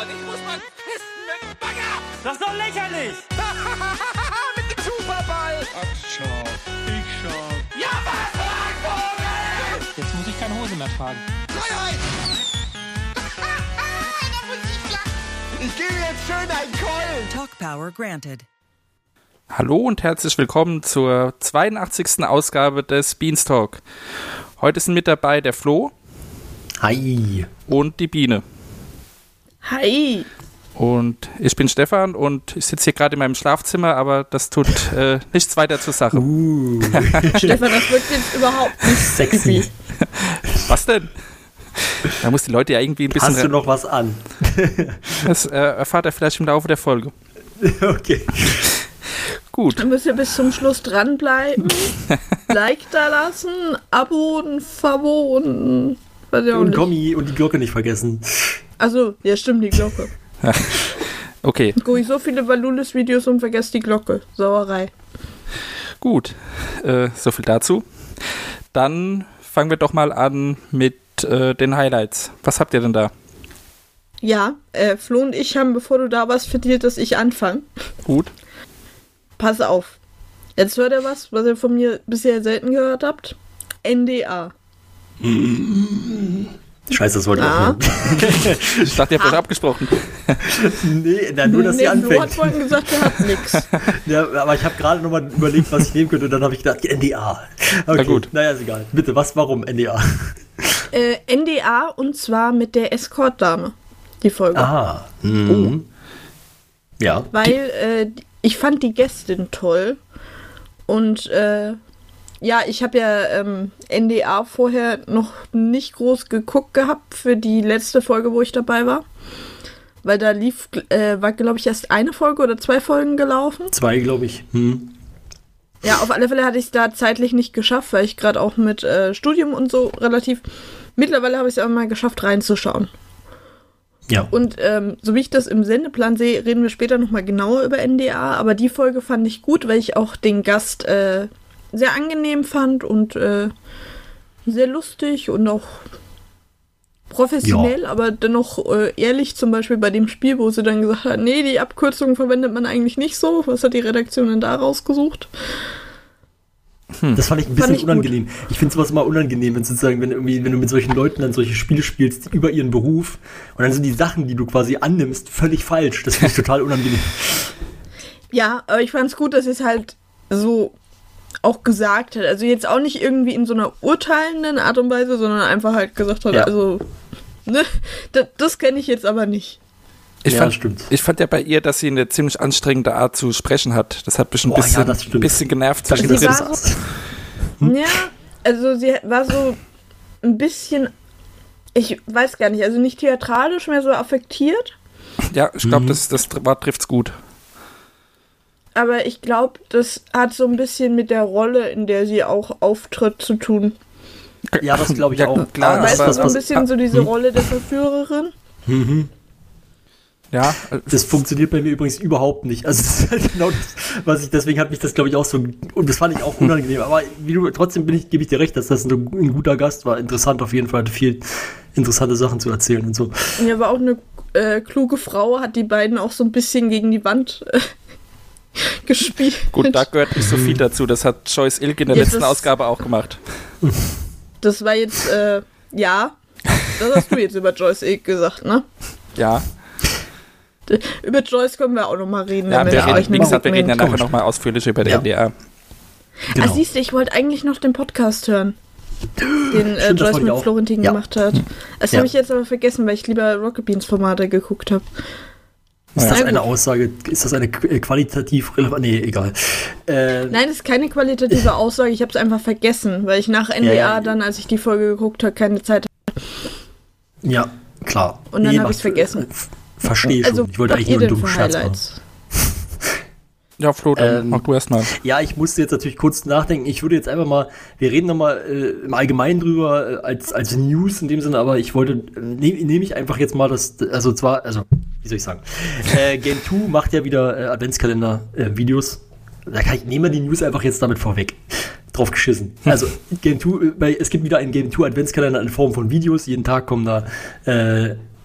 und ich muss mal pissen mit dem Bagger. Das ist doch lächerlich! Mit dem Superball. Ach, schau. Ich schau. Ja, was, Vogel? Jetzt muss ich keine Hose mehr tragen. Freiheit. Da muss ich lachen. Ich gebe jetzt schön einen Keulen. Talk Power granted. Hallo und herzlich willkommen zur 82. Ausgabe des Beanstalk. Heute sind mit dabei der Flo. Hi. Und die Biene. Hi. Und ich bin Stefan und ich sitze hier gerade in meinem Schlafzimmer, aber das tut nichts weiter zur Sache. Stefan, das wird jetzt überhaupt nicht Sexy. Was denn? Da muss die Leute ja irgendwie ein bisschen... Hast du noch was an? Das erfahrt er vielleicht im Laufe der Folge. Okay. Gut. Dann müsst ihr bis zum Schluss dranbleiben. Like da lassen, Abo, Fabo und... Und Kommi und die Glocke nicht vergessen. Also, ja stimmt, die Glocke. Okay. Guck ich so viele Valulis-Videos und vergesse die Glocke. Sauerei. Gut. So viel dazu. Dann fangen wir doch mal an mit den Highlights. Was habt ihr denn da? Ja, Flo und ich haben, bevor du da warst, verdient, dass ich anfange. Gut. Pass auf. Jetzt hört ihr was ihr von mir bisher selten gehört habt. NDA. Scheiße, das wollte ich auch nicht. Ich dachte, ihr habt euch abgesprochen. Nee, nur, dass sie Flo anfängt. hat vorhin gesagt, er hat nix. Ja, aber ich habe gerade nochmal überlegt, was ich nehmen könnte und dann habe ich gedacht, NDA. Okay. Na gut. Naja, ist egal. Bitte, warum NDA? NDA und zwar mit der Escort-Dame. Die Folge. Ah. Mhm. Ja. Weil ich fand die Gästin toll und ja, ich habe ja NDA vorher noch nicht groß geguckt gehabt für die letzte Folge, wo ich dabei war. Weil da war glaube ich erst eine Folge oder 2 Folgen gelaufen. 2, glaube ich. Ja, auf alle Fälle hatte ich es da zeitlich nicht geschafft, weil ich gerade auch mit Studium und so relativ... Mittlerweile habe ich es aber mal geschafft, reinzuschauen. Ja. Und so wie ich das im Sendeplan sehe, reden wir später nochmal genauer über NDA. Aber die Folge fand ich gut, weil ich auch den Gast sehr angenehm fand und sehr lustig und auch professionell, aber dennoch ehrlich, zum Beispiel bei dem Spiel, wo sie dann gesagt hat, nee, die Abkürzung verwendet man eigentlich nicht so. Was hat die Redaktion denn da rausgesucht? Das fand ich ein bisschen unangenehm. Gut. Ich finde sowas immer unangenehm, wenn sozusagen, wenn du mit solchen Leuten dann solche Spiele spielst über ihren Beruf und dann sind die Sachen, die du quasi annimmst, völlig falsch. Das finde ich total unangenehm. Ja, aber ich fand es gut, dass sie es halt so auch gesagt hat. Also jetzt auch nicht irgendwie in so einer urteilenden Art und Weise, sondern einfach halt gesagt hat, also, ne, das kenne ich jetzt aber nicht. Ich fand ja bei ihr, dass sie eine ziemlich anstrengende Art zu sprechen hat. Das hat mich ein bisschen genervt. Ja, also sie war so ein bisschen, ich weiß gar nicht, also nicht theatralisch, mehr so affektiert. Ja, ich glaube, das trifft's gut. Aber ich glaube, das hat so ein bisschen mit der Rolle, in der sie auch auftritt, zu tun. Ja, das glaube ich auch. Klar, weißt du, so ein bisschen so diese Rolle der Verführerin. Mhm. Ja, das funktioniert bei mir übrigens überhaupt nicht. Also das ist halt genau das, deswegen hat mich das, glaube ich, auch so, und das fand ich auch unangenehm. Aber trotzdem gebe ich dir recht, dass das ein guter Gast war. Interessant auf jeden Fall, hatte viel interessante Sachen zu erzählen und so. Ja, aber auch eine kluge Frau, hat die beiden auch so ein bisschen gegen die Wand gespielt. Gut, da gehört nicht so viel dazu. Das hat Joyce Ilk in der letzten Ausgabe auch gemacht. Das war jetzt, ja, das hast du jetzt über Joyce Ilk gesagt, ne? Ja. Über Joyce können wir auch noch mal reden. Ja, wir reden ja nachher noch mal ausführlich über den NDR. Genau. Ah, siehst du, ich wollte eigentlich noch den Podcast hören, den Joyce mit Florentin gemacht hat. Das habe ich jetzt aber vergessen, weil ich lieber Rocket Beans Formate geguckt habe. Ist das eine Aussage? Ist das eine qualitativ relevant? Nee, egal. Nein, das ist keine qualitative Aussage. Ich habe es einfach vergessen, weil ich nach NDA dann, als ich die Folge geguckt habe, keine Zeit hatte. Ja, klar. Und dann habe ich es vergessen. Verstehe schon. Ich wollte eigentlich nur einen dummen Scherz machen. Ja, Flo, dann mach du erst mal. Ja, ich musste jetzt natürlich kurz nachdenken. Ich würde jetzt einfach mal, wir reden nochmal im Allgemeinen drüber, als News in dem Sinne, aber ich wollte, nehme ich einfach jetzt mal wie soll ich sagen? Game 2 macht ja wieder Adventskalender-Videos. Nehmen wir die News einfach jetzt damit vorweg. Drauf geschissen. Also, Game 2, es gibt wieder einen Game 2 Adventskalender in Form von Videos. Jeden Tag kommen da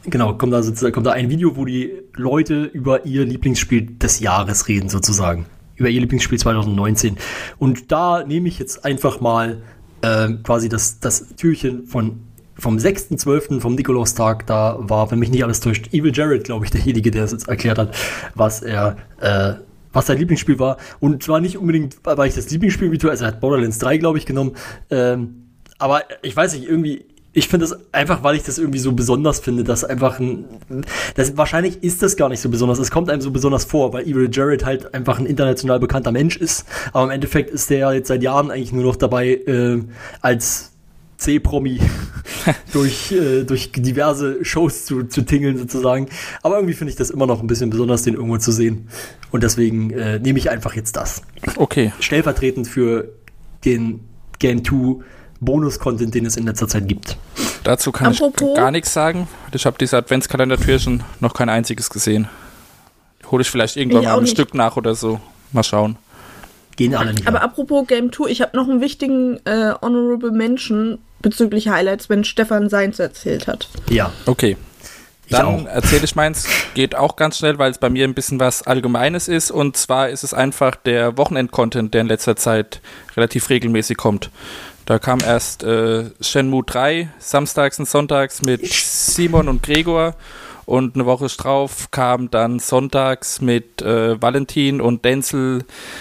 genau, kommt da ein Video, wo die Leute über ihr Lieblingsspiel des Jahres reden, sozusagen. Über ihr Lieblingsspiel 2019. Und da nehme ich jetzt einfach mal quasi das Türchen vom 6.12. vom Nikolaustag. Da war, wenn mich nicht alles täuscht, Evil Jared, glaube ich, derjenige, der es jetzt erklärt hat, was sein Lieblingsspiel war. Und zwar nicht unbedingt, weil ich das Lieblingsspiel wie also er hat Borderlands 3, glaube ich, genommen. Aber ich weiß nicht, irgendwie, ich finde das einfach, weil ich das irgendwie so besonders finde, dass einfach wahrscheinlich ist das gar nicht so besonders. Es kommt einem so besonders vor, weil Evil Jared halt einfach ein international bekannter Mensch ist. Aber im Endeffekt ist der ja jetzt seit Jahren eigentlich nur noch dabei, als C-Promi durch diverse Shows zu tingeln sozusagen. Aber irgendwie finde ich das immer noch ein bisschen besonders, den irgendwo zu sehen. Und deswegen nehme ich einfach jetzt das. Okay. Stellvertretend für den Game 2 Bonus-Content, den es in letzter Zeit gibt. Dazu kann ich gar nichts sagen. Ich habe diese Adventskalender-Türchen noch kein einziges gesehen. Hole ich vielleicht irgendwann mal ein Stück nach oder so. Mal schauen. Gehen alle nicht. Aber apropos Game 2, ich habe noch einen wichtigen Honorable Mention bezüglich Highlights, wenn Stefan seins erzählt hat. Ja. Okay. Dann erzähle ich meins. Geht auch ganz schnell, weil es bei mir ein bisschen was Allgemeines ist. Und zwar ist es einfach der Wochenend-Content, der in letzter Zeit relativ regelmäßig kommt. Da kam erst Shenmue 3, samstags und sonntags mit Simon und Gregor. Und eine Woche drauf kam dann sonntags mit Valentin und Denzel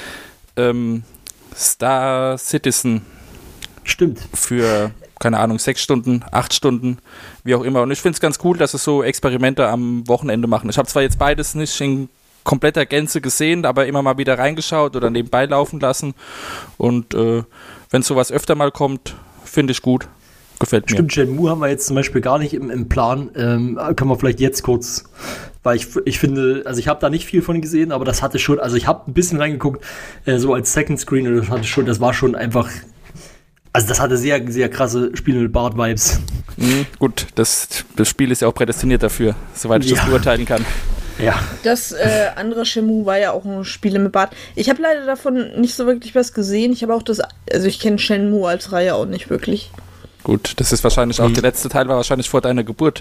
Star Citizen. Stimmt. Für, keine Ahnung, 6 Stunden, 8 Stunden, wie auch immer. Und ich finde es ganz cool, dass es so Experimente am Wochenende machen. Ich habe zwar jetzt beides nicht in kompletter Gänze gesehen, aber immer mal wieder reingeschaut oder nebenbei laufen lassen. Und wenn sowas öfter mal kommt, finde ich gut. Gefällt mir. Stimmt, Shenmue haben wir jetzt zum Beispiel gar nicht im Plan. Können wir vielleicht jetzt kurz, weil ich finde, also ich habe da nicht viel von gesehen, aber das hatte schon, also ich habe ein bisschen reingeguckt, so als Second Screen, und das war schon einfach, also das hatte sehr, sehr krasse Spiele mit Bart-Vibes. Gut, das Spiel ist ja auch prädestiniert dafür, soweit ich das beurteilen kann. Ja. Das andere Shenmue war ja auch ein Spiel mit Bart. Ich habe leider davon nicht so wirklich was gesehen. Ich habe auch also ich kenne Shenmue als Reihe auch nicht wirklich. Gut, das ist wahrscheinlich auch, der letzte Teil war wahrscheinlich vor deiner Geburt.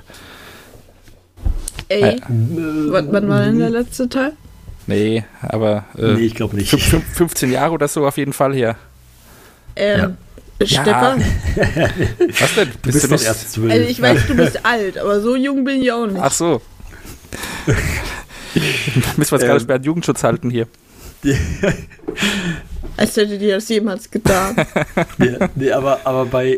Ey, wann war denn der letzte Teil? Nee, aber nee, ich glaube nicht. 15 Jahre oder so auf jeden Fall her. Stefan? Was denn? Du bist doch erst 12. Also ich weiß, du bist alt, aber so jung bin ich auch nicht. Ach so. Müssen wir uns gerade sperren Jugendschutz halten hier. Als hättet ihr das jemals getan. Nee, aber bei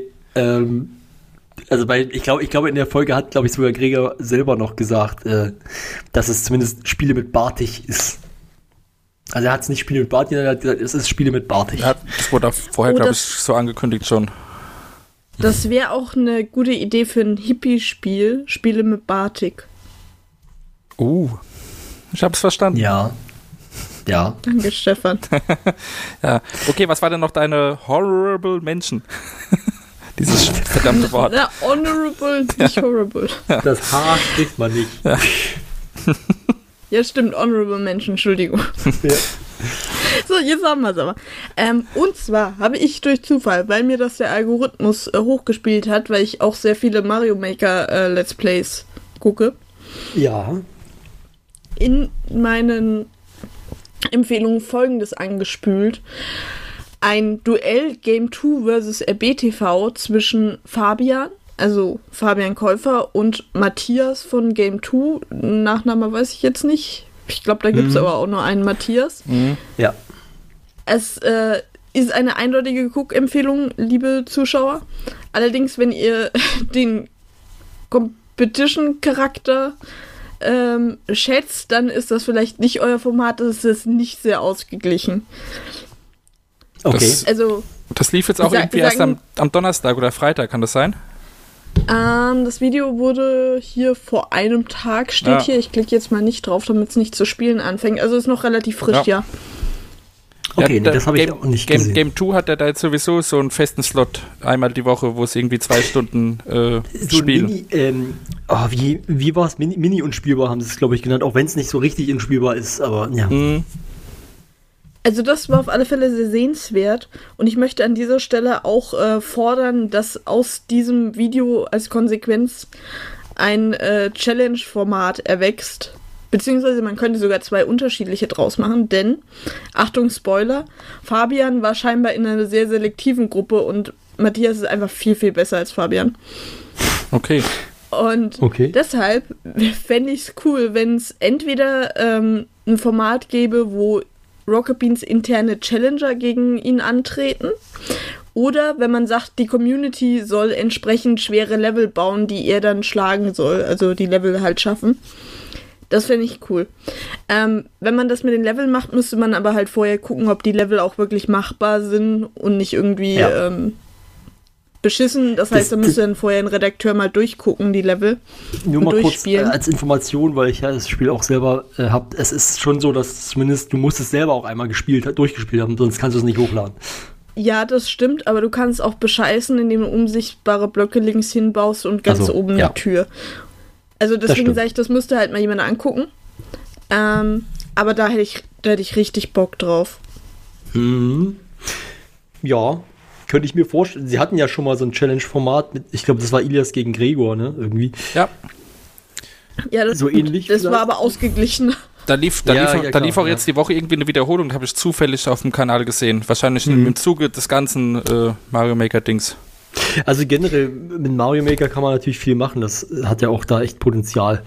ich glaube in der Folge hat, glaube ich, sogar Gregor selber noch gesagt, dass es zumindest Spiele mit Bartig ist. Also er hat es nicht Spiele mit Bartig, er hat gesagt, es ist Spiele mit Bartig. Ja, das wurde auch vorher, glaube ich, so angekündigt schon. Das wäre auch eine gute Idee für ein Hippie-Spiel, Spiele mit Bartik. Ich hab's verstanden. Ja. Danke, Stefan. Ja. Okay, was war denn noch deine Horrible Mention? Dieses verdammte Wort. Ja, honorable, nicht horrible. Das H spricht man nicht. Ja, stimmt, honorable Mention, Entschuldigung. Ja. So, jetzt haben wir es aber. Und zwar habe ich durch Zufall, weil mir das der Algorithmus hochgespielt hat, weil ich auch sehr viele Mario Maker Let's Plays gucke. Ja. In meinen Empfehlungen Folgendes angespült. Ein Duell Game 2 versus RBTV zwischen Fabian, also Fabian Käufer, und Matthias von Game 2. Nachname weiß ich jetzt nicht. Ich glaube, da gibt es aber auch nur einen Matthias. Ja. Es ist eine eindeutige Guckempfehlung, liebe Zuschauer. Allerdings, wenn ihr den Competition-Charakter schätzt, dann ist das vielleicht nicht euer Format. Das ist nicht sehr ausgeglichen. Okay. Das lief jetzt auch irgendwie erst am Donnerstag oder Freitag, kann das sein? Das Video wurde hier vor einem Tag, steht hier. Ich klicke jetzt mal nicht drauf, damit es nicht zu spielen anfängt. Also ist noch relativ frisch, ja. Okay, das habe ich auch nicht gesehen. Game 2 hat ja da jetzt sowieso so einen festen Slot, einmal die Woche, wo es irgendwie 2 Stunden spielen. Wie war es? Mini unspielbar haben sie es, glaube ich, genannt, auch wenn es nicht so richtig unspielbar ist, aber ja. Also das war auf alle Fälle sehr sehenswert und ich möchte an dieser Stelle auch fordern, dass aus diesem Video als Konsequenz ein Challenge-Format erwächst. Beziehungsweise man könnte sogar 2 unterschiedliche draus machen, denn, Achtung Spoiler, Fabian war scheinbar in einer sehr selektiven Gruppe und Matthias ist einfach viel, viel besser als Fabian. Okay. Und deshalb fände ich es cool, wenn es entweder ein Format gäbe, wo Rocket Beans interne Challenger gegen ihn antreten, oder wenn man sagt, die Community soll entsprechend schwere Level bauen, die er dann schlagen soll, also die Level halt schaffen. Das fände ich cool. Wenn man das mit den Leveln macht, müsste man aber halt vorher gucken, ob die Level auch wirklich machbar sind und nicht irgendwie beschissen. Das heißt, da müsste dann vorher ein Redakteur mal durchgucken, die Level. Nur mal kurz als Information, weil ich ja das Spiel auch selber habe. Es ist schon so, dass zumindest du musst es selber auch einmal durchgespielt haben, sonst kannst du es nicht hochladen. Ja, das stimmt, aber du kannst auch bescheißen, indem du unsichtbare Blöcke links hinbaust und ganz oben eine Tür. Also deswegen sage ich, das müsste halt mal jemand angucken. Aber da hätte ich richtig Bock drauf. Ja, könnte ich mir vorstellen. Sie hatten ja schon mal so ein Challenge-Format mit, ich glaube, das war Ilias gegen Gregor, ne? Irgendwie. Ja. Ja, das, so ähnlich. Das war aber ausgeglichen. Da lief auch jetzt die Woche irgendwie eine Wiederholung, habe ich zufällig auf dem Kanal gesehen. Wahrscheinlich im Zuge des ganzen Mario Maker-Dings. Also generell mit Mario Maker kann man natürlich viel machen. Das hat ja auch da echt Potenzial.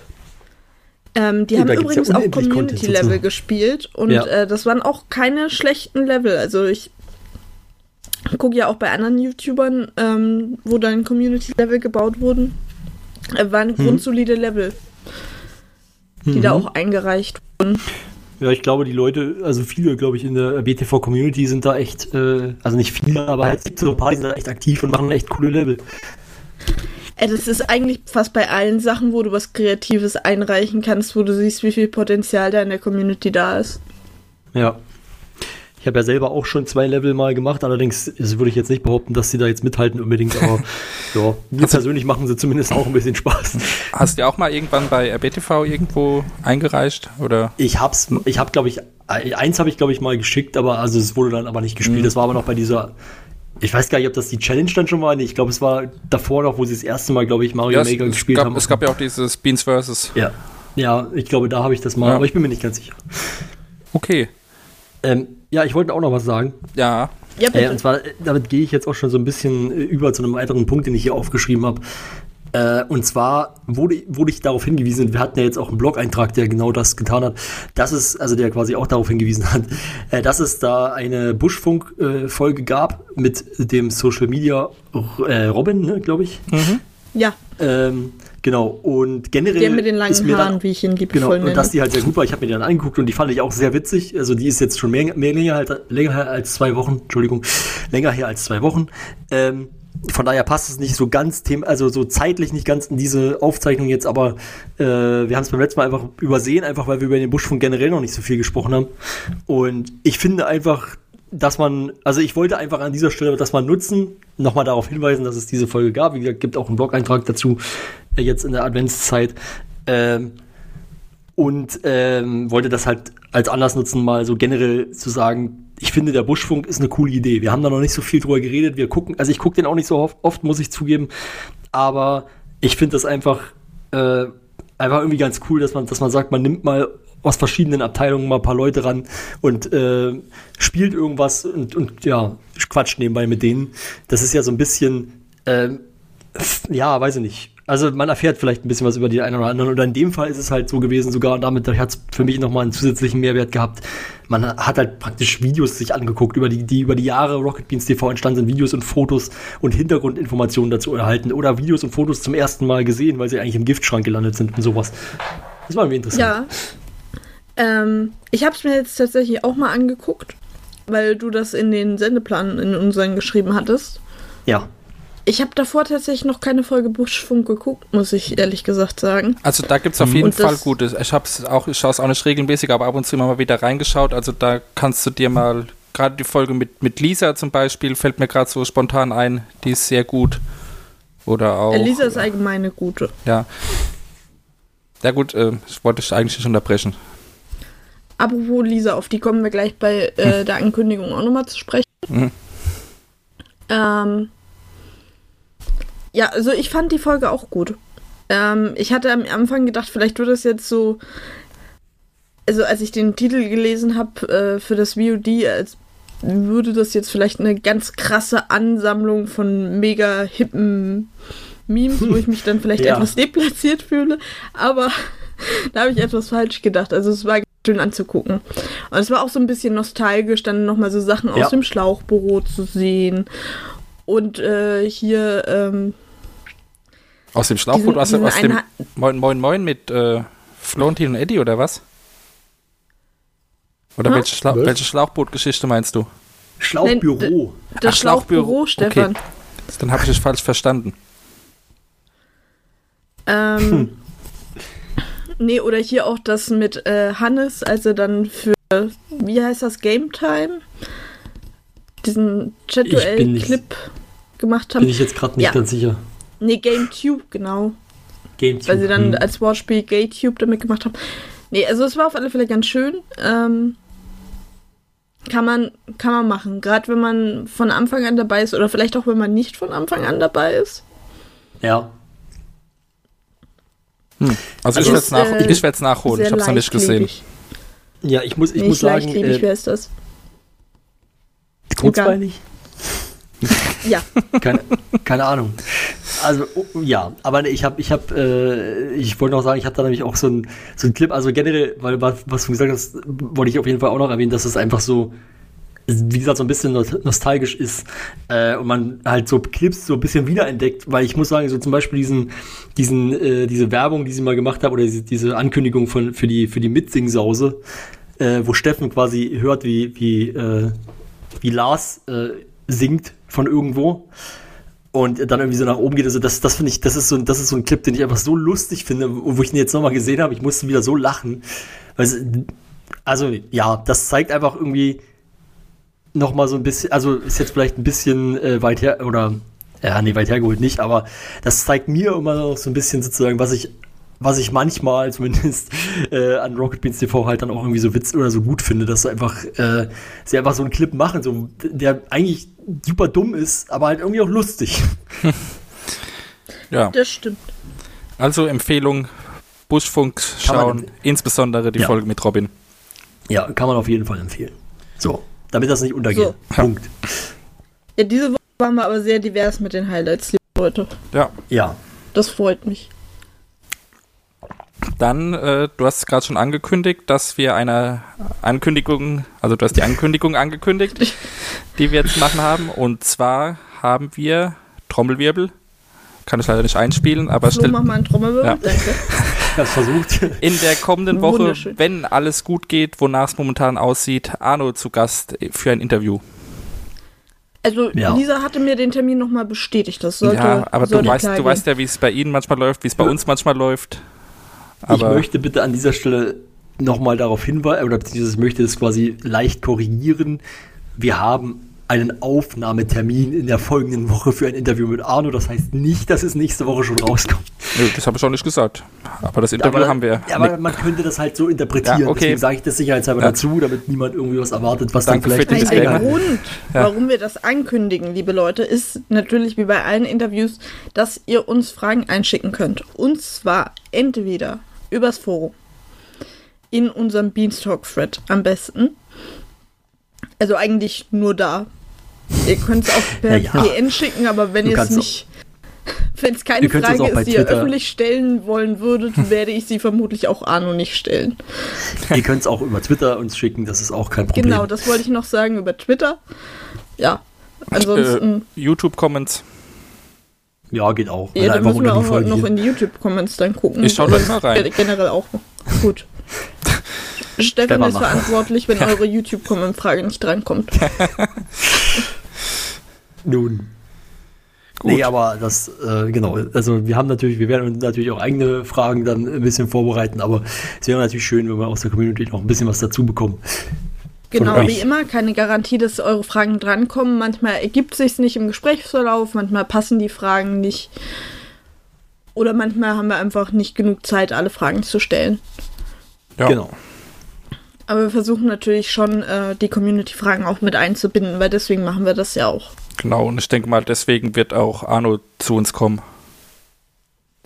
Die haben übrigens auch Community-Level gespielt und das waren auch keine schlechten Level. Also ich gucke ja auch bei anderen YouTubern, wo dann Community-Level gebaut wurden. Waren grundsolide Level, die da auch eingereicht wurden. Ja, ich glaube, die Leute, also viele, glaube ich, in der BTV-Community sind da echt, also nicht viele, aber halt so ein paar, die sind da echt aktiv und machen echt coole Level. Das ist eigentlich fast bei allen Sachen, wo du was Kreatives einreichen kannst, wo du siehst, wie viel Potenzial da in der Community da ist. Ja. Ich habe ja selber auch schon 2 Level mal gemacht, allerdings würde ich jetzt nicht behaupten, dass sie da jetzt mithalten unbedingt, aber ja, mir persönlich machen sie zumindest auch ein bisschen Spaß. Hast du auch mal irgendwann bei RBTV irgendwo eingereicht, oder? Ich habe glaube ich, eins habe ich glaube ich mal geschickt, aber also es wurde dann aber nicht gespielt, das war aber noch bei dieser, ich weiß gar nicht, ob das die Challenge dann schon war, nee, ich glaube es war davor noch, wo sie das erste Mal, glaube ich, Mario Maker gespielt haben. Es gab ja auch dieses Beans vs. Ja, ich glaube, da habe ich das mal, aber ich bin mir nicht ganz sicher. Okay. Ja, ich wollte auch noch was sagen. Ja. Ja, bitte. Und zwar, damit gehe ich jetzt auch schon so ein bisschen über zu einem weiteren Punkt, den ich hier aufgeschrieben habe. Und zwar wurde ich darauf hingewiesen, wir hatten ja jetzt auch einen Blog-Eintrag, der genau das getan hat, der quasi auch darauf hingewiesen hat, dass es da eine Buschfunk-Folge gab mit dem Social Media Robin, ne, glaube ich. Ja. Genau, und generell. Der mit den langen Haaren, wie ich ihn liebevoll nenne. Und dass die halt sehr gut war. Ich habe mir die dann angeguckt und die fand ich auch sehr witzig. Also die ist jetzt schon länger her als 2 Wochen. Länger her als 2 Wochen. Von daher passt es nicht so ganz, also so zeitlich nicht ganz in diese Aufzeichnung jetzt, aber wir haben es beim letzten Mal einfach übersehen, einfach weil wir über den Buschfunk generell noch nicht so viel gesprochen haben. Und ich finde einfach, ich wollte einfach an dieser Stelle das mal nutzen, nochmal darauf hinweisen, dass es diese Folge gab. Wie gesagt, gibt auch einen Blog-Eintrag dazu, jetzt in der Adventszeit. Wollte das halt als Anlass nutzen, mal so generell zu sagen, ich finde, der Buschfunk ist eine coole Idee. Wir haben da noch nicht so viel drüber geredet. Ich gucke den auch nicht so oft, muss ich zugeben. Aber ich finde das einfach irgendwie ganz cool, dass man sagt, man nimmt mal aus verschiedenen Abteilungen mal ein paar Leute ran und spielt irgendwas und quatscht nebenbei mit denen. Das ist ja so ein bisschen, weiß ich nicht. Also man erfährt vielleicht ein bisschen was über die einen oder anderen. Oder in dem Fall ist es halt so gewesen sogar, und damit hat es für mich nochmal einen zusätzlichen Mehrwert gehabt. Man hat halt praktisch Videos sich angeguckt, über die über die Jahre Rocket Beans TV entstanden sind, Videos und Fotos und Hintergrundinformationen dazu erhalten. Oder Videos und Fotos zum ersten Mal gesehen, weil sie eigentlich im Giftschrank gelandet sind und sowas. Das war irgendwie interessant. Ja. Ich habe es mir jetzt tatsächlich auch mal angeguckt, weil du das in den Sendeplan in unseren geschrieben hattest. Ja. Ich habe davor tatsächlich noch keine Folge Buschfunk geguckt, muss ich ehrlich gesagt sagen. Also da gibt es auf jeden Fall Gutes. Ich schaue es auch nicht regelmäßig, aber ab und zu immer mal wieder reingeschaut. Also da kannst du dir mal, gerade die Folge mit Lisa zum Beispiel, fällt mir gerade so spontan ein, die ist sehr gut. Oder auch... Lisa ist allgemein eine gute. Ja. Ja gut, ich wollte dich eigentlich nicht unterbrechen. Apropos Lisa, auf die kommen wir gleich bei der Ankündigung auch nochmal zu sprechen. Ja, also ich fand die Folge auch gut. Ich hatte am Anfang gedacht, vielleicht wird das jetzt so, also als ich den Titel gelesen habe für das VOD, als würde das jetzt vielleicht eine ganz krasse Ansammlung von mega hippen Memes, wo ich mich dann vielleicht etwas deplatziert fühle, aber da habe ich etwas falsch gedacht. Also es war schön anzugucken. Und es war auch so ein bisschen nostalgisch, dann nochmal so Sachen aus dem Schlauchbüro zu sehen. Und hier aus dem Schlauchboot, aus dem Moin Moin Moin mit Florentin und Eddie oder was? Oder welche Schlauchbootgeschichte meinst du? Schlauchbüro. Das Schlauchbüro, Stefan. Okay. Dann habe ich es falsch verstanden. Nee, oder hier auch das mit Hannes, als er dann für, wie heißt das, Game Time? Diesen Chat-Duell-Clip gemacht haben. Bin ich jetzt gerade nicht ganz sicher. Nee, GameTube, genau. GameTube. Weil sie dann als Wortspiel GameTube damit gemacht haben. Nee, also es war auf alle Fälle ganz schön. Kann man machen. Gerade wenn man von Anfang an dabei ist oder vielleicht auch, wenn man nicht von Anfang an dabei ist. Ja. Also ich werde es nachholen. Ich habe es noch nicht gesehen. Ja, ich muss sagen... wer ist das? Kurzweilig? Ja. Keine Ahnung. Also, ja, aber ich wollte noch sagen, ich habe da nämlich auch so ein Clip, also generell, weil was du gesagt hast, wollte ich auf jeden Fall auch noch erwähnen, dass es einfach so, wie gesagt, so ein bisschen nostalgisch ist und man halt so Clips so ein bisschen wiederentdeckt, weil ich muss sagen, so zum Beispiel diese Werbung, die sie mal gemacht haben, oder diese Ankündigung für die Mitsingsause, wo Steffen quasi hört, wie Lars singt von irgendwo und dann irgendwie so nach oben geht. Also das finde ich, das ist so ein Clip, den ich einfach so lustig finde, wo ich ihn jetzt nochmal gesehen habe. Ich musste wieder so lachen. Also ja, das zeigt einfach irgendwie nochmal so ein bisschen, also ist jetzt vielleicht ein bisschen weit her, oder weit hergeholt nicht, aber das zeigt mir immer noch so ein bisschen sozusagen, was ich manchmal zumindest an Rocket Beans TV halt dann auch irgendwie so Witz oder so gut finde, dass sie einfach so einen Clip machen, so, der eigentlich super dumm ist, aber halt irgendwie auch lustig. Ja. Das stimmt. Also Empfehlung, Buschfunk schauen, insbesondere die Folge mit Robin. Ja, kann man auf jeden Fall empfehlen. So, damit das nicht untergeht. So. Punkt. Ja, diese Woche waren wir aber sehr divers mit den Highlights, liebe Leute. Ja. Das freut mich. Dann, du hast gerade schon angekündigt, dass wir eine Ankündigung, also du hast die Ankündigung angekündigt, die wir jetzt machen haben. Und zwar haben wir Trommelwirbel. Kann ich leider nicht einspielen, aber mach mal einen Trommelwirbel, danke. Ich hab's versucht. In der kommenden Woche, wenn alles gut geht, wonach es momentan aussieht, Arno zu Gast für ein Interview. Also Lisa hatte mir den Termin nochmal bestätigt. Das sollte, aber du weißt ja, wie es bei Ihnen manchmal läuft, wie es bei uns manchmal läuft. Aber ich möchte bitte an dieser Stelle nochmal darauf hinweisen, oder beziehungsweise möchte das quasi leicht korrigieren. Wir haben einen Aufnahmetermin in der folgenden Woche für ein Interview mit Arno. Das heißt nicht, dass es nächste Woche schon rauskommt. Nö, das habe ich auch nicht gesagt. Aber das Interview haben wir. Ja, aber man könnte das halt so interpretieren. Ja, okay. Deswegen sage ich das sicherheitshalber dazu, damit niemand irgendwie was erwartet, was Danke dann vielleicht nicht der Grund, warum wir das ankündigen, liebe Leute, ist natürlich wie bei allen Interviews, dass ihr uns Fragen einschicken könnt. Und zwar entweder übers Forum, in unserem Beanstalk-Thread am besten. Also eigentlich nur da. Ihr könnt es auch per PN schicken, aber wenn ihr es nicht, wenn es keine Frage ist, die ihr öffentlich stellen wollen würdet, werde ich sie vermutlich auch Arno nicht stellen. Ihr könnt es auch über Twitter uns schicken, das ist auch kein Problem. Genau, das wollte ich noch sagen, über Twitter. Ja, ansonsten YouTube-Comments. Ja, geht auch. Ja, dann müssen wir auch noch in die YouTube-Comments dann gucken. Ich schau da mal rein. Generell auch. Gut. Stefan ist verantwortlich, wenn eure YouTube-Comment-Frage nicht drankommt. Nun. Gut. Nee, aber das, genau. Also wir werden uns natürlich auch eigene Fragen dann ein bisschen vorbereiten, aber es wäre natürlich schön, wenn wir aus der Community noch ein bisschen was dazu bekommen. Genau, wie immer, keine Garantie, dass eure Fragen drankommen. Manchmal ergibt es sich nicht im Gesprächsverlauf, manchmal passen die Fragen nicht. Oder manchmal haben wir einfach nicht genug Zeit, alle Fragen zu stellen. Ja. Genau. Aber wir versuchen natürlich schon, die Community-Fragen auch mit einzubinden, weil deswegen machen wir das ja auch. Genau, und ich denke mal, deswegen wird auch Arno zu uns kommen.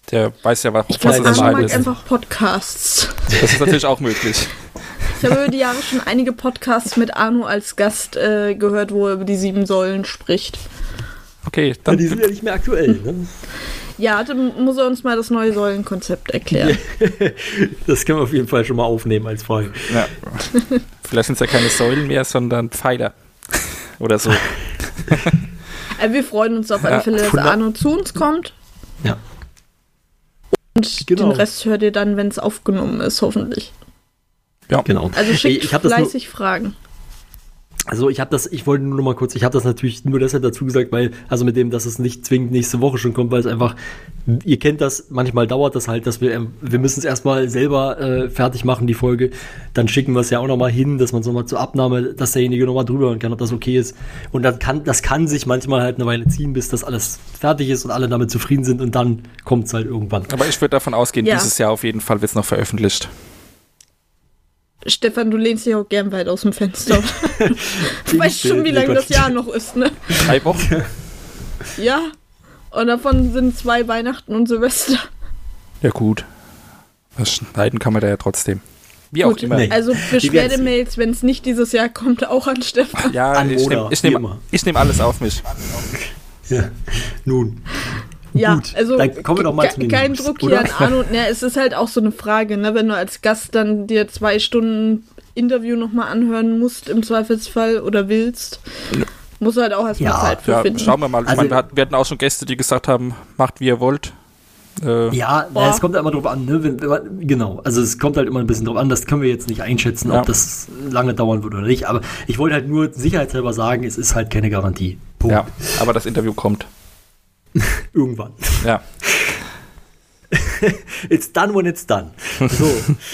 Der weiß ja, was Ich glaube, das Arno mag ist. einfach Podcasts. Das ist natürlich auch möglich. Ich habe über die Jahre schon einige Podcasts mit Arno als Gast gehört, wo er über die 7 Säulen spricht. Okay, Ja, dann die sind ja nicht mehr aktuell, ne? Ja, dann muss er uns mal das neue Säulenkonzept erklären. Das können wir auf jeden Fall schon mal aufnehmen als Frage. ja. Vielleicht sind es ja keine Säulen mehr, sondern Pfeiler. Oder so. Wir freuen uns auf alle Fälle, dass Arno zu uns kommt. Ja. Und Genau. den Rest hört ihr dann, wenn es aufgenommen ist, hoffentlich. Ja, Genau. Also schickt Ich hab das nur- fleißig Fragen. Also ich wollte nur noch mal kurz, ich habe das natürlich nur deshalb dazu gesagt, weil, also mit dem, dass es nicht zwingend nächste Woche schon kommt, weil es einfach, ihr kennt das, manchmal dauert das halt, dass wir müssen es erstmal selber fertig machen, die Folge, dann schicken wir es ja auch noch mal hin, dass man es noch mal zur Abnahme, dass derjenige noch mal drüber hören kann, ob das okay ist. Und das kann sich manchmal halt eine Weile ziehen, bis das alles fertig ist und alle damit zufrieden sind und dann kommt es halt irgendwann. aber ich würde davon ausgehen, Ja. dieses Jahr auf jeden Fall wird es noch veröffentlicht. Stefan, du lehnst dich auch gern weit aus dem Fenster. Du weißt schon, wie lange das Jahr noch ist, ne? 3 Wochen? Ja. Und davon sind 2 Weihnachten und Silvester. Ja gut. Das schneiden kann man da ja trotzdem. Wie auch Gut, immer. Nee. also Beschwerdemails, wenn es nicht dieses Jahr kommt, auch an Stefan. Ja, An ich Moda, nehme wie nehm, immer. ich nehm alles auf mich. Ja. Nun. Ja, Gut, also dann kommen wir doch mal zu den kein News, Druck oder? hier an Arno. Ja, es ist halt auch so eine Frage, ne? Wenn du als Gast dann dir 2 Stunden Interview nochmal anhören musst, im Zweifelsfall, oder willst, musst du halt auch erstmal Ja, Zeit für Ja, finden. schauen wir mal. Ich Also- meine, wir hatten auch schon Gäste, die gesagt haben, macht wie ihr wollt. Ja, Boah. es kommt halt immer drauf an, ne? Wenn man, genau, also es kommt halt immer ein bisschen drauf an, das können wir jetzt nicht einschätzen, Ja. ob das lange dauern wird oder nicht, aber ich wollte halt nur sicherheitshalber sagen, es ist halt keine Garantie. Punkt. Ja, aber das Interview kommt. Irgendwann. Ja. It's done when it's done. So.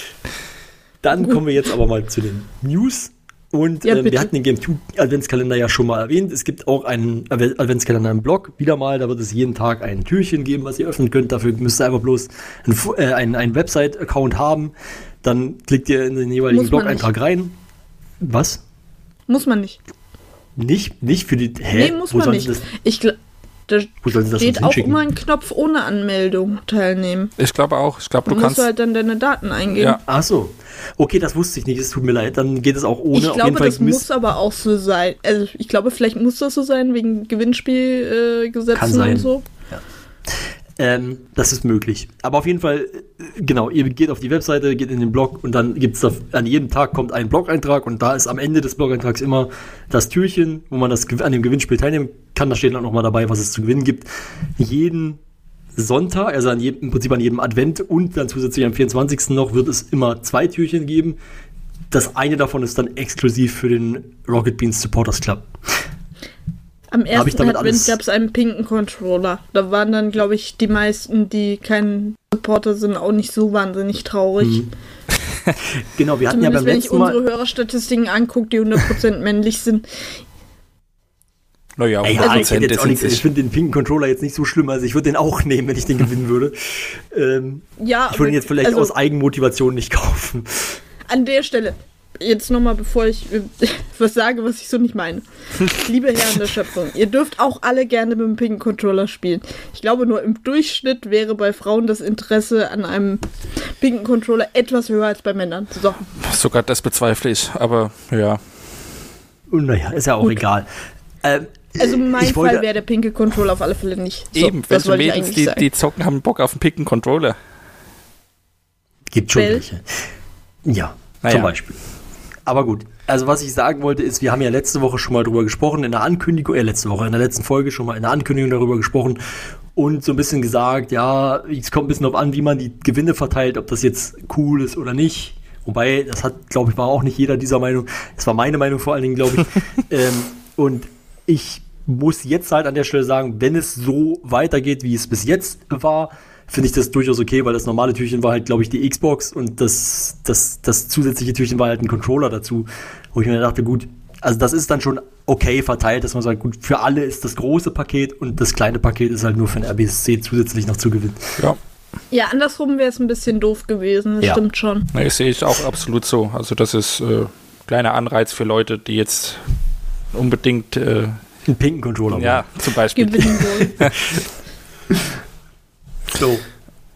Dann kommen wir jetzt aber mal zu den News. Und Ja, bitte. wir hatten den Game 2 Adventskalender ja schon mal erwähnt. Es gibt auch einen Adventskalender im Blog. Wieder mal, da wird es jeden Tag ein Türchen geben, was ihr öffnen könnt. Dafür müsst ihr einfach bloß einen Website-Account haben. Dann klickt ihr in den jeweiligen Muss man Blog-Eintrag rein. Was? Muss man nicht. Nicht für die... Nee, muss man sollen nicht. sie das, Da wo sollen sie das steht sonst auch hinschicken? immer ein Knopf ohne Anmeldung teilnehmen. Ich glaube auch. Ich glaube, Du du musst kannst. halt dann deine Daten eingeben. Ja. Ach so. Okay, das wusste ich nicht. Es tut mir leid. Dann geht es auch ohne. Ich glaube, das muss aber auch so sein. Also ich glaube, vielleicht muss das so sein, wegen Gewinnspielgesetzen Kann sein. und so. Das ist möglich. Aber auf jeden Fall, genau, ihr geht auf die Webseite, geht in den Blog und dann gibt es da, an jedem Tag kommt ein Blog-Eintrag und da ist am Ende des Blog-Eintrags immer das Türchen, wo man an dem Gewinnspiel teilnehmen kann. Da steht dann nochmal dabei, was es zu gewinnen gibt. Jeden Sonntag, also im Prinzip an jedem Advent und dann zusätzlich am 24. noch, wird es immer 2 Türchen geben. Das eine davon ist dann exklusiv für den Rocket Beans Supporters Club. Am Hab ich ersten damit Advent alles- gab es einen pinken Controller. Da waren dann, glaube ich, die meisten, die kein Supporter sind, auch nicht so wahnsinnig traurig. Genau, wir hatten ja Zumindest beim wenn ich letzten Mal... unsere Hörerstatistiken angucke, die 100% männlich sind. Naja, Ja, 100% ich finde jetzt auch sind nichts, ich sich. finde den pinken Controller jetzt nicht so schlimm, also ich würde den auch nehmen, wenn ich den gewinnen würde. Ja, Ich würde ihn jetzt vielleicht also, aus Eigenmotivation nicht kaufen. an der Stelle, jetzt nochmal, bevor ich was sage, was ich so nicht meine. Liebe Herren der Schöpfung, ihr dürft auch alle gerne mit dem pinken Controller spielen. Ich glaube, nur im Durchschnitt wäre bei Frauen das Interesse an einem pinken Controller etwas höher als bei Männern. So. Sogar das bezweifle ich, aber ja. Und naja, ist ja auch egal. Also mein Ich wollte- Fall wäre der pinke Controller auf alle Fälle nicht. So, Eben, das welche wollte ich Mädels, eigentlich sagen. die zocken, haben Bock auf einen picken Controller. Gibt schon Bell? welche. Ja, Naja. zum Beispiel. Aber gut, also was ich sagen wollte ist, wir haben ja letzte Woche schon mal drüber gesprochen, in der Ankündigung, in der letzten Folge schon mal in der Ankündigung darüber gesprochen und so ein bisschen gesagt, ja, es kommt ein bisschen darauf an, wie man die Gewinne verteilt, ob das jetzt cool ist oder nicht. Wobei, das hat, glaube ich, war auch nicht jeder dieser Meinung. Das war meine Meinung vor allen Dingen, glaube ich. Und ich muss jetzt halt an der Stelle sagen, wenn es so weitergeht, wie es bis jetzt war, finde ich das durchaus okay, weil das normale Türchen war halt, glaube ich, die Xbox und das zusätzliche Türchen war halt ein Controller dazu, wo ich mir dachte, gut, also das ist dann schon okay verteilt, dass man sagt, gut, für alle ist das große Paket und das kleine Paket ist halt nur für den RBSC zusätzlich noch zu gewinnen. Ja, Ja, andersrum wäre es ein bisschen doof gewesen, das Ja. stimmt schon. nee, sehe ich auch absolut so. Also das ist kleiner Anreiz für Leute, die jetzt unbedingt, Einen pinken Controller. ja, zum Beispiel. Gewinnen wohl. So.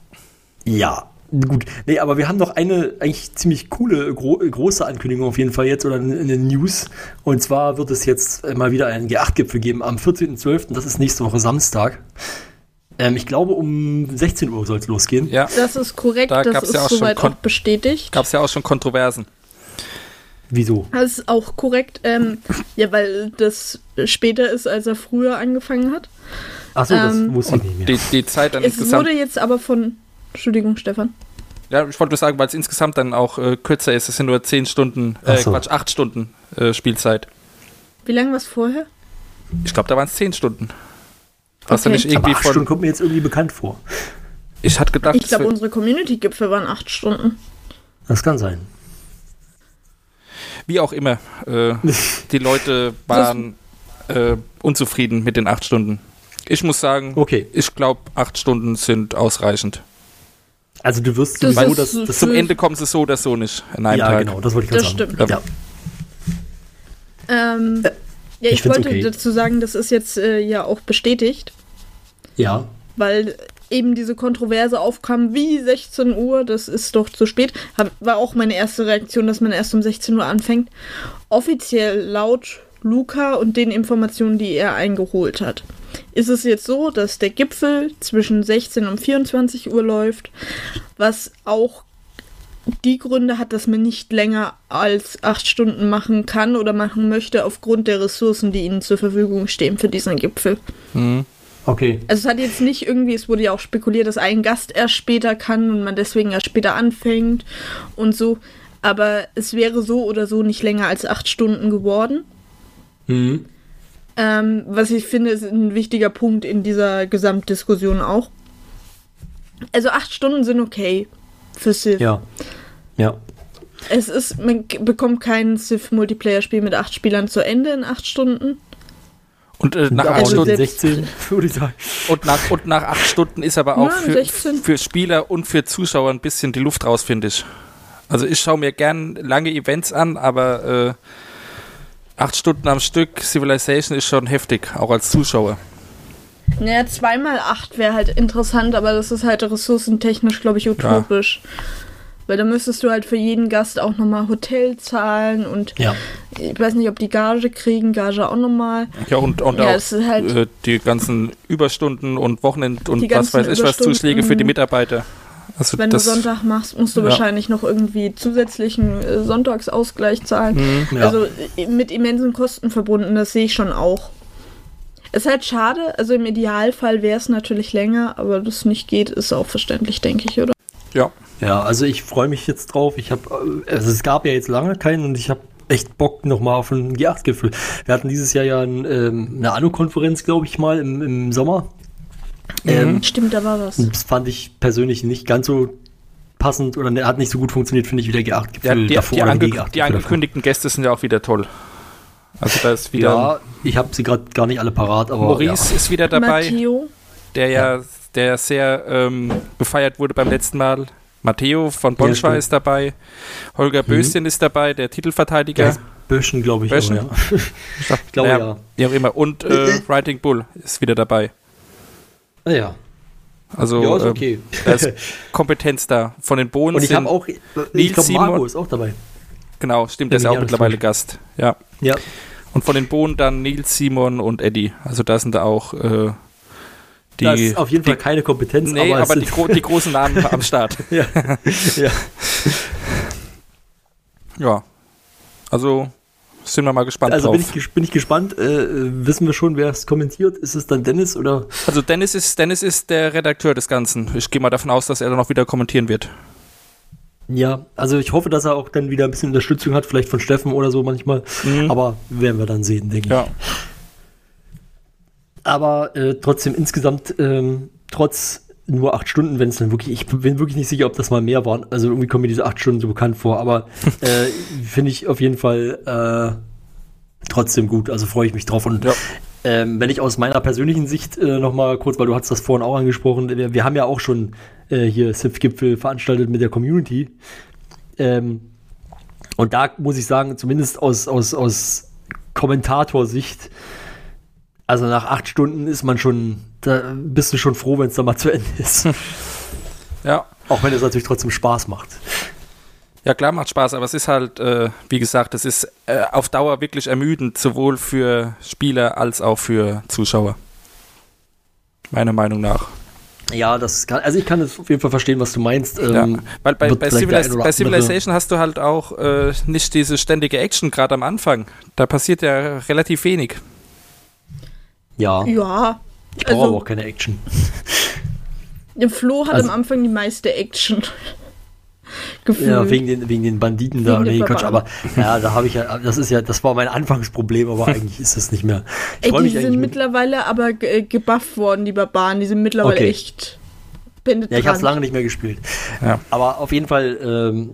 Ja, gut. Nee, aber wir haben noch eine eigentlich ziemlich coole, große Ankündigung auf jeden Fall jetzt oder eine News. Und zwar wird es jetzt mal wieder einen G8-Gipfel geben am 14.12. Das ist nächste Woche Samstag. Ich glaube, um 16 Uhr soll es losgehen. Ja. Das ist korrekt, Da das gab's ist ja auch soweit schon auch bestätigt. Gab es ja auch schon Kontroversen. Wieso? Das ist auch korrekt, ja, weil das später ist, als er früher angefangen hat. Achso, das wusste ich nicht mehr. Die Zeit dann Es insgesamt. wurde jetzt aber von... Entschuldigung, Stefan. Ja, ich wollte nur sagen, weil es insgesamt dann auch kürzer ist. Es sind nur 10 Stunden, Ach so. 8 Stunden Spielzeit. Wie lange war es vorher? Ich glaube, da waren es 10 Stunden. Was Okay. nicht Aber irgendwie 8 Stunden kommt mir jetzt irgendwie bekannt vor. Ich hatte gedacht, Ich glaube, unsere Community-Gipfel waren 8 Stunden. Das kann sein. wie auch immer, die Leute waren unzufrieden mit den 8 Stunden. Ich muss sagen, Okay. ich glaube, 8 Stunden sind ausreichend. Also du wirst Das sowieso ist das Zum Ende kommen sie so oder so nicht in einem ja, Tag. genau, das wollte ich gerade Das sagen. stimmt. Ja. Ja, ich ich find's wollte okay. dazu sagen, das ist jetzt ja auch bestätigt, Ja. weil eben diese Kontroverse aufkam, wie 16 Uhr, das ist doch zu spät. War auch meine erste Reaktion, dass man erst um 16 Uhr anfängt. Offiziell laut Luca und den Informationen, die er eingeholt hat, ist es jetzt so, dass der Gipfel zwischen 16 und 24 Uhr läuft, was auch die Gründe hat, dass man nicht länger als 8 Stunden machen kann oder machen möchte, aufgrund der Ressourcen, die ihnen zur Verfügung stehen für diesen Gipfel. Mhm. Okay. Also es hat jetzt nicht irgendwie, es wurde ja auch spekuliert, dass ein Gast erst später kann und man deswegen erst später anfängt und so. Aber es wäre so oder so nicht länger als 8 Stunden geworden. Mhm. Was ich finde, ist ein wichtiger Punkt in dieser Gesamtdiskussion auch. Also 8 Stunden sind okay für Civ. Ja. Ja. Es ist, man bekommt kein Civ-Multiplayer-Spiel mit 8 Spielern zu Ende in 8 Stunden. Und nach Aber 8 also Stunden, selbst- 16, würde ich sagen. und nach 8 Stunden ist aber auch Ja, 16. für Spieler und für Zuschauer ein bisschen die Luft raus, finde ich. Also ich schaue mir gern lange Events an, aber 8 Stunden am Stück Civilization ist schon heftig, auch als Zuschauer. Naja, 2x8 wäre halt interessant, aber das ist halt ressourcentechnisch, glaube ich, utopisch. Weil da müsstest du halt für jeden Gast auch nochmal Hotel zahlen und Ja. ich weiß nicht, ob die Gage kriegen, Gage auch nochmal. Ja, und Ja, auch es ist halt die ganzen Überstunden und Wochenend und Die was ganzen weiß ich was Zuschläge für die Mitarbeiter. Also wenn das, du Sonntag machst, musst du Ja. wahrscheinlich noch irgendwie zusätzlichen Sonntagsausgleich zahlen. Ja. Also mit immensen Kosten verbunden, das sehe ich schon auch. Ist halt schade, also im Idealfall wäre es natürlich länger, aber das nicht geht, ist auch verständlich, denke ich, oder? ja. Ja, also ich freue mich jetzt drauf. Also es gab ja jetzt lange keinen und ich habe echt Bock nochmal auf einen G8-Gipfel. Wir hatten dieses Jahr ja eine Anno-Konferenz, glaube ich mal, im Sommer. Stimmt, da war was. Das fand ich persönlich nicht ganz so passend oder hat nicht so gut funktioniert, finde ich, wie der G8-Gipfel Die davor. oder die G8-Gipfel angekündigten Gäste sind ja auch wieder toll. Also da ist wieder Ja, ich habe sie gerade gar nicht alle parat, aber Maurice ist wieder dabei, Matteo, der sehr gefeiert wurde beim letzten Mal. Matteo von Bonschwa stimmt. ist dabei. Holger Böschen ist dabei, der Titelverteidiger. ja. Böschen, glaube ich. Böschen? Aber, ja. Ich glaube, ja. Wie auch immer. Und Writing Bull ist wieder dabei. Ja. Also Ja, ist okay. da ist Kompetenz da. Von den Bohnen Und ich sind, habe auch, ich Nils glaube, Marco Simon- ist auch dabei. genau, stimmt, der ist ja auch Emilianus mittlerweile Busch. Gast. Ja. Ja. Und von den Bohnen dann Nils, Simon und Eddie. Also da sind da auch die... Da ist auf jeden Fall keine Kompetenz, Nee, aber, aber es die, die großen Namen am Start. ja. Ja. Ja. Also sind wir mal gespannt Also drauf. bin ich gespannt. Wissen wir schon, wer es kommentiert? Ist es dann Dennis oder? Also Dennis ist der Redakteur des Ganzen. Ich gehe mal davon aus, dass er dann auch wieder kommentieren wird. Ja, also ich hoffe, dass er auch dann wieder ein bisschen Unterstützung hat, vielleicht von Steffen oder so manchmal. Aber werden wir dann sehen, denke ich. Ja. Aber trotzdem insgesamt, trotz nur 8 Stunden, wenn es dann wirklich, ich bin wirklich nicht sicher, ob das mal mehr waren. Also irgendwie kommen mir diese 8 Stunden so bekannt vor, aber finde ich auf jeden Fall trotzdem gut. Also freue ich mich drauf. Und Ja. wenn ich aus meiner persönlichen Sicht nochmal kurz, weil du hast das vorhin auch angesprochen, wir haben ja auch schon hier Civ-Gipfel veranstaltet mit der Community. Und da muss ich sagen, zumindest aus Kommentatorsicht, also nach 8 Stunden ist man schon, da bist du schon froh, wenn es dann mal zu Ende ist. Ja. Auch wenn es natürlich trotzdem Spaß macht. Ja, klar, macht Spaß, aber es ist halt, wie gesagt, es ist auf Dauer wirklich ermüdend, sowohl für Spieler als auch für Zuschauer. Meiner Meinung nach. Ja, ich kann es auf jeden Fall verstehen, was du meinst. Ja, weil bei Civilization hast du halt auch nicht diese ständige Action, gerade am Anfang. Da passiert ja relativ wenig. Ja. Ja. Ich brauche aber auch keine Action. Der Flo hat am Anfang die meiste Action. Gefühlt. Ja, wegen den Banditen da. Nee, Quatsch, aber ja, da habe ich ja, das war mein Anfangsproblem, aber eigentlich ist das nicht mehr. Die sind mittlerweile aber gebufft worden, die Barbaren. Die sind mittlerweile echt penetrant. Ja, ich habe es lange nicht mehr gespielt. Ja. Aber auf jeden Fall,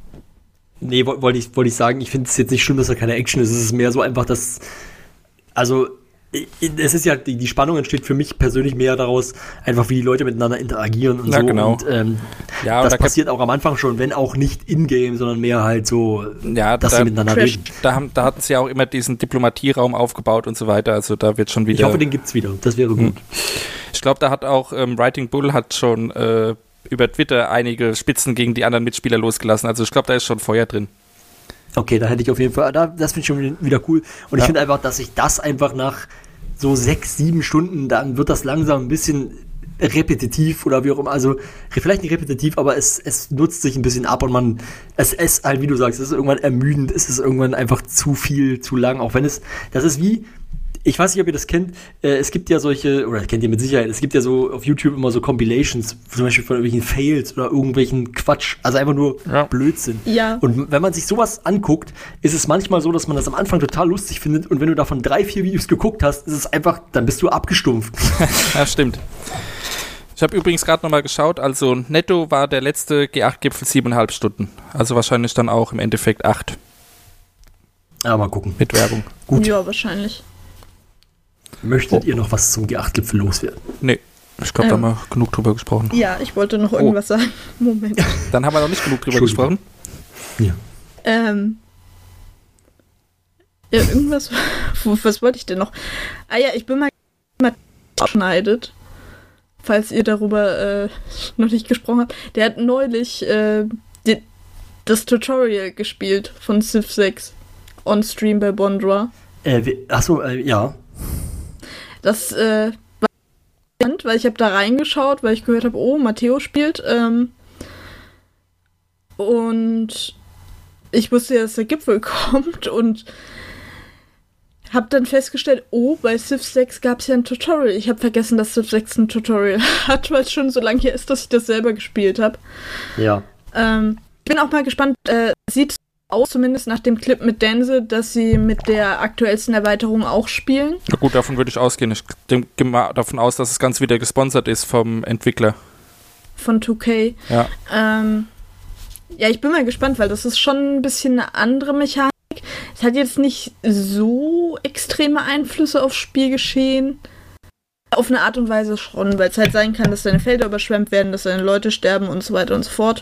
wollte ich sagen, ich finde es jetzt nicht schlimm, dass da keine Action ist. Es ist mehr so einfach, dass, also, es ist ja, die Spannung entsteht für mich persönlich mehr daraus, einfach wie die Leute miteinander interagieren und so. Genau. Und das passiert auch am Anfang schon, wenn auch nicht in-game, sondern mehr halt so, dass sie miteinander reden. Da hatten sie ja auch immer diesen Diplomatieraum aufgebaut und so weiter, also da wird schon wieder... Ich hoffe, den gibt's wieder, das wäre gut. Ich glaube, da hat auch Writing Bull hat schon über Twitter einige Spitzen gegen die anderen Mitspieler losgelassen, also ich glaube, da ist schon Feuer drin. Okay, da hätte ich auf jeden Fall, das finde ich schon wieder cool. Und ich finde einfach, dass ich das einfach nach so 6-7 Stunden, dann wird das langsam ein bisschen repetitiv oder wie auch immer. Also vielleicht nicht repetitiv, aber es nutzt sich ein bisschen ab und es ist halt, wie du sagst, es ist irgendwann ermüdend, es ist irgendwann einfach zu viel, zu lang. Auch wenn das ist wie, ich weiß nicht, ob ihr das kennt, es gibt ja solche, oder kennt ihr mit Sicherheit, es gibt ja so auf YouTube immer so Compilations, zum Beispiel von irgendwelchen Fails oder irgendwelchen Quatsch, also einfach nur Blödsinn. Ja. Und wenn man sich sowas anguckt, ist es manchmal so, dass man das am Anfang total lustig findet und wenn du davon 3-4 Videos geguckt hast, ist es einfach, dann bist du abgestumpft. Ja, stimmt. Ich habe übrigens gerade nochmal geschaut, also netto war der letzte G8-Gipfel 7,5 Stunden, also wahrscheinlich dann auch im Endeffekt 8. Ja, mal gucken. Mit Werbung. Gut. Ja, wahrscheinlich. Möchtet ihr noch was zum G8-Gipfel loswerden? Nee, ich glaube, da haben wir genug drüber gesprochen. Ja, ich wollte noch irgendwas sagen. Moment. Dann haben wir noch nicht genug drüber gesprochen. Ja. Ja, irgendwas. Was wollte ich denn noch? Ah ja, ich bin mal abschneidet, falls ihr darüber noch nicht gesprochen habt. Der hat neulich das Tutorial gespielt von Civ 6 on Stream bei Bondra. Ja. Das war spannend, weil ich habe da reingeschaut, weil ich gehört habe, oh, Matteo spielt. Und ich wusste ja, dass der Gipfel kommt und habe dann festgestellt, oh, bei Civ 6 gab es ja ein Tutorial. Ich habe vergessen, dass Civ 6 ein Tutorial hat, weil es schon so lange her ist, dass ich das selber gespielt habe. Ja. Ich bin auch mal gespannt, sieht aus, zumindest nach dem Clip mit Dense, dass sie mit der aktuellsten Erweiterung auch spielen. Na gut, davon würde ich ausgehen. Ich gehe mal davon aus, dass es ganz wieder gesponsert ist vom Entwickler. Von 2K. Ja. Ja, ich bin mal gespannt, weil das ist schon ein bisschen eine andere Mechanik. Es hat jetzt nicht so extreme Einflüsse aufs Spielgeschehen. Auf eine Art und Weise schon, weil es halt sein kann, dass deine Felder überschwemmt werden, dass deine Leute sterben und so weiter und so fort.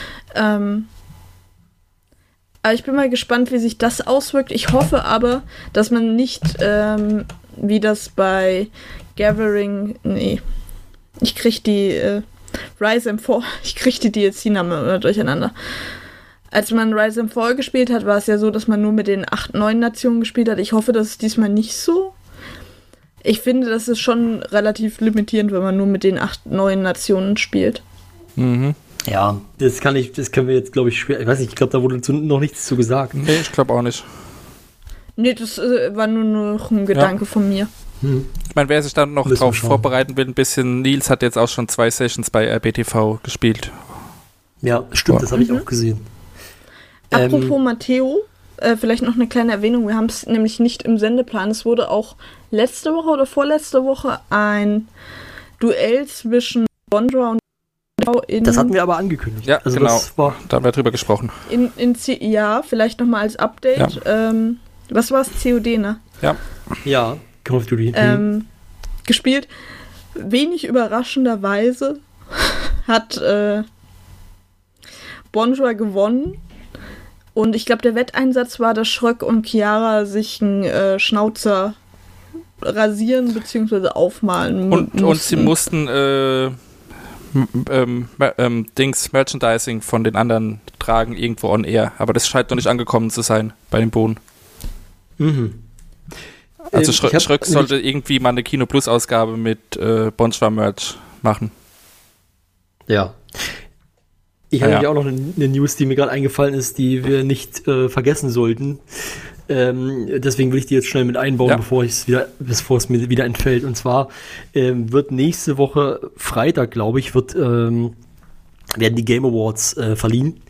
Aber ich bin mal gespannt, wie sich das auswirkt. Ich hoffe aber, dass man nicht, wie das bei Gathering, ich krieg die Rise and Fall, ich krieg die DLC-Namen durcheinander. Als man Rise and Fall gespielt hat, war es ja so, dass man nur mit den 8 neuen Nationen gespielt hat. Ich hoffe, das ist diesmal nicht so. Ich finde, das ist schon relativ limitierend, wenn man nur mit den 8 neuen Nationen spielt. Mhm. Ja, das können wir jetzt, glaube ich, schwer. Ich weiß nicht, ich glaube, da wurde noch nichts zu gesagt. Nee, ich glaube auch nicht. Nee, das war nur noch ein Gedanke von mir. Ich meine, wer sich dann noch drauf vorbereiten will, ein bisschen, Nils hat jetzt auch schon 2 Sessions bei RBTV gespielt. Ja, stimmt, das habe ich auch gesehen. Apropos Matteo, vielleicht noch eine kleine Erwähnung, wir haben es nämlich nicht im Sendeplan, es wurde auch letzte Woche oder vorletzte Woche ein Duell zwischen Bondra und das hatten wir aber angekündigt. Ja, also genau, da haben wir drüber gesprochen. Ja, vielleicht nochmal als Update. Ja. Was war es? COD, ne? Ja, Call of Duty. Gespielt. Wenig überraschenderweise hat Bondra gewonnen. Und ich glaube, der Wetteinsatz war, dass Schröck und Chiara sich einen Schnauzer rasieren bzw. aufmalen und sie mussten Merchandising von den anderen tragen irgendwo on air. Aber das scheint noch nicht angekommen zu sein bei den Bohnen. Mhm. Also Schröck sollte irgendwie mal eine Kino Plus Ausgabe mit Bonschwa-Merch machen. Ja. Ich habe ja auch noch eine News, die mir gerade eingefallen ist, die wir nicht vergessen sollten. Deswegen will ich die jetzt schnell mit einbauen, bevor es mir wieder entfällt. Und zwar wird nächste Woche Freitag, glaube ich, werden die Game Awards verliehen.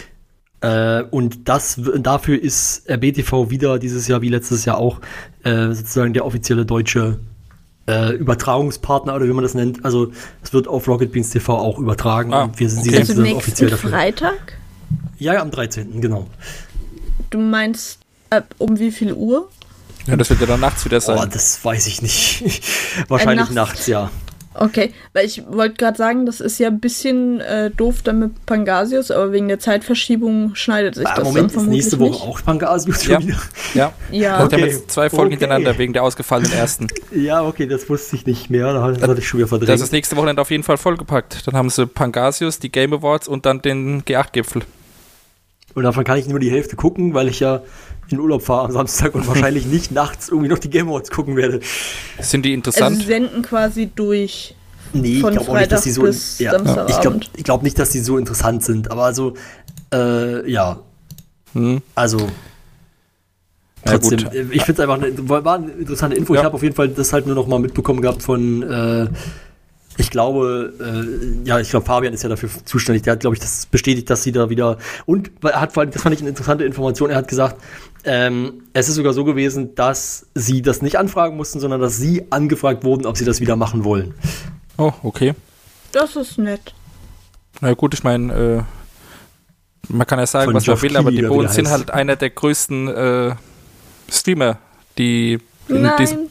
Und dafür ist RBTV wieder dieses Jahr wie letztes Jahr auch sozusagen der offizielle deutsche Übertragungspartner oder wie man das nennt. Also es wird auf Rocket Beans TV auch übertragen. Und wir sind also offiziell dafür. Freitag? Ja, am 13. genau. Du meinst um wie viel Uhr? Ja, das wird ja dann nachts wieder sein. Oh, das weiß ich nicht. Wahrscheinlich nachts, ja. Okay, weil ich wollte gerade sagen, das ist ja ein bisschen doof dann mit Pangasius, aber wegen der Zeitverschiebung schneidet sich das Moment, dann vermutlich ist nächste Woche nicht. Auch Pangasius schon wieder? Ja. Also wir haben jetzt 2 Folgen hintereinander wegen der ausgefallenen ersten. Ja, okay, das wusste ich nicht mehr. Das hatte ich schon wieder verdrängt. Das ist nächste Wochenende auf jeden Fall vollgepackt. Dann haben sie Pangasius, die Game Awards und dann den G8-Gipfel. Und davon kann ich nur die Hälfte gucken, weil ich ja in Urlaub fahre am Samstag und wahrscheinlich nicht nachts irgendwie noch die Game Awards gucken werde. Sind die interessant? Also sie senden quasi durch. Nee, ich glaube auch nicht, dass die so. Ich glaube nicht, dass die so interessant sind. Aber also, ja. Also. Trotzdem, ja, ich finde es einfach war eine interessante Info. Ja. Ich habe auf jeden Fall das halt nur noch mal mitbekommen gehabt von. Ich glaube, Fabian ist ja dafür zuständig. Der hat, glaube ich, das bestätigt, dass sie da wieder. Und er hat vor allem, das fand ich eine interessante Information, er hat gesagt, es ist sogar so gewesen, dass sie das nicht anfragen mussten, sondern dass sie angefragt wurden, ob sie das wieder machen wollen. Oh, okay. Das ist nett. Na gut, ich meine, man kann ja sagen, was man will, aber die Bohnen sind halt einer der größten Streamer, die in diesem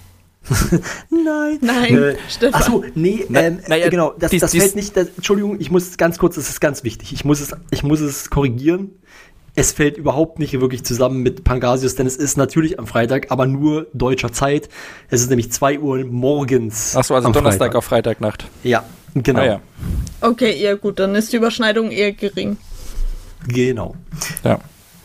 Nein. Achso, nee, genau, das fällt nicht, Entschuldigung, ich muss ganz kurz, das ist ganz wichtig, ich muss es korrigieren, es fällt überhaupt nicht wirklich zusammen mit Pangasius, denn es ist natürlich am Freitag, aber nur deutscher Zeit, es ist nämlich 2 Uhr morgens. Achso, also Donnerstag Freitag. Auf Freitagnacht. Ja, genau. Ah, ja. Okay, ja gut, dann ist die Überschneidung eher gering. Genau. Ja.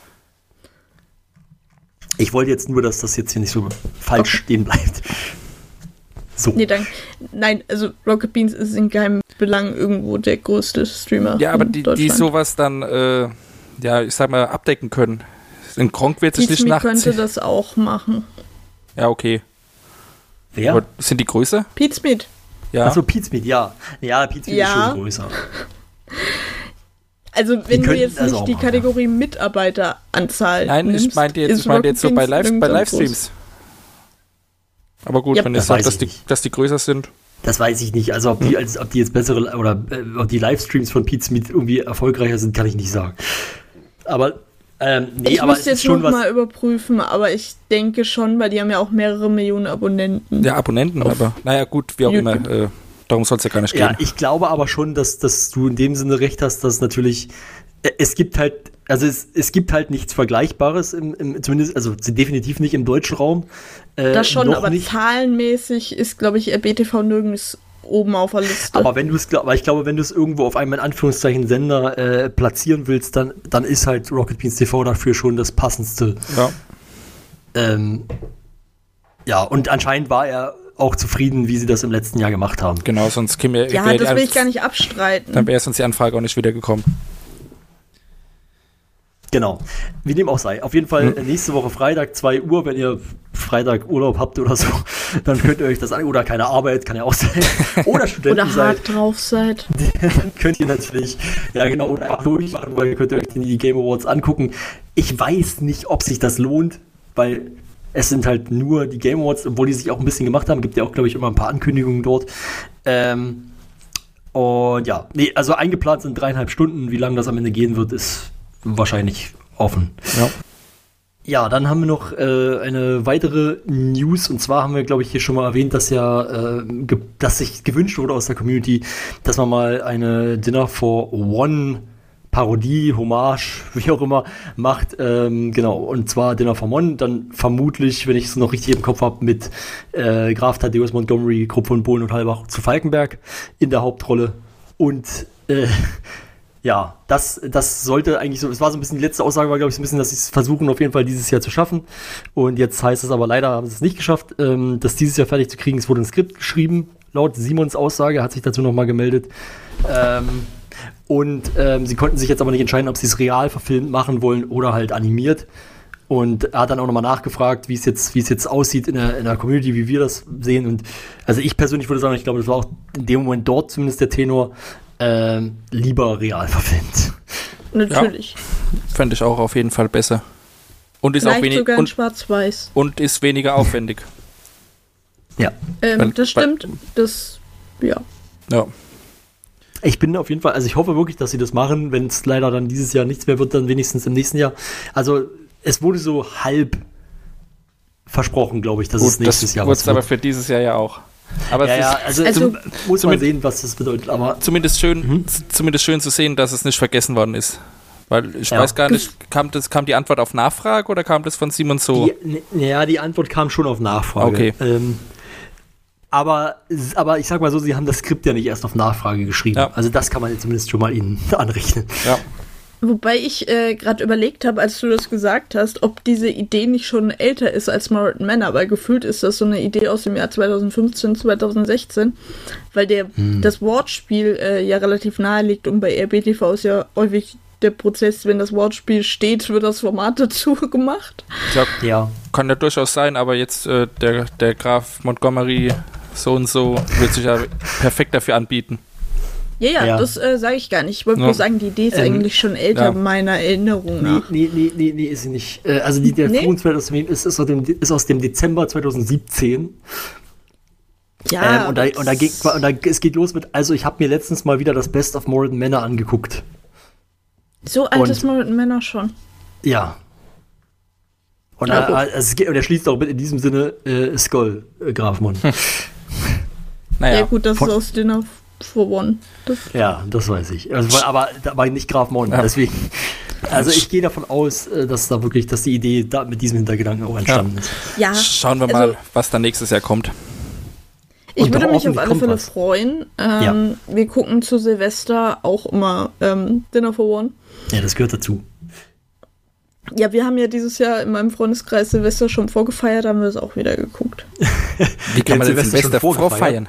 Ich wollte jetzt nur, dass das jetzt hier nicht so falsch stehen bleibt. So. Nee, danke. Nein, also Rocket Beans ist in keinem Belang irgendwo der größte Streamer. Ja, aber die sowas dann, ich sag mal, abdecken können. In Gronk wird sich nicht nachts. könnte das auch machen. Ja, okay. Wer? Aber sind die größer? Pizmeet. Ja. Achso, Pizmeet, ja. Ja, Pizmeet ist schon größer. Also wenn du jetzt nicht die Kategorie Mitarbeiteranzahl nimmst, ich meinte jetzt so bei Livestreams. Aber gut, wenn ihr sagt, dass die größer sind. Das weiß ich nicht. Also ob die jetzt bessere oder ob die Livestreams von Pizmeet irgendwie erfolgreicher sind, kann ich nicht sagen. Aber ich muss jetzt schon noch mal überprüfen, aber ich denke schon, weil die haben ja auch mehrere Millionen Abonnenten. Ja, Abonnenten, aber naja gut, wie auch YouTube. Immer. Darum soll es ja gar nicht gehen. Ja, ich glaube aber schon, dass du in dem Sinne recht hast, dass natürlich es gibt halt nichts Vergleichbares zumindest, also definitiv nicht im deutschen Raum. Das schon, aber nicht. Zahlenmäßig ist, glaube ich, RBTV nirgends oben auf der Liste. Aber ich glaube, wenn du es irgendwo auf einem in Anführungszeichen Sender platzieren willst, dann ist halt Rocket Beans TV dafür schon das passendste. Ja. Und anscheinend war er auch zufrieden, wie sie das im letzten Jahr gemacht haben. Genau, sonst käme das will ich gar nicht abstreiten. Dann wäre sonst die Anfrage auch nicht wiedergekommen. Genau. Wie dem auch sei. Auf jeden Fall nächste Woche Freitag, 2 Uhr, wenn ihr Freitag Urlaub habt oder so, dann könnt ihr euch das an, oder keine Arbeit, kann ja auch sein. Oder Studenten oder hart drauf seid. Dann könnt ihr natürlich, oder einfach durchmachen, weil ihr könnt euch die Game Awards angucken. Ich weiß nicht, ob sich das lohnt, weil es sind halt nur die Game Awards, obwohl die sich auch ein bisschen gemacht haben. Gibt ja auch, glaube ich, immer ein paar Ankündigungen dort. Und ja, also eingeplant sind 3,5 Stunden. Wie lange das am Ende gehen wird, ist wahrscheinlich offen. Ja, dann haben wir noch eine weitere News. Und zwar haben wir, glaube ich, hier schon mal erwähnt, dass dass sich gewünscht wurde aus der Community, dass man mal eine Dinner for One Parodie, Hommage, wie auch immer, macht, genau, und zwar Dinner for One, dann vermutlich, wenn ich es noch richtig im Kopf habe, mit Graf Thaddeus Montgomery, Krupp von Bohlen und Halbach zu Falkenberg in der Hauptrolle. Und ja, das sollte eigentlich so, es war so ein bisschen, die letzte Aussage war, glaube ich, so ein bisschen, dass sie es versuchen, auf jeden Fall dieses Jahr zu schaffen. Und jetzt heißt es aber, leider haben sie es nicht geschafft, das dieses Jahr fertig zu kriegen. Es wurde ein Skript geschrieben, laut Simons Aussage, hat sich dazu nochmal gemeldet. Sie konnten sich jetzt aber nicht entscheiden, ob sie es real verfilmt machen wollen oder halt animiert. Und er hat dann auch nochmal nachgefragt, wie es jetzt aussieht in der Community, wie wir das sehen. Und also ich persönlich würde sagen, ich glaube, das war auch in dem Moment dort zumindest der Tenor, lieber real verfilmt. Natürlich. Ja, fände ich auch auf jeden Fall besser. Und ist vielleicht auch sogar in Schwarz-Weiß. Und ist weniger aufwendig. Ja. Das stimmt. Ja. Ich bin auf jeden Fall, also ich hoffe wirklich, dass sie das machen. Wenn es leider dann dieses Jahr nichts mehr wird, dann wenigstens im nächsten Jahr. Also es wurde so halb versprochen, glaube ich, dass es nächstes Jahr wird. Das wurde es aber für dieses Jahr ja auch. Aber also muss man sehen, was das bedeutet. Aber zumindest schön zu sehen, dass es nicht vergessen worden ist. Weil ich weiß gar nicht, kam die Antwort auf Nachfrage oder kam das von Simon so? Die Antwort kam schon auf Nachfrage. Okay. Aber ich sag mal so, sie haben das Skript ja nicht erst auf Nachfrage geschrieben. Ja. Also das kann man jetzt zumindest schon mal ihnen anrechnen. Ja. Wobei ich gerade überlegt habe, als du das gesagt hast, ob diese Idee nicht schon älter ist als Mountain Manor, weil gefühlt ist das so eine Idee aus dem Jahr 2015, 2016, weil das Wortspiel ja relativ nahe liegt und bei RBTV ist ja häufig der Prozess, wenn das Wortspiel steht, wird das Format dazu gemacht. Ja. Kann ja durchaus sein, aber jetzt der Graf Montgomery so und so wird sich ja perfekt dafür anbieten. Ja, das sage ich gar nicht. Ich wollte nur sagen, die Idee ist eigentlich schon älter, meiner Erinnerung nach. Nee, ist sie nicht. Also der Frühlingsfeld ist aus dem Dezember 2017. Ja. Es geht los mit, also ich habe mir letztens mal wieder das Best of Mountain Manor angeguckt. So alt ist Mountain Manor schon. Ja. Und er schließt auch mit in diesem Sinne Skoll, Grafmon. Ja gut, das ist aus Dinner for One. Das weiß ich. Also, aber da war nicht Graf Mon, deswegen. Also ich gehe davon aus, dass die Idee da mit diesem Hintergedanken auch entstanden ist. Ja. Schauen wir mal, was dann nächstes Jahr kommt. Ich würde mich auf alle Fälle freuen. Wir gucken zu Silvester auch immer Dinner for One. Ja, das gehört dazu. Ja, wir haben ja dieses Jahr in meinem Freundeskreis Silvester schon vorgefeiert, haben wir es auch wieder geguckt. Wie kann man Silvester vorfeiern?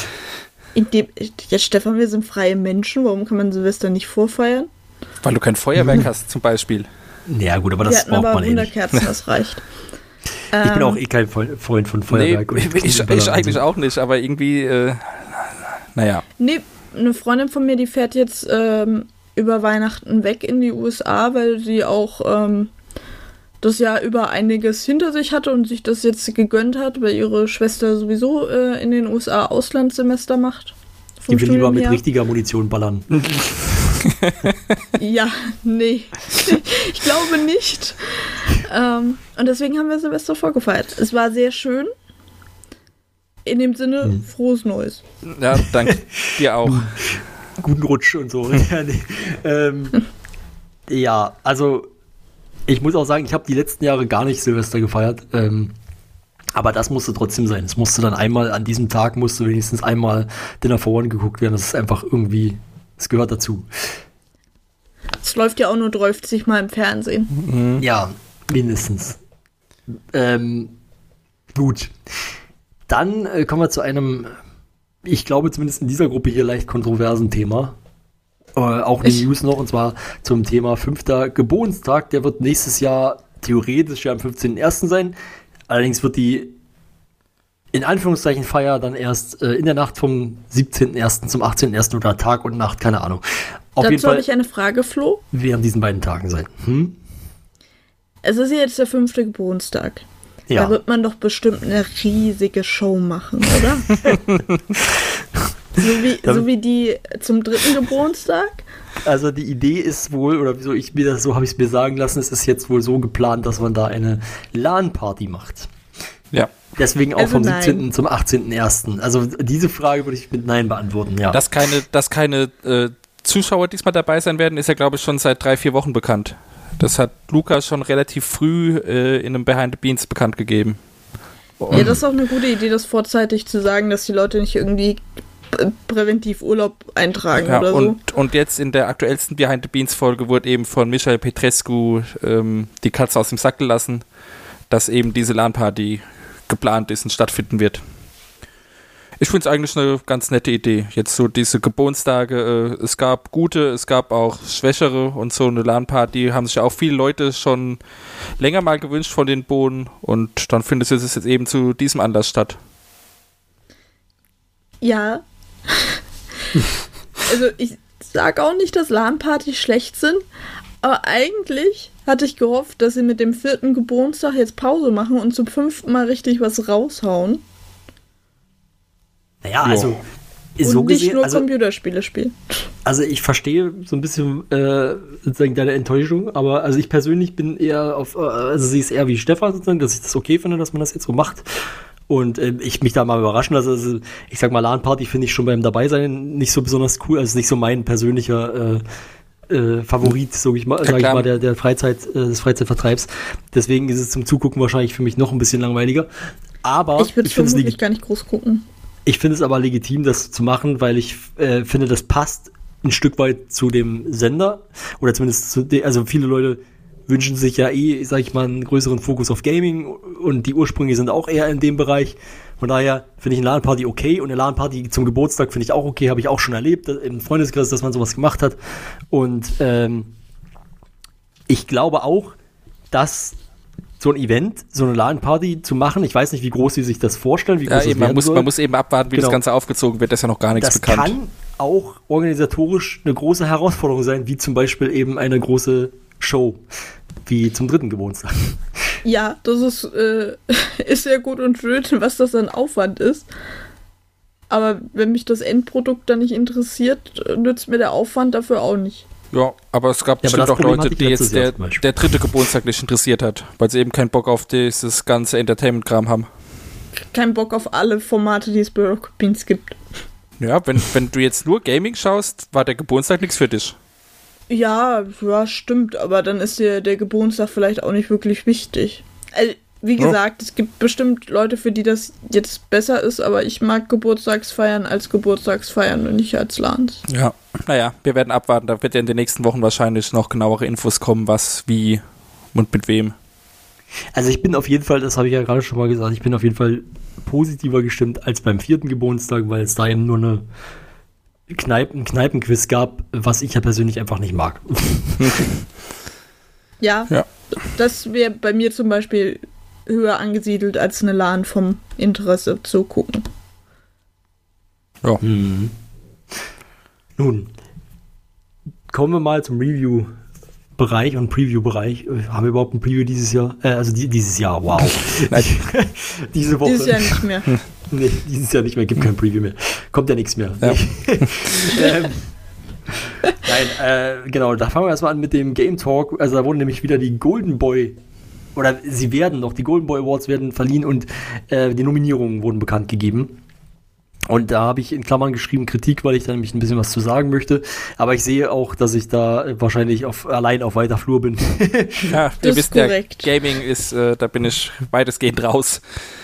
Stefan, wir sind freie Menschen, warum kann man Silvester nicht vorfeiern? Weil du kein Feuerwerk hast, zum Beispiel. Ja gut, aber das braucht man nicht. Kerzen, das reicht. Ich bin auch kein Freund von Feuerwerk. Nee, ich eigentlich auch nicht, aber irgendwie, naja. Nee, eine Freundin von mir, die fährt jetzt über Weihnachten weg in die USA, weil sie auch das Jahr über einiges hinter sich hatte und sich das jetzt gegönnt hat, weil ihre Schwester sowieso in den USA Auslandssemester macht. Die will lieber mit richtiger Munition ballern. Ja, nee. Ich glaube nicht. Und deswegen haben wir Silvester vorgefeiert. Es war sehr schön. In dem Sinne, frohes Neues. Ja, danke. Dir auch. Guten Rutsch und so. Ja, also ich muss auch sagen, ich habe die letzten Jahre gar nicht Silvester gefeiert. Aber das musste trotzdem sein. Es musste dann einmal, an diesem Tag musste wenigstens einmal Dinner for One geguckt werden. Das ist einfach irgendwie, es gehört dazu. Es läuft ja auch nur 30 Mal im Fernsehen. Mhm. Ja, mindestens. Gut. Dann kommen wir zu einem, ich glaube zumindest in dieser Gruppe hier leicht kontroversen Thema. Auch eine News noch, und zwar zum Thema 5. Geburtstag. Der wird nächstes Jahr theoretisch ja am 15.01. sein. Allerdings wird die in Anführungszeichen Feier dann erst in der Nacht vom 17.01. zum 18.01. oder Tag und Nacht, keine Ahnung. Dazu habe ich eine Frage, Flo. Während diesen beiden Tagen sein. Es ist ja jetzt der 5. Geburtstag. Ja. Da wird man doch bestimmt eine riesige Show machen, oder? so wie die zum 3. Geburtstag? Also die Idee ist wohl, oder so habe ich es mir sagen lassen, es ist jetzt wohl so geplant, dass man da eine LAN-Party macht. Ja. Deswegen auch vom 17. zum 18.01. Also diese Frage würde ich mit Nein beantworten, ja. Dass keine Zuschauer diesmal dabei sein werden, ist ja, glaube ich, schon seit 3-4 Wochen bekannt. Das hat Lukas schon relativ früh in einem Behind the Beans bekannt gegeben. Ja, das ist auch eine gute Idee, das vorzeitig zu sagen, dass die Leute nicht irgendwie präventiv Urlaub eintragen Ja, oder so. und jetzt in der aktuellsten Behind the Beans Folge wurde eben von Michael Petrescu die Katze aus dem Sack gelassen, dass eben diese LAN-Party geplant ist und stattfinden wird. Ich finde es eigentlich eine ganz nette Idee. Jetzt so diese Geburtstage, es gab gute, es gab auch schwächere und so eine LAN-Party haben sich ja auch viele Leute schon länger mal gewünscht von den Bohnen und dann findet es jetzt eben zu diesem Anlass statt. Ja. Also ich sage auch nicht, dass LAN-Partys schlecht sind, aber eigentlich hatte ich gehofft, dass sie mit dem 4. Geburtstag jetzt Pause machen und zum 5. Mal richtig was raushauen. Naja, also Und so nicht gesehen, nur also, Computerspiele spielen. also ich verstehe so ein bisschen sozusagen deine Enttäuschung, aber also ich persönlich bin eher also sehe es eher wie Stefan sozusagen, dass ich das okay finde, dass man das jetzt so macht. Und ich mich da mal überraschen lasse. Also ich sag mal, LAN-Party finde ich schon beim Dabeisein nicht so besonders cool. Also nicht so mein persönlicher Favorit, sag ich mal, der Freizeit, des Freizeitvertreibs. Deswegen ist es zum Zugucken wahrscheinlich für mich noch ein bisschen langweiliger. Aber Ich würde es vermutlich gar nicht groß gucken. ich finde es aber legitim, das zu machen, weil ich finde, das passt ein Stück weit zu dem Sender. Oder zumindest also viele Leute wünschen sich ja sag ich mal, einen größeren Fokus auf Gaming und die Ursprünge sind auch eher in dem Bereich. Von daher finde ich eine LAN-Party okay und eine LAN-Party zum Geburtstag finde ich auch okay, habe ich auch schon erlebt im Freundeskreis, dass man sowas gemacht hat. Und ich glaube auch, dass so ein Event, so eine LAN-Party zu machen, ich weiß nicht, wie groß sie sich das vorstellen, wie groß Ja, eben, man muss eben abwarten, wie das Ganze aufgezogen wird, das ist ja noch gar nichts bekannt. Das kann auch organisatorisch eine große Herausforderung sein, wie zum Beispiel eben eine große Show, wie zum 3. Geburtstag. Ja, das ist sehr gut und schön, was das an Aufwand ist. Aber wenn mich das Endprodukt dann nicht interessiert, nützt mir der Aufwand dafür auch nicht. Ja, aber es gab bestimmt auch Leute, die jetzt der 3. Geburtstag nicht interessiert hat, weil sie eben keinen Bock auf dieses ganze Entertainment-Kram haben. Kein Bock auf alle Formate, die es bei Rocket Beans gibt. Ja, wenn du jetzt nur Gaming schaust, war der Geburtstag nichts für dich. Ja, stimmt, aber dann ist der Geburtstag vielleicht auch nicht wirklich wichtig. Also, wie gesagt, es gibt bestimmt Leute, für die das jetzt besser ist, aber ich mag Geburtstagsfeiern als Geburtstagsfeiern und nicht als LANs. Ja, naja, wir werden abwarten. Da wird ja in den nächsten Wochen wahrscheinlich noch genauere Infos kommen, was, wie und mit wem. Also ich bin auf jeden Fall, das habe ich ja gerade schon mal gesagt, ich bin auf jeden Fall positiver gestimmt als beim 4. Geburtstag, weil es da eben nur ein Kneipenquiz gab, was ich ja persönlich einfach nicht mag. Ja, das wäre bei mir zum Beispiel höher angesiedelt als eine LAN vom Interesse zu gucken. Ja. Nun, kommen wir mal zum Review-Bereich und Preview-Bereich. Haben wir überhaupt ein Preview dieses Jahr? Also dieses Jahr, wow. Diese Woche. Dieses Jahr nicht mehr. Nee, dieses Jahr nicht mehr, gibt kein Preview mehr. Kommt ja nichts mehr. Ja. Genau, da fangen wir erstmal an mit dem Game Talk. Also da wurden nämlich wieder die Golden Boy, oder sie werden noch, die Golden Boy Awards werden verliehen und die Nominierungen wurden bekannt gegeben. Und da habe ich in Klammern geschrieben Kritik, weil ich da nämlich ein bisschen was zu sagen möchte. Aber ich sehe auch, dass ich da wahrscheinlich allein auf weiter Flur bin. Ja, Das ihr wisst ja, Gaming ist, da bin ich weitestgehend raus.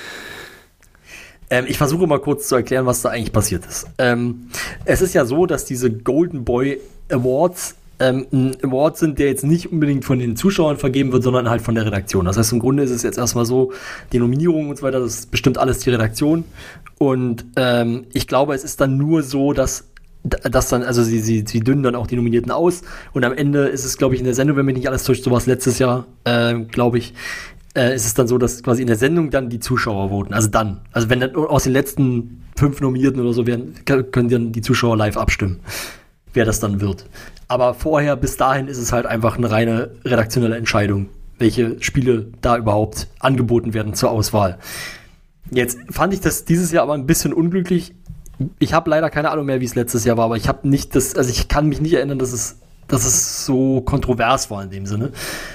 Ich versuche mal kurz zu erklären, was da eigentlich passiert ist. Es ist ja so, dass diese Golden Boy Awards ein Award sind, der jetzt nicht unbedingt von den Zuschauern vergeben wird, sondern halt von der Redaktion. Das heißt, im Grunde ist es jetzt erstmal so, die Nominierungen und so weiter, das ist bestimmt alles die Redaktion. Und ich glaube, es ist dann nur so, dass dann, also sie dünnen dann auch die Nominierten aus. Und am Ende ist es, glaube ich, in der Sendung, wenn mich nicht alles täuscht, sowas letztes Jahr, glaube ich, ist es dann so, dass quasi in der Sendung dann die Zuschauer voten. Also wenn dann aus den letzten 5 Nominierten oder so können dann die Zuschauer live abstimmen, wer das dann wird. Aber vorher, bis dahin, ist es halt einfach eine reine redaktionelle Entscheidung, welche Spiele da überhaupt angeboten werden zur Auswahl. Jetzt fand ich das dieses Jahr aber ein bisschen unglücklich. Ich habe leider keine Ahnung mehr, wie es letztes Jahr war, aber ich kann mich nicht erinnern, dass es so kontrovers war in dem Sinne.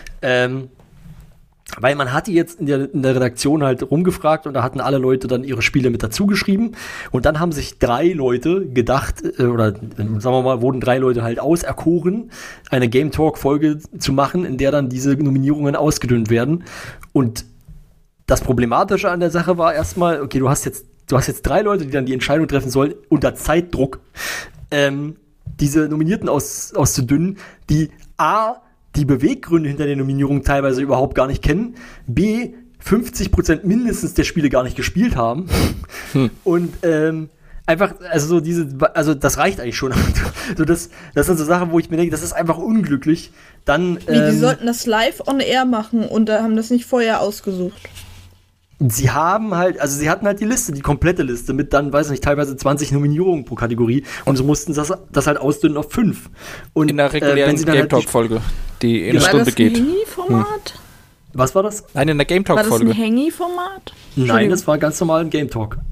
Weil man hatte jetzt in der Redaktion halt rumgefragt und da hatten alle Leute dann ihre Spiele mit dazu geschrieben und dann haben sich 3 Leute gedacht, oder sagen wir mal, wurden 3 Leute halt auserkoren, eine Game Talk Folge zu machen, in der dann diese Nominierungen ausgedünnt werden. Und das Problematische an der Sache war erstmal, okay, du hast jetzt du hast jetzt 3 Leute, die dann die Entscheidung treffen sollen, unter Zeitdruck, diese Nominierten auszudünnen, die A, die Beweggründe hinter der Nominierung teilweise überhaupt gar nicht kennen, B, 50% mindestens der Spiele gar nicht gespielt haben und einfach, also das reicht eigentlich schon. So, das sind so Sachen, wo ich mir denke, das ist einfach unglücklich. Dann, die sollten das live on air machen und haben das nicht vorher ausgesucht. Sie hatten halt die Liste, die komplette Liste mit dann, weiß nicht, teilweise 20 Nominierungen pro Kategorie und so mussten das halt ausdünnen auf 5. Und in der regulären Game Talk-Folge, die in einer Stunde geht. War das ein Hangy-Format? Was war das? Nein, in der Game Talk-Folge. War das ein Hangy-Format? Nein, das war ganz normal ein Game Talk.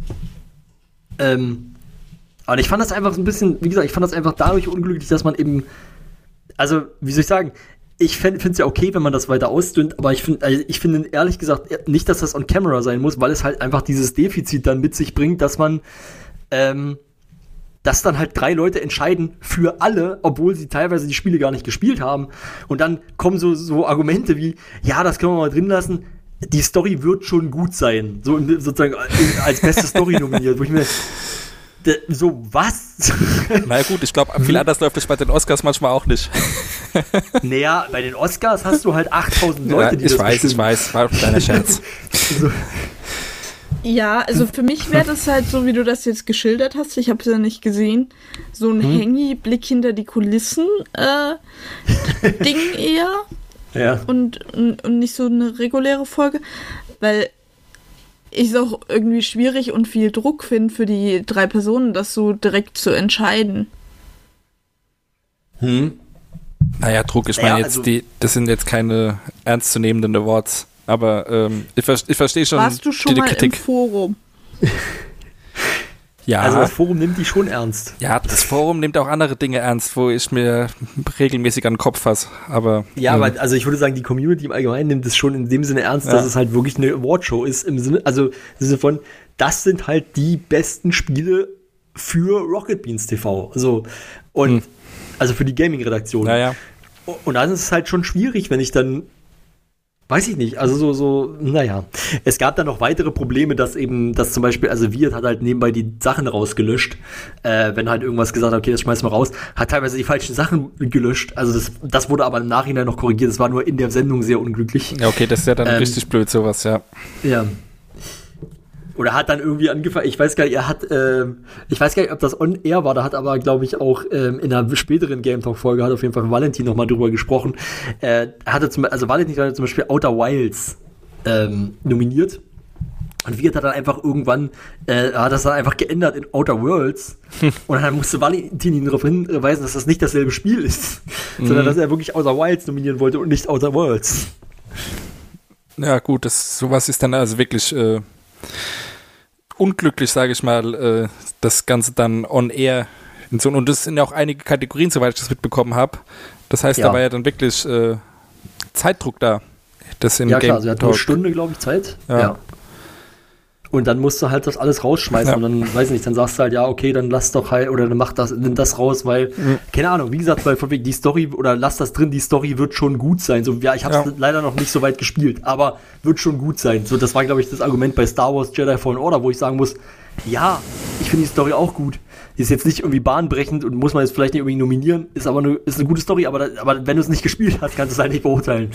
Aber ich fand das einfach so ein bisschen, wie gesagt, ich fand das einfach dadurch unglücklich, dass man eben, also, wie soll ich sagen, ich finde es ja okay, wenn man das weiter ausdünnt, aber ich finde ehrlich gesagt nicht, dass das on camera sein muss, weil es halt einfach dieses Defizit dann mit sich bringt, dass man, dass dann halt 3 Leute entscheiden für alle, obwohl sie teilweise die Spiele gar nicht gespielt haben. Und dann kommen so Argumente wie, ja, das können wir mal drin lassen, die Story wird schon gut sein. So sozusagen als beste Story nominiert, wo ich mir so, was? Na gut, ich glaube, viel anders läuft es bei den Oscars manchmal auch nicht. Naja, bei den Oscars hast du halt 8000 Leute, die das bestimmen. Ich weiß, war ein kleiner Scherz. So. Ja, also für mich wäre das halt so, wie du das jetzt geschildert hast, ich habe es ja nicht gesehen, so ein Hangy-Blick hinter die Kulissen Ding eher. Ja. Und nicht so eine reguläre Folge, weil ich es auch irgendwie schwierig und viel Druck finde für die 3 Personen, das so direkt zu entscheiden. Naja, Druck, ich meine jetzt, das sind jetzt keine ernstzunehmenden Awards, aber ich verstehe schon Warst du schon die mal Kritik. im Forum? Ja. Also das Forum nimmt die schon ernst. Ja, das Forum nimmt auch andere Dinge ernst, wo ich mir regelmäßig an den Kopf fasse. Aber aber also ich würde sagen, die Community im Allgemeinen nimmt es schon in dem Sinne ernst, dass es halt wirklich eine Awardshow ist. Im Sinne von, das sind halt die besten Spiele für Rocket Beans TV. Also, und also für die Gaming-Redaktion. Naja. Und dann ist es halt schon schwierig, wenn ich dann, weiß ich nicht, also naja. Es gab dann noch weitere Probleme, dass zum Beispiel, also Wirt hat halt nebenbei die Sachen rausgelöscht, wenn halt irgendwas gesagt hat, okay, das schmeißen wir raus, hat teilweise die falschen Sachen gelöscht, also das wurde aber im Nachhinein noch korrigiert, das war nur in der Sendung sehr unglücklich. Ja, okay, das ist ja dann richtig blöd, sowas, ja. Ja. Oder hat dann irgendwie angefangen, ich weiß gar nicht, ob das on air war, da hat aber, glaube ich, auch in einer späteren Game Talk Folge hat auf jeden Fall Valentin nochmal drüber gesprochen. Valentin hat zum Beispiel Outer Wilds nominiert. Und Wirt hat dann einfach irgendwann, hat das dann einfach geändert in Outer Worlds. Und dann musste Valentin ihn darauf hinweisen, dass das nicht dasselbe Spiel ist, sondern dass er wirklich Outer Wilds nominieren wollte und nicht Outer Worlds. Ja, gut, sowas ist dann also wirklich unglücklich, sage ich mal, das Ganze dann on air. Und das sind ja auch einige Kategorien, soweit ich das mitbekommen habe. Das heißt, da war ja dann wirklich Zeitdruck da. Das in ja, Game klar, sie hat eine Stunde, glaube ich, Zeit. Ja. Und dann musst du halt das alles rausschmeißen und dann, weiß ich nicht, dann sagst du halt, ja, okay, dann lass doch halt, oder dann nimm das raus, weil, keine Ahnung, wie gesagt, weil von wegen die Story, oder lass das drin, die Story wird schon gut sein. So, ja, ich habe es leider noch nicht so weit gespielt, aber wird schon gut sein. So, das war, glaube ich, das Argument bei Star Wars Jedi Fallen Order, wo ich sagen muss, ja, ich finde die Story auch gut. Die ist jetzt nicht irgendwie bahnbrechend und muss man jetzt vielleicht nicht irgendwie nominieren, ist aber ist eine gute Story, aber wenn du es nicht gespielt hast, kannst du es halt nicht beurteilen.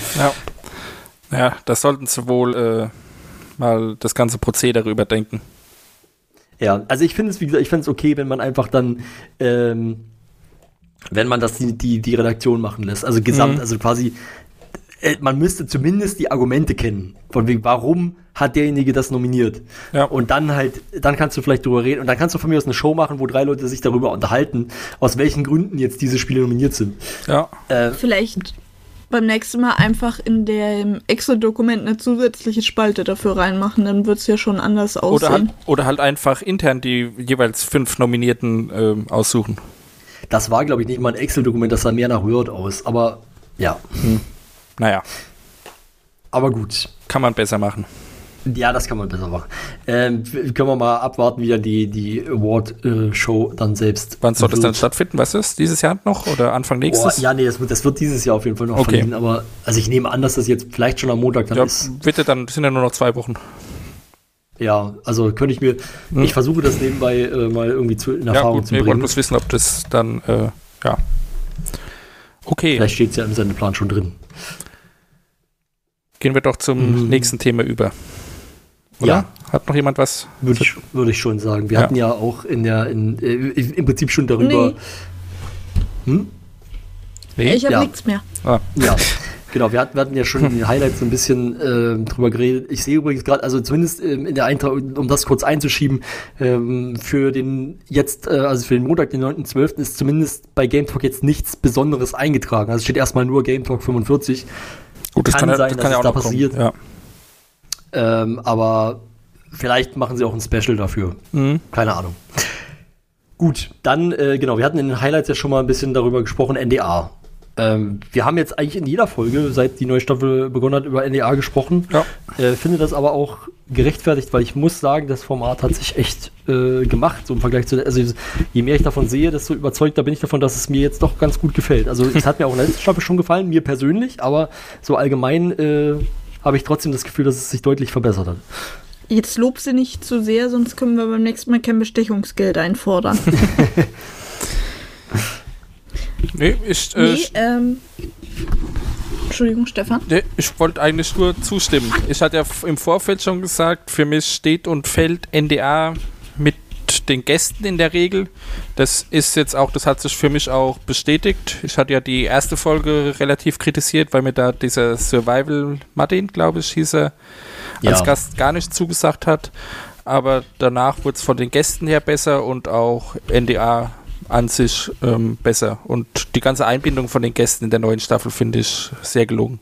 Ja, das sollten sie wohl mal das ganze Prozedere überdenken. Ja, also ich finde es, wie gesagt, okay, wenn man einfach dann, wenn man das die Redaktion machen lässt. Also gesamt, also quasi, man müsste zumindest die Argumente kennen. Von wegen, warum hat derjenige das nominiert? Ja. Und dann kannst du vielleicht drüber reden und dann kannst du von mir aus eine Show machen, wo 3 Leute sich darüber unterhalten, aus welchen Gründen jetzt diese Spiele nominiert sind. Ja. Vielleicht beim nächsten Mal einfach in dem Excel-Dokument eine zusätzliche Spalte dafür reinmachen, dann wird es ja schon anders aussehen. Oder halt einfach intern die jeweils 5 Nominierten aussuchen. Das war, glaube ich, nicht mal ein Excel-Dokument, das sah mehr nach Word aus, aber ja. Naja. Aber gut. Kann man besser machen. Ja, das kann man besser machen. Können wir mal abwarten, wie dann die Award-Show dann selbst. Wann soll das dann stattfinden? Was ist? Dieses Jahr noch oder Anfang nächstes? Ja, nee, das wird dieses Jahr auf jeden Fall noch verliehen. Aber also ich nehme an, dass das jetzt vielleicht schon am Montag dann ist. Bitte, dann sind ja nur noch 2 Wochen. Ja, also könnte ich mir, ich versuche das nebenbei mal irgendwie in Erfahrung zu bringen. Wir wollten bloß wissen, ob das dann, ja. Okay. Vielleicht steht es ja im Sendeplan schon drin. Gehen wir doch zum nächsten Thema über. Oder? Ja. Hat noch jemand was? Würde ich schon sagen. Wir hatten ja auch im Prinzip schon darüber. Nee? Ich habe nichts mehr. Ja, genau. Wir hatten ja schon in den Highlights so ein bisschen drüber geredet. Ich sehe übrigens gerade, also zumindest in der Eintrag, um das kurz einzuschieben, für den Montag, den 9.12. ist zumindest bei Game Talk jetzt nichts Besonderes eingetragen. Also steht erstmal nur Game Talk 45. Gut, das kann sein, dass ja auch da noch passiert. Ja. Aber vielleicht machen sie auch ein Special dafür. Keine Ahnung. Gut, dann, genau, wir hatten in den Highlights ja schon mal ein bisschen darüber gesprochen, NDA. Wir haben jetzt eigentlich in jeder Folge, seit die neue Staffel begonnen hat, über NDA gesprochen. Ja. Finde das aber auch gerechtfertigt, weil ich muss sagen, das Format hat sich echt gemacht, so im Vergleich zu, also je mehr ich davon sehe, desto überzeugter bin ich davon, dass es mir jetzt doch ganz gut gefällt. Also es hat mir auch in der letzten Staffel schon gefallen, mir persönlich, aber so allgemein habe ich trotzdem das Gefühl, dass es sich deutlich verbessert hat. Jetzt lob sie nicht zu sehr, sonst können wir beim nächsten Mal kein Bestechungsgeld einfordern. Entschuldigung, Stefan. Nee, ich wollte eigentlich nur zustimmen. Ich hatte ja im Vorfeld schon gesagt, für mich steht und fällt NDA mit den Gästen in der Regel. Das ist jetzt auch, das hat sich für mich auch bestätigt. Ich hatte ja die erste Folge relativ kritisiert, weil mir da dieser Survival Martin, glaube ich, hieß er, als Gast gar nicht zugesagt hat. Aber danach wurde es von den Gästen her besser und auch NDA an sich besser. Und die ganze Einbindung von den Gästen in der neuen Staffel finde ich sehr gelungen.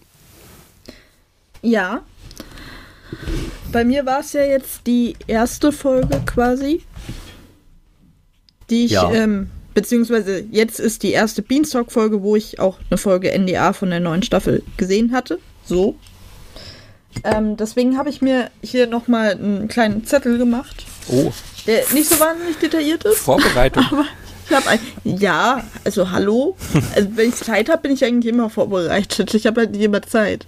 Ja. Bei mir war es ja jetzt die erste Folge quasi, die ich, beziehungsweise jetzt ist die erste Beanstalk-Folge, wo ich auch eine Folge NDA von der neuen Staffel gesehen hatte. So. Deswegen habe ich mir hier nochmal einen kleinen Zettel gemacht. Oh. Der nicht so wahnsinnig detailliert ist. Vorbereitung. Aber ich habe hallo. Also, wenn ich Zeit habe, bin ich eigentlich immer vorbereitet. Ich habe halt nicht immer Zeit.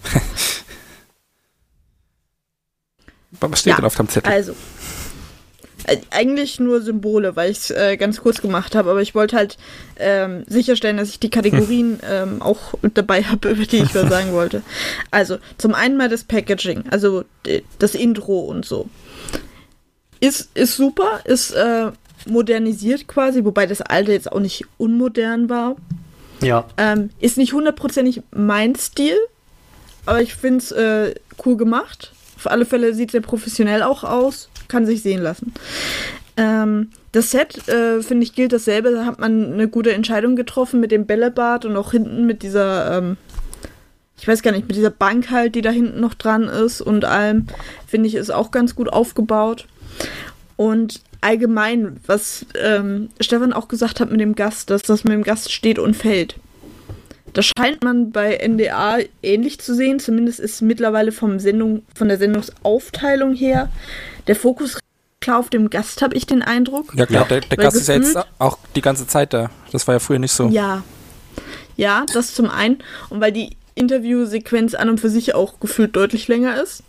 Was steht denn auf dem Zettel? Also, eigentlich nur Symbole, weil ich es ganz kurz gemacht habe, aber ich wollte halt sicherstellen, dass ich die Kategorien auch dabei habe, über die ich was sagen wollte. Also, zum einen mal das Packaging, also das Intro und so. Ist super, ist modernisiert quasi, wobei das alte jetzt auch nicht unmodern war. Ja. Ist nicht hundertprozentig mein Stil, aber ich finde es cool gemacht. Auf alle Fälle sieht es sehr professionell auch aus. Kann sich sehen lassen. Das Set, finde ich, gilt dasselbe. Da hat man eine gute Entscheidung getroffen mit dem Bällebad und auch hinten mit dieser, ich weiß gar nicht, mit dieser Bank halt, die da hinten noch dran ist und allem, finde ich, ist auch ganz gut aufgebaut. Und allgemein, was Stefan auch gesagt hat mit dem Gast, dass das mit dem Gast steht und fällt. Das scheint man bei NDA ähnlich zu sehen. Zumindest ist mittlerweile von der Sendungsaufteilung her der Fokus klar auf dem Gast, habe ich den Eindruck. Ja klar, der Gast ist ja jetzt auch die ganze Zeit da. Das war ja früher nicht so. Ja, das zum einen. Und weil die Interviewsequenz an und für sich auch gefühlt deutlich länger ist.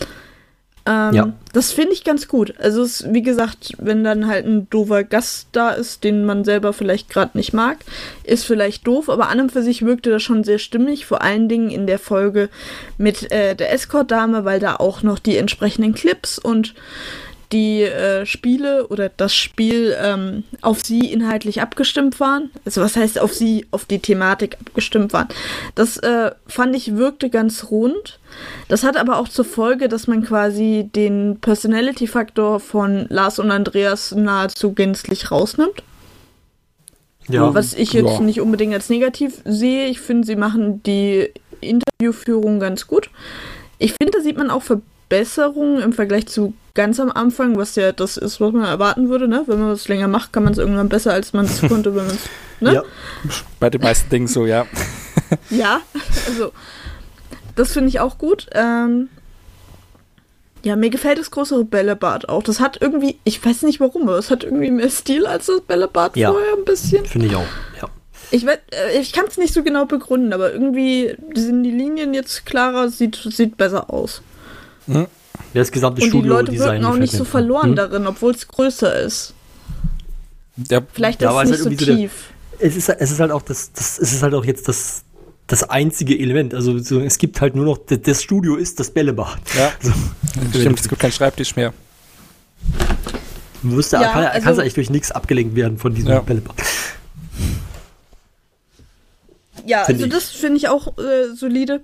Das finde ich ganz gut. Also es ist, wie gesagt, wenn dann halt ein doofer Gast da ist, den man selber vielleicht gerade nicht mag, ist vielleicht doof, aber an und für sich wirkte das schon sehr stimmig, vor allen Dingen in der Folge mit der Escort-Dame, weil da auch noch die entsprechenden Clips und die Spiele oder das Spiel auf sie inhaltlich abgestimmt waren. Also was heißt auf sie, auf die Thematik abgestimmt waren. Das fand ich wirkte ganz rund. Das hat aber auch zur Folge, dass man quasi den Personality-Faktor von Lars und Andreas nahezu gänzlich rausnimmt. Ja. Was ich jetzt nicht unbedingt als negativ sehe. Ich finde, sie machen die Interviewführung ganz gut. Ich finde, da sieht man auch Verbesserungen im Vergleich zu ganz am Anfang, was ja das ist, was man erwarten würde, ne? Wenn man es länger macht, kann man es irgendwann besser, als man es konnte, wenn man es, ne? Ja, bei den meisten Dingen so, ja. Ja, also das finde ich auch gut. Ja, mir gefällt das größere Bällebad auch. Das hat irgendwie, ich weiß nicht warum, aber es hat irgendwie mehr Stil als das Bällebad vorher ein bisschen. Finde ich auch, ja. Ich kann es nicht so genau begründen, aber irgendwie sind die Linien jetzt klarer, sieht besser aus. das gesamte Und die Leute Studio-Design wirken auch nicht so verloren darin, obwohl es größer ist. Ja, Vielleicht Ja, ist aber es es nicht ist so halt tief. Es ist halt auch es ist halt auch jetzt das einzige Element. Also so, es gibt halt nur noch, das Studio ist das Bällebad. ja. So. Stimmt, es gibt keinen Schreibtisch mehr. Kann eigentlich durch nichts abgelenkt werden von diesem Ja. Bällebad. Ja, Find also ich. das finde ich auch solide.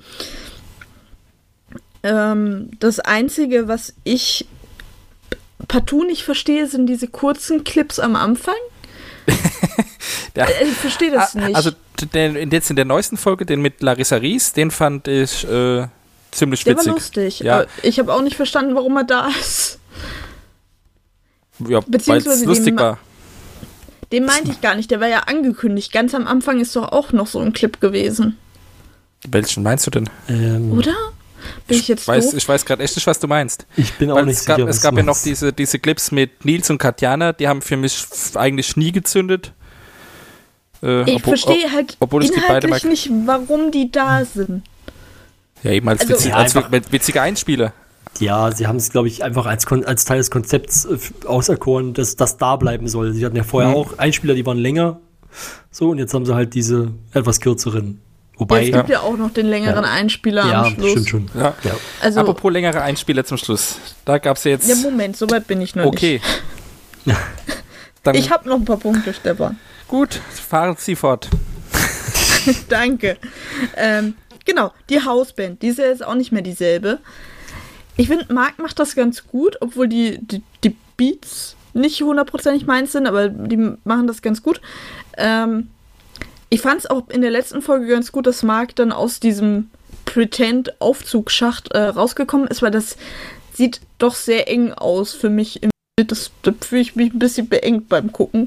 Das Einzige, was ich partout nicht verstehe, sind diese kurzen Clips am Anfang. Ja. Ich verstehe das nicht. Also jetzt in der neuesten Folge, den mit Larissa Ries, den fand ich ziemlich der war witzig. lustig. Ja. Aber ich habe auch nicht verstanden, warum er da ist. Ja, weil es Beziehungsweise lustig den war. Den meinte ich gar nicht, der war ja angekündigt. Ganz am Anfang ist doch auch noch so ein Clip gewesen. Welchen meinst du denn? Oder? Bin ich jetzt doof? Ich weiß gerade echt nicht, was du meinst. Ich bin auch Weil nicht es gab, sicher, es gab ja noch diese Clips mit Nils und Katjana, die haben für mich eigentlich nie gezündet. Ich verstehe halt obwohl ich die beide inhaltlich nicht, warum die da sind. Ja, eben als, Also- als witziger Einspieler. Ja, sie haben es, glaube ich, einfach als Teil des Konzepts auserkoren, dass das da bleiben soll. Sie hatten ja vorher auch Einspieler, die waren länger. So, und jetzt haben sie halt diese etwas kürzeren. Wobei. Es gibt ja auch noch den längeren Einspieler ja, am Schluss. stimmt schon. Ja. Ja. Also, Apropos längere Einspieler zum Schluss. Da gab es jetzt. ja, Moment, so weit bin ich noch Okay. Dann, nicht. Ich habe noch ein paar Punkte, Stefan. gut, fahren Sie fort. Danke. Genau, die Hausband, die ist ja jetzt auch nicht mehr dieselbe. Ich finde, Marc macht das ganz gut, obwohl die Beats nicht hundertprozentig meins sind, aber die machen das ganz gut. Ich fand es auch in der letzten Folge ganz gut, dass Marc dann aus diesem Pretend-Aufzugsschacht rausgekommen ist, weil das sieht doch sehr eng aus für mich. Da fühle ich mich ein bisschen beengt beim Gucken.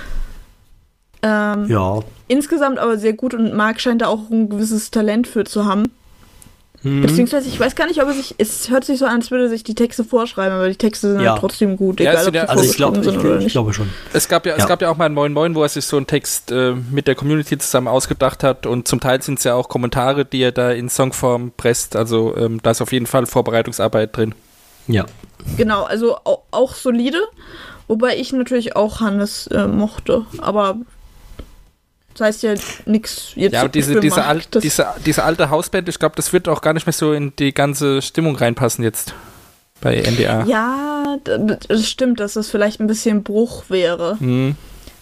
Ja. Insgesamt aber sehr gut und Marc scheint da auch ein gewisses Talent für zu haben. Beziehungsweise, ich weiß gar nicht, ob es hört sich so an, als würde er sich die Texte vorschreiben, aber die Texte sind Ja. halt trotzdem gut, Ja, egal es ob sind sie ja- Also ich vorgeschrieben sind oder glaube nicht. glaube schon. Es gab ja auch mal ein Moin Moin, wo er sich so einen Text mit der Community zusammen ausgedacht hat und zum Teil sind es ja auch Kommentare, die er da in Songform presst. Also da ist auf jeden Fall Vorbereitungsarbeit drin. Ja. Genau, also auch solide, wobei ich natürlich auch Hannes mochte, aber das heißt ja nichts jetzt. Ja, aber diese alte Hausband, ich glaube, das wird auch gar nicht mehr so in die ganze Stimmung reinpassen jetzt bei NDA. Ja, das stimmt, dass das vielleicht ein bisschen Bruch wäre. Mhm.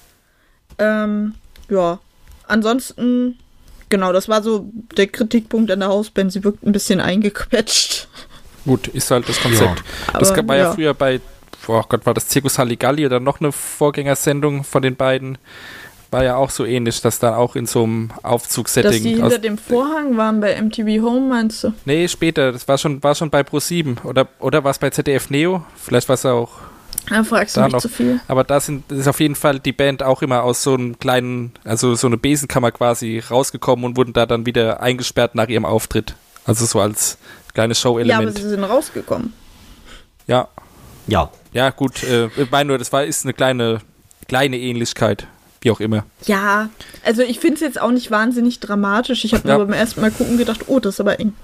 Ja, ansonsten, genau, das war so der Kritikpunkt an der Hausband. Sie wirkt ein bisschen eingequetscht. Gut, ist halt das Konzept. Ja, Das aber, war ja ja. früher bei, oh Gott, war das Zirkus Halligalli oder noch eine Vorgängersendung von den beiden? War ja auch so ähnlich, dass dann auch in so einem Dass die Aufzugssetting. hinter dem Vorhang waren bei MTV Home, meinst du? Nee, später. Das war schon bei Pro7. Oder war es bei ZDF Neo? Vielleicht war es auch. Da fragst du Da mich noch. zu viel. Aber das ist auf jeden Fall die Band auch immer aus so einem kleinen, also so eine Besenkammer quasi rausgekommen und wurden da dann wieder eingesperrt nach ihrem Auftritt. Also so als kleines Ja, aber Show-Element. sie sind rausgekommen. Ja, Ja. ja, gut. Ich meine nur, ist eine kleine Ähnlichkeit. Wie auch immer. Ja, also ich finde es jetzt auch nicht wahnsinnig dramatisch. Ich habe Ja. nur beim ersten Mal gucken gedacht, oh, das ist aber eng.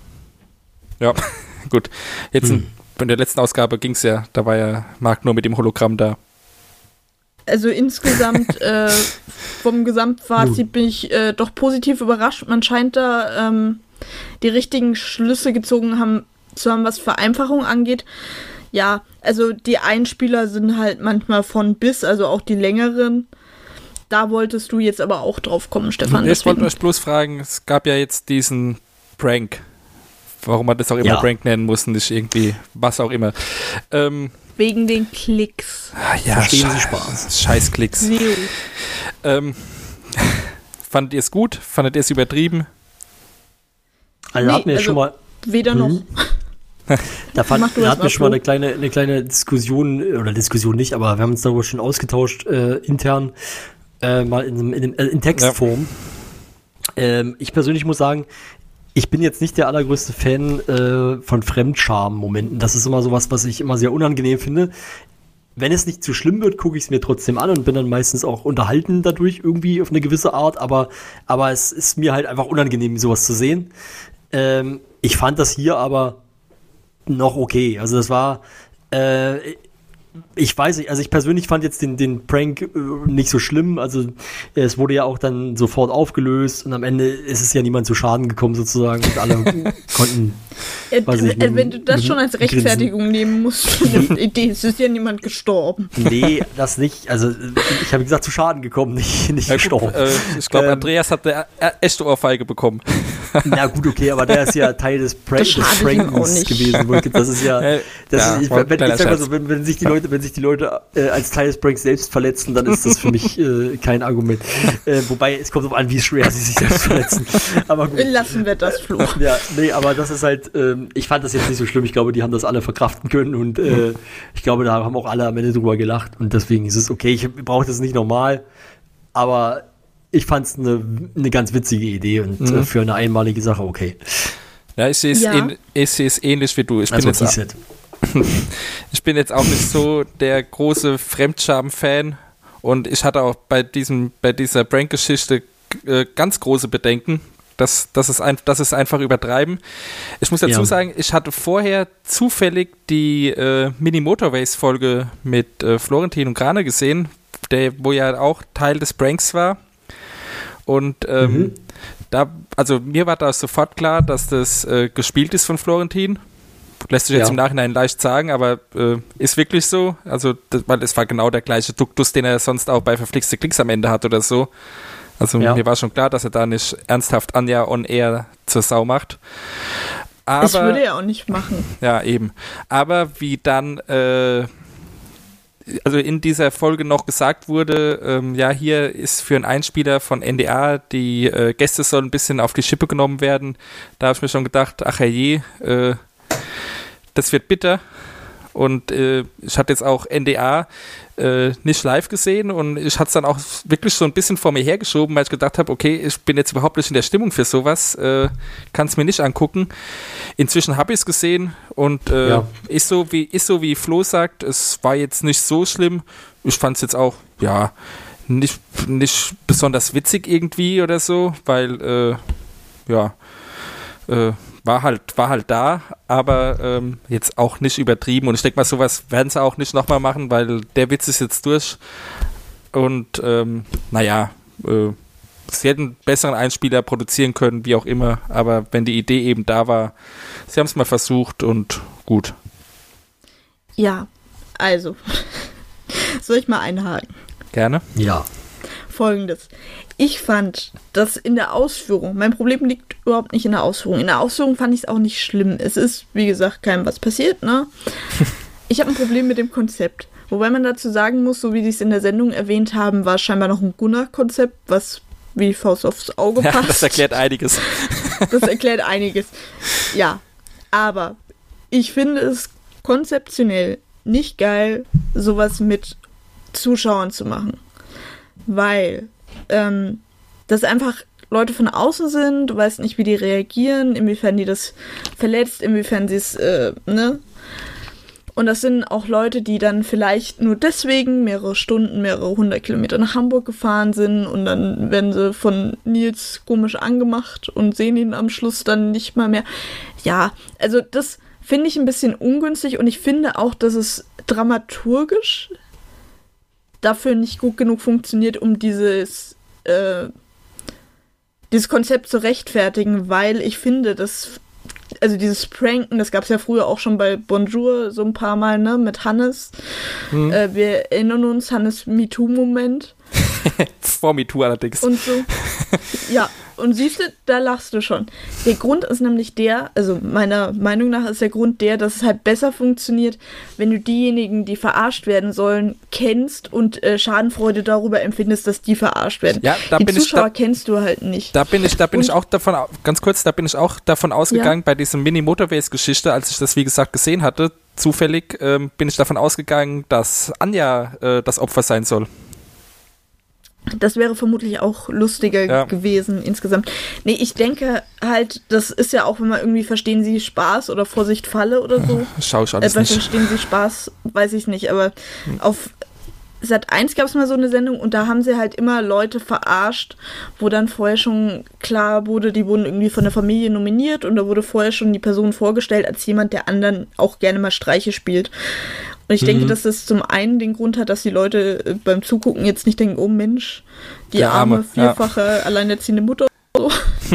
Ja, gut. Jetzt in der letzten Ausgabe ging es ja, da war ja Marc nur mit dem Hologramm da. Also insgesamt vom Gesamtfazit bin ich doch positiv überrascht. Man scheint da die richtigen Schlüsse gezogen zu haben, was Vereinfachung angeht. Ja, also die Einspieler sind halt manchmal von bis, also auch die längeren. Da wolltest du jetzt aber auch drauf kommen, Stefan. Ich wollte deswegen. euch bloß fragen, es gab ja jetzt diesen Prank. Warum man das auch immer Ja. Prank nennen muss, nicht irgendwie, was auch immer. Wegen den Klicks. Ja, Verstehen Sie Spaß. Scheißklicks. Neo. Fandet ihr es gut? Fandet ihr es übertrieben? Also hatten wir also schon mal. Weder noch. Da Mach du hatten erst wir mal, schon mal Flo. eine kleine Diskussion, oder Diskussion nicht, aber wir haben uns darüber schon ausgetauscht, intern, mal in Textform. Ich persönlich muss sagen, ich bin jetzt nicht der allergrößte Fan von Fremdscham-Momenten. Das ist immer sowas, was ich immer sehr unangenehm finde. Wenn es nicht zu schlimm wird, gucke ich es mir trotzdem an und bin dann meistens auch unterhalten dadurch irgendwie auf eine gewisse Art, aber es ist mir halt einfach unangenehm, sowas zu sehen. Ich fand das hier aber noch okay. Also das war, ich weiß nicht, also ich persönlich fand jetzt den Prank nicht so schlimm, also es wurde ja auch dann sofort aufgelöst und am Ende ist es ja niemand zu Schaden gekommen sozusagen und alle konnten wenn du das schon als Rechtfertigung nehmen musst für eine Idee, es ist ja niemand gestorben. Nee, das nicht, also ich habe gesagt zu Schaden gekommen, nicht gestorben. Ich glaube, Andreas hat eine echte Ohrfeige bekommen. Na gut, okay, aber der ist ja Teil des Prankens gewesen. Das ist ja, wenn sich die Leute als Teil des Pranks selbst verletzen, dann ist das für mich kein Argument. Wobei, es kommt auch an, wie schwer sie sich selbst verletzen. Aber gut. Lassen wir das Fluch. Ja, nee, aber das ist halt, ich fand das jetzt nicht so schlimm. Ich glaube, die haben das alle verkraften können und ich glaube, da haben auch alle am Ende drüber gelacht und deswegen ist es okay. Ich brauche das nicht normal, aber ich fand es eine ganz witzige Idee und für eine einmalige Sache okay. Ja, ich sehe es ähnlich wie du. Ich bin jetzt auch nicht so der große Fremdscham-Fan und ich hatte auch bei dieser Prank-Geschichte ganz große Bedenken. Das ist einfach übertreiben. Ich muss dazu sagen, ich hatte vorher zufällig die Mini-Motorways-Folge mit Florentin und Grane gesehen, wo ja auch Teil des Pranks war. Und also mir war da sofort klar, dass das gespielt ist von Florentin. Lässt sich jetzt im Nachhinein leicht sagen, aber ist wirklich so. Also, weil es war genau der gleiche Duktus, den er sonst auch bei Verflixte Klicks am Ende hat oder so. Also mir war schon klar, dass er da nicht ernsthaft Anja on Air zur Sau macht. Aber, das würde er auch nicht machen. Ja, eben. Aber wie dann also in dieser Folge noch gesagt wurde, hier ist für einen Einspieler von NDR, die Gäste sollen ein bisschen auf die Schippe genommen werden. Da habe ich mir schon gedacht, ach herrje, das wird bitter. Und ich hatte jetzt auch NDR nicht live gesehen und ich hatte es dann auch wirklich so ein bisschen vor mir hergeschoben, weil ich gedacht habe, okay, ich bin jetzt überhaupt nicht in der Stimmung für sowas, kann es mir nicht angucken. Inzwischen habe ich es gesehen und ist so wie Flo sagt, es war jetzt nicht so schlimm. Ich fand es jetzt auch, nicht besonders witzig irgendwie oder so, weil, war halt da, aber jetzt auch nicht übertrieben und ich denke mal, sowas werden sie auch nicht nochmal machen, weil der Witz ist jetzt durch und sie hätten einen besseren Einspieler produzieren können, wie auch immer, aber wenn die Idee eben da war, sie haben es mal versucht und gut. Ja, also, soll ich mal einhaken? Gerne. Ja. Folgendes. Ich fand, dass in der Ausführung, mein Problem liegt überhaupt nicht in der Ausführung. In der Ausführung fand ich es auch nicht schlimm. Es ist, wie gesagt, keinem was passiert, ne? Ich habe ein Problem mit dem Konzept. Wobei man dazu sagen muss, so wie sie es in der Sendung erwähnt haben, war es scheinbar noch ein Gunnar-Konzept, was wie Faust aufs Auge passt. Ja, das erklärt einiges. Das erklärt einiges. Ja, aber ich finde es konzeptionell nicht geil, sowas mit Zuschauern zu machen. Weil das einfach Leute von außen sind, du weißt nicht, wie die reagieren, inwiefern die das verletzt, inwiefern sie es, Und das sind auch Leute, die dann vielleicht nur deswegen mehrere Stunden, mehrere 100 Kilometer nach Hamburg gefahren sind und dann werden sie von Nils komisch angemacht und sehen ihn am Schluss dann nicht mal mehr. Ja, also das finde ich ein bisschen ungünstig und ich finde auch, dass es dramaturgisch dafür nicht gut genug funktioniert, um dieses Konzept zu rechtfertigen, weil ich finde, dass dieses Pranken, das gab es ja früher auch schon bei Bonjour so ein paar Mal, ne, mit Hannes. Wir erinnern uns, Hannes MeToo-Moment. Vor MeToo allerdings. Und so. Ja, und siehst du, da lachst du schon. Der Grund ist nämlich meiner Meinung nach ist der Grund dass es halt besser funktioniert, wenn du diejenigen, die verarscht werden sollen, kennst und Schadenfreude darüber empfindest, dass die verarscht werden. Ja, die Zuschauer kennst du halt nicht. Da bin ich auch davon ausgegangen, bei dieser Mini-Motorways-Geschichte, als ich das, wie gesagt, gesehen hatte, zufällig bin ich davon ausgegangen, dass Anja das Opfer sein soll. Das wäre vermutlich auch lustiger gewesen insgesamt. Nee, ich denke halt, das ist ja auch, wenn man irgendwie verstehen Sie Spaß oder Vorsicht Falle oder so. Schau ich alles nicht. Verstehen Sie Spaß, weiß ich nicht, aber Sat.1 gab es mal so eine Sendung und da haben sie halt immer Leute verarscht, wo dann vorher schon klar wurde, die wurden irgendwie von der Familie nominiert und da wurde vorher schon die Person vorgestellt als jemand, der anderen auch gerne mal Streiche spielt. Und ich denke, dass das zum einen den Grund hat, dass die Leute beim Zugucken jetzt nicht denken, oh Mensch, die arme, vierfache, alleinerziehende Mutter. So.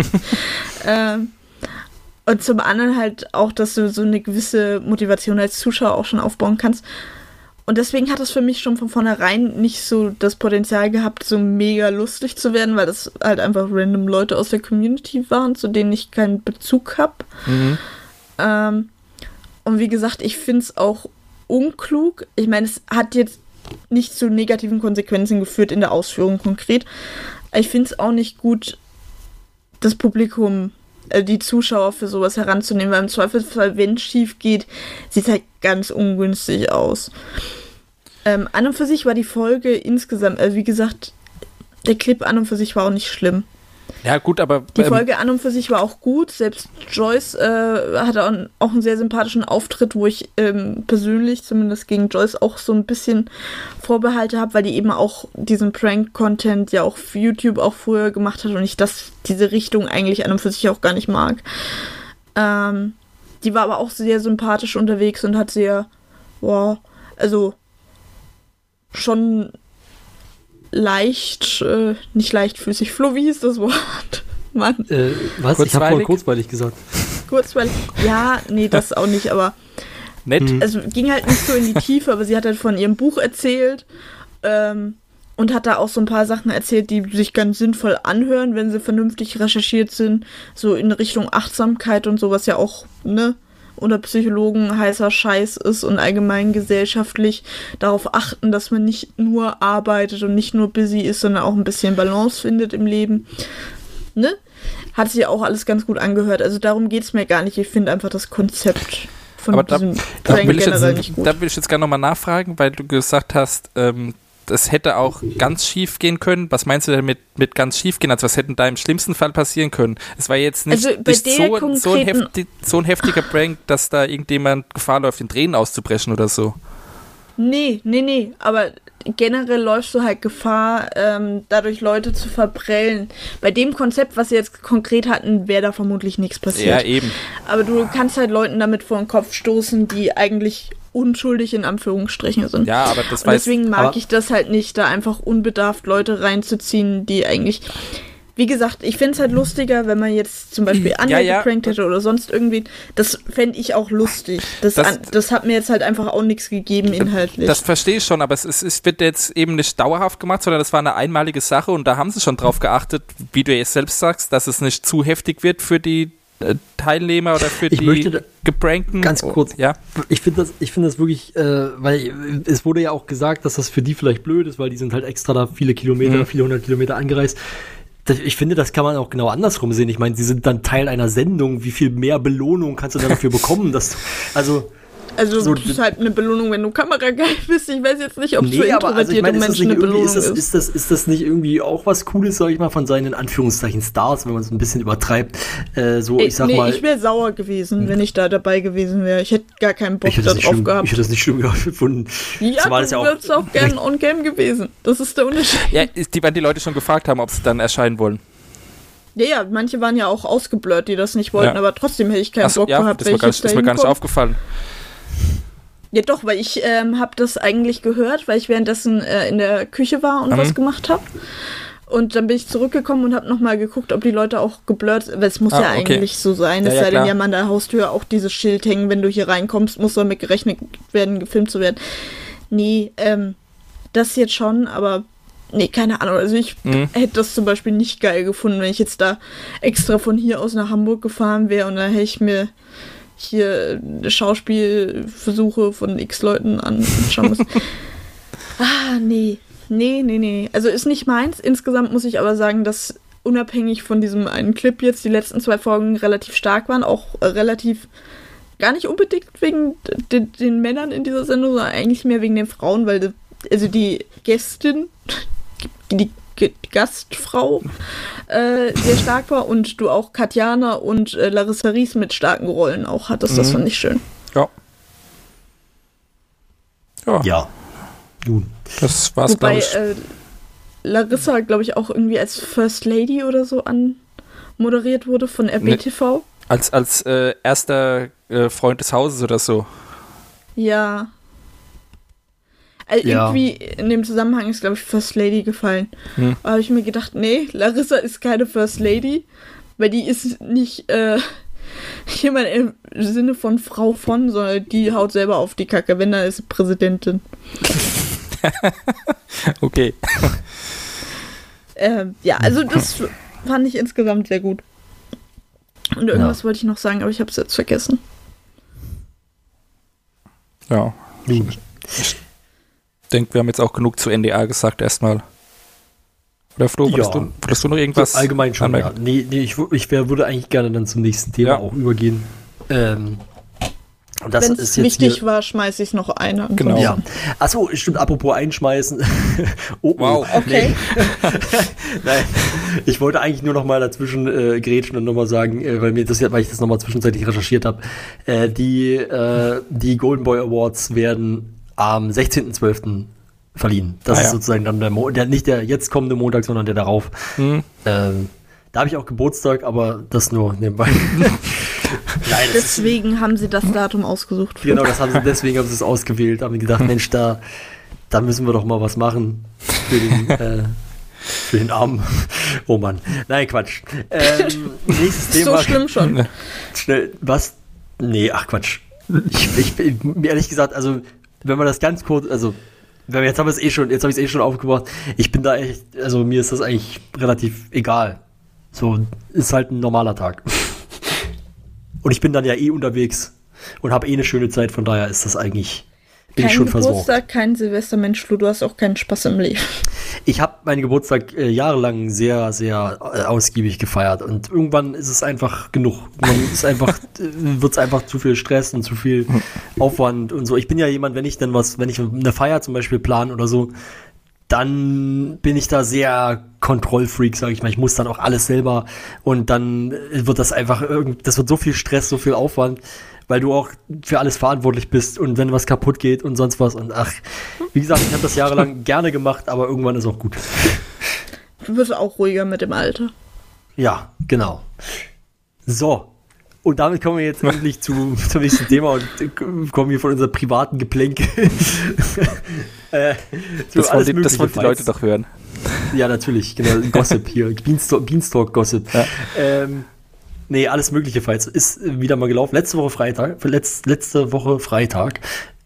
Und zum anderen halt auch, dass du so eine gewisse Motivation als Zuschauer auch schon aufbauen kannst. Und deswegen hat das für mich schon von vornherein nicht so das Potenzial gehabt, so mega lustig zu werden, weil das halt einfach random Leute aus der Community waren, zu denen ich keinen Bezug habe. Und wie gesagt, ich finde es auch unklug. Ich meine, es hat jetzt nicht zu negativen Konsequenzen geführt in der Ausführung konkret. Ich finde es auch nicht gut, das Publikum, die Zuschauer für sowas heranzunehmen, weil im Zweifelsfall, wenn es schief geht, sieht es halt ganz ungünstig aus. An und für sich war die Folge insgesamt, wie gesagt, der Clip an und für sich war auch nicht schlimm. Ja, gut, aber... Die Folge an und für sich war auch gut. Selbst Joyce hatte auch einen sehr sympathischen Auftritt, wo ich persönlich, zumindest gegen Joyce, auch so ein bisschen Vorbehalte habe, weil die eben auch diesen Prank-Content ja auch für YouTube auch früher gemacht hat und ich diese Richtung eigentlich an und für sich auch gar nicht mag. Die war aber auch sehr sympathisch unterwegs und hat sehr, schon leicht, nicht leichtfüßig. Flo, wie hieß das Wort? Mann. Was? Ich habe vorhin kurzweilig gesagt. Kurzweilig? Ja, nee, das auch nicht, aber nett. Also ging halt nicht so in die Tiefe, aber sie hat halt von ihrem Buch erzählt und hat da auch so ein paar Sachen erzählt, die sich ganz sinnvoll anhören, wenn sie vernünftig recherchiert sind, so in Richtung Achtsamkeit und so, was ja auch, ne, unter Psychologen heißer Scheiß ist und allgemein gesellschaftlich darauf achten, dass man nicht nur arbeitet und nicht nur busy ist, sondern auch ein bisschen Balance findet im Leben. Ne? Hat sich auch alles ganz gut angehört. Also darum geht es mir gar nicht. Ich finde einfach das Konzept von diesem Prank generell nicht gut. Da will ich jetzt gerne nochmal nachfragen, weil du gesagt hast, das hätte auch ganz schief gehen können. Was meinst du denn mit ganz schief gehen? Also was hätte da im schlimmsten Fall passieren können? Es war jetzt nicht, also nicht so ein heftiger Prank, dass da irgendjemand Gefahr läuft, in Tränen auszubrechen oder so. Nee. Aber generell läufst du halt Gefahr, dadurch Leute zu verprellen. Bei dem Konzept, was sie jetzt konkret hatten, wäre da vermutlich nichts passiert. Ja, eben. Aber du kannst halt Leuten damit vor den Kopf stoßen, die eigentlich unschuldig in Anführungsstrichen sind. Ja, aber das und deswegen mag ich das halt nicht, da einfach unbedarft Leute reinzuziehen, die eigentlich... Wie gesagt, ich finde es halt lustiger, wenn man jetzt zum Beispiel Anja geprankt hätte oder sonst irgendwie. Das fände ich auch lustig. Das hat mir jetzt halt einfach auch nichts gegeben inhaltlich. Das verstehe ich schon, aber es wird jetzt eben nicht dauerhaft gemacht, sondern das war eine einmalige Sache und da haben sie schon drauf geachtet, wie du jetzt selbst sagst, dass es nicht zu heftig wird für die Teilnehmer oder für die Geprankten. Ganz kurz, ja. Ich finde das wirklich, weil es wurde ja auch gesagt, dass das für die vielleicht blöd ist, weil die sind halt extra da viele hundert Kilometer angereist. Ich finde, das kann man auch genau andersrum sehen. Ich meine, sie sind dann Teil einer Sendung. Wie viel mehr Belohnung kannst du dann dafür bekommen? Dass Also so, das ist halt eine Belohnung, wenn du kamerageil bist. Ich weiß jetzt nicht, ob für introvertierte Menschen eine Belohnung ist. Ist das nicht irgendwie auch was Cooles, sag ich mal, von seinen, in Anführungszeichen, Stars, wenn man es ein bisschen übertreibt? Ich wäre sauer gewesen, wenn ich da dabei gewesen wäre. Ich hätte gar keinen Bock darauf gehabt. Ich hätte das nicht schlimm gefunden. Ja, du wärst auch gern on-cam gewesen. Das ist der Unterschied. Ja, weil die Leute schon gefragt haben, ob sie dann erscheinen wollen. Ja, manche waren ja auch ausgeblurrt, die das nicht wollten, aber trotzdem hätte ich keinen Bock gehabt. Das ist mir gar nicht aufgefallen. Ja doch, weil ich habe das eigentlich gehört, weil ich währenddessen in der Küche war und was gemacht habe. Und dann bin ich zurückgekommen und habe nochmal geguckt, ob die Leute auch geblurrt sind, weil es muss eigentlich so sein. Es sei denn, ja, an der Haustür auch dieses Schild hängen, wenn du hier reinkommst, muss damit gerechnet werden, gefilmt zu werden. Nee, das jetzt schon, aber nee, keine Ahnung. Also ich hätte das zum Beispiel nicht geil gefunden, wenn ich jetzt da extra von hier aus nach Hamburg gefahren wäre und dann hätte ich mir hier Schauspielversuche von x Leuten anschauen müssen. Nee. Also ist nicht meins. Insgesamt muss ich aber sagen, dass unabhängig von diesem einen Clip jetzt die letzten 2 Folgen relativ stark waren. Auch relativ, gar nicht unbedingt wegen den Männern in dieser Sendung, sondern eigentlich mehr wegen den Frauen, weil die Gästin, die Gastfrau sehr stark war und du auch Katjana und Larissa Ries mit starken Rollen auch hattest. Das fand ich schön. Ja. Nun. Das war's, glaube Wobei ich. Larissa, glaube ich, auch irgendwie als First Lady oder so anmoderiert wurde von RBTV. Als erster Freund des Hauses oder so. Ja. Also Ja. irgendwie in dem Zusammenhang ist, glaube ich, First Lady gefallen. Da habe ich mir gedacht, nee, Larissa ist keine First Lady, weil die ist nicht jemand im Sinne von Frau von, sondern die haut selber auf die Kacke, wenn da ist sie Präsidentin. Okay. Ja, also das fand ich insgesamt sehr gut. Und irgendwas wollte ich noch sagen, aber ich habe es jetzt vergessen. Ja. Ich denke, wir haben jetzt auch genug zu NDA gesagt erstmal. Oder Flo, wolltest du noch irgendwas allgemein schon, anmerken? ja. Nee, ich würde eigentlich gerne dann zum nächsten Thema auch übergehen. Und das Wenn ist es jetzt wichtig hier, war, schmeiße ich es noch ein. Genau. Ja. Achso, stimmt, apropos einschmeißen. Wow. Okay. Nein, ich wollte eigentlich nur noch mal dazwischen grätschen und nochmal sagen, weil ich das nochmal zwischenzeitlich recherchiert habe, die Golden Boy Awards werden am 16.12. verliehen. Das ist sozusagen dann nicht der jetzt kommende Montag, sondern der darauf. Da habe ich auch Geburtstag, aber das nur nebenbei. Nein, Deswegen haben sie das Datum ausgesucht. Genau, deswegen haben sie es ausgewählt. Haben gedacht, Mensch, da müssen wir doch mal was machen für den Armen. Oh Mann. Nein, Quatsch. Nächstes Thema. So schlimm schon. Schnell, was? Nee, ach Quatsch. Ich ehrlich gesagt, also, wenn man das ganz kurz, also, jetzt habe ich es eh schon aufgebracht. Ich bin da echt, also, mir ist das eigentlich relativ egal. So, ist halt ein normaler Tag. Und ich bin dann ja unterwegs und habe eine schöne Zeit, von daher ist das eigentlich, bin ich schon versorgt. Kein Geburtstag, kein Silvestermensch, Flo, du hast auch keinen Spaß im Leben. Ich habe meinen Geburtstag jahrelang sehr, sehr ausgiebig gefeiert und irgendwann ist es einfach genug. Wird es einfach zu viel Stress und zu viel Aufwand und so. Ich bin ja jemand, wenn ich eine Feier zum Beispiel plane oder so, dann bin ich da sehr Kontrollfreak, sage ich mal. Ich muss dann auch alles selber und dann wird das einfach das wird so viel Stress, so viel Aufwand, weil du auch für alles verantwortlich bist und wenn was kaputt geht und sonst was und wie gesagt, ich habe das jahrelang gerne gemacht, aber irgendwann ist auch gut. Du wirst auch ruhiger mit dem Alter. Ja, genau. So. Und damit kommen wir jetzt endlich zum nächsten Thema und kommen hier von unserem privaten Geplänkel. Das wollen die Leute doch hören. Ja, natürlich. Genau, Gossip hier. Beanstalk-Gossip. Ja. Nee, alles mögliche Fights. Ist wieder mal gelaufen. Letzte Woche Freitag.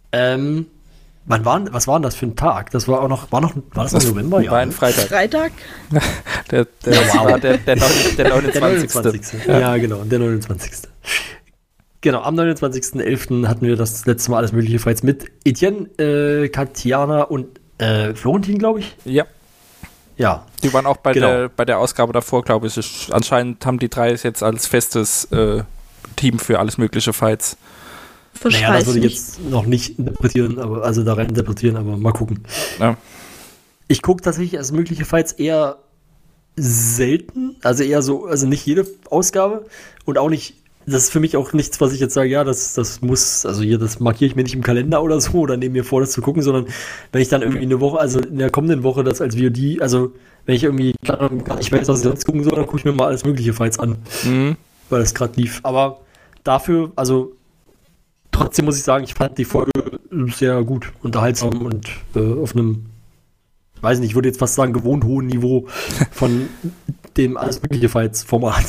Was war denn das für ein Tag? Das war noch November? War ein Freitag. Freitag? War der 29. Ja, genau, der 29. Genau, am 29.11. hatten wir das letzte Mal alles mögliche Fights mit Etienne, Katjana und Florentin, glaube ich. Ja. Ja. Die waren auch bei der Ausgabe davor, glaube ich. Anscheinend haben die drei es jetzt als festes Team für alles mögliche Fights. Naja, das würde ich jetzt noch nicht interpretieren, aber mal gucken. Ja. Ich gucke tatsächlich als mögliche Fights eher selten, also eher so, also nicht jede Ausgabe und auch nicht, das ist für mich auch nichts, was ich jetzt sage, ja, das muss, also hier, das markiere ich mir nicht im Kalender oder so oder nehme mir vor, das zu gucken, sondern wenn ich dann irgendwie eine Woche, also in der kommenden Woche das als VOD, also wenn ich irgendwie gar nicht weiß, was ich sonst gucken soll, dann gucke ich mir mal alles mögliche Fights an, weil das gerade lief. Aber dafür, also trotzdem muss ich sagen, ich fand die Folge sehr gut, unterhaltsam und auf einem, weiß nicht, ich würde jetzt fast sagen, gewohnt hohen Niveau von dem alles mögliche Fights-Format.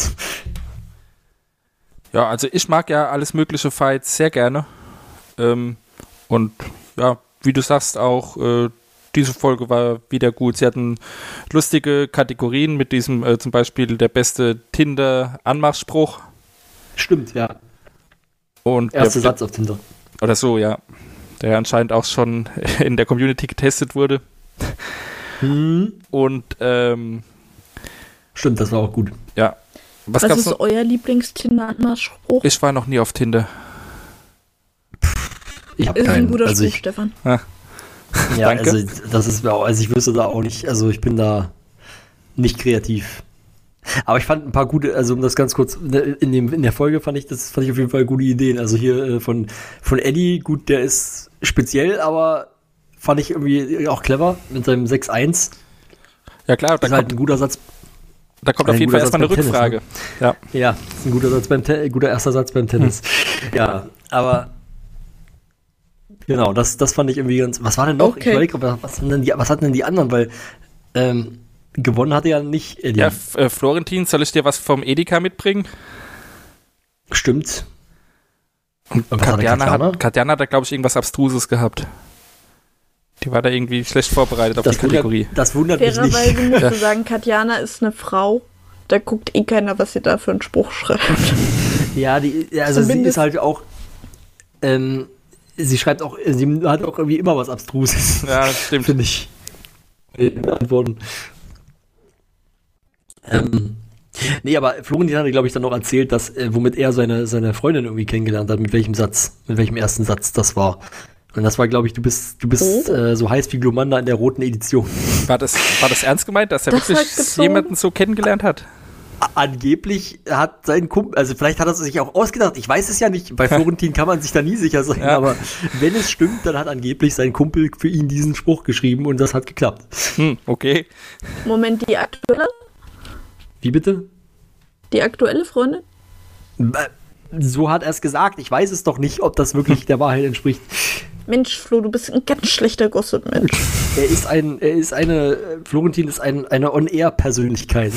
Ja, also ich mag ja alles mögliche Fights sehr gerne. Und ja, wie du sagst, auch diese Folge war wieder gut. Sie hatten lustige Kategorien mit diesem zum Beispiel der beste Tinder-Anmachspruch. Stimmt, ja. Und erster Satz auf Tinder. Oder so, ja. Der anscheinend auch schon in der Community getestet wurde. Und stimmt, das war auch gut. Ja. Was ist noch? Euer Lieblings-Tinder-Anmachspruch? Ich war noch nie auf Tinder. Ich habe keinen. Ist ein guter Spruch, Stefan. Ja, danke. Also das ist mir auch, also ich wüsste da auch nicht, also ich bin da nicht kreativ. Aber ich fand ein paar gute, also um das ganz kurz, in der Folge fand ich auf jeden Fall gute Ideen. Also hier von Eddie, gut, der ist speziell, aber fand ich irgendwie auch clever mit seinem 6-1. Ja klar, Das ist halt ein guter Satz. da kommt auf jeden Fall erstmal eine Tennis, Rückfrage. ne? Ja. Ja, das ist ein guter erster Satz beim Tennis. Ja, aber genau, das fand ich irgendwie ganz. Was war denn noch? Okay. Ich überlege, was hatten denn die anderen? Weil gewonnen hatte ja nicht Eddie. Ja, Florentin, soll ich dir was vom Edeka mitbringen? Stimmt. Und was hatte Katjana hat da, glaube ich, irgendwas Abstruses gehabt. Die war da irgendwie schlecht vorbereitet auf die Kategorie. Das wundert mich nicht. Fairerweise müsste sagen, Katjana ist eine Frau. Da guckt eh keiner, was sie da für einen Spruch schreibt. Ja, also sie ist halt auch. Sie schreibt auch, sie hat auch irgendwie immer was Abstruses. Ja, das stimmt. Finde ich. In den Antworten. Nee, aber Florentin hatte, glaube ich, dann noch erzählt, dass, womit er seine Freundin irgendwie kennengelernt hat, mit welchem ersten Satz das war. Und das war, glaube ich, du bist so heiß wie Glomanda in der roten Edition. War das ernst gemeint, dass er Das wirklich hat gezogen. jemanden so kennengelernt hat? Angeblich hat sein Kumpel, also vielleicht hat er es sich auch ausgedacht, ich weiß es ja nicht, bei Florentin kann man sich da nie sicher sein, Ja. aber wenn es stimmt, dann hat angeblich sein Kumpel für ihn diesen Spruch geschrieben und das hat geklappt. Okay. Moment, die Wie bitte? aktuelle Freundin? So hat er es gesagt, ich weiß es doch nicht, ob das wirklich der Wahrheit entspricht. Mensch, Flo, du bist ein ganz schlechter Gossip-Mensch. Florentin ist eine On-Air-Persönlichkeit.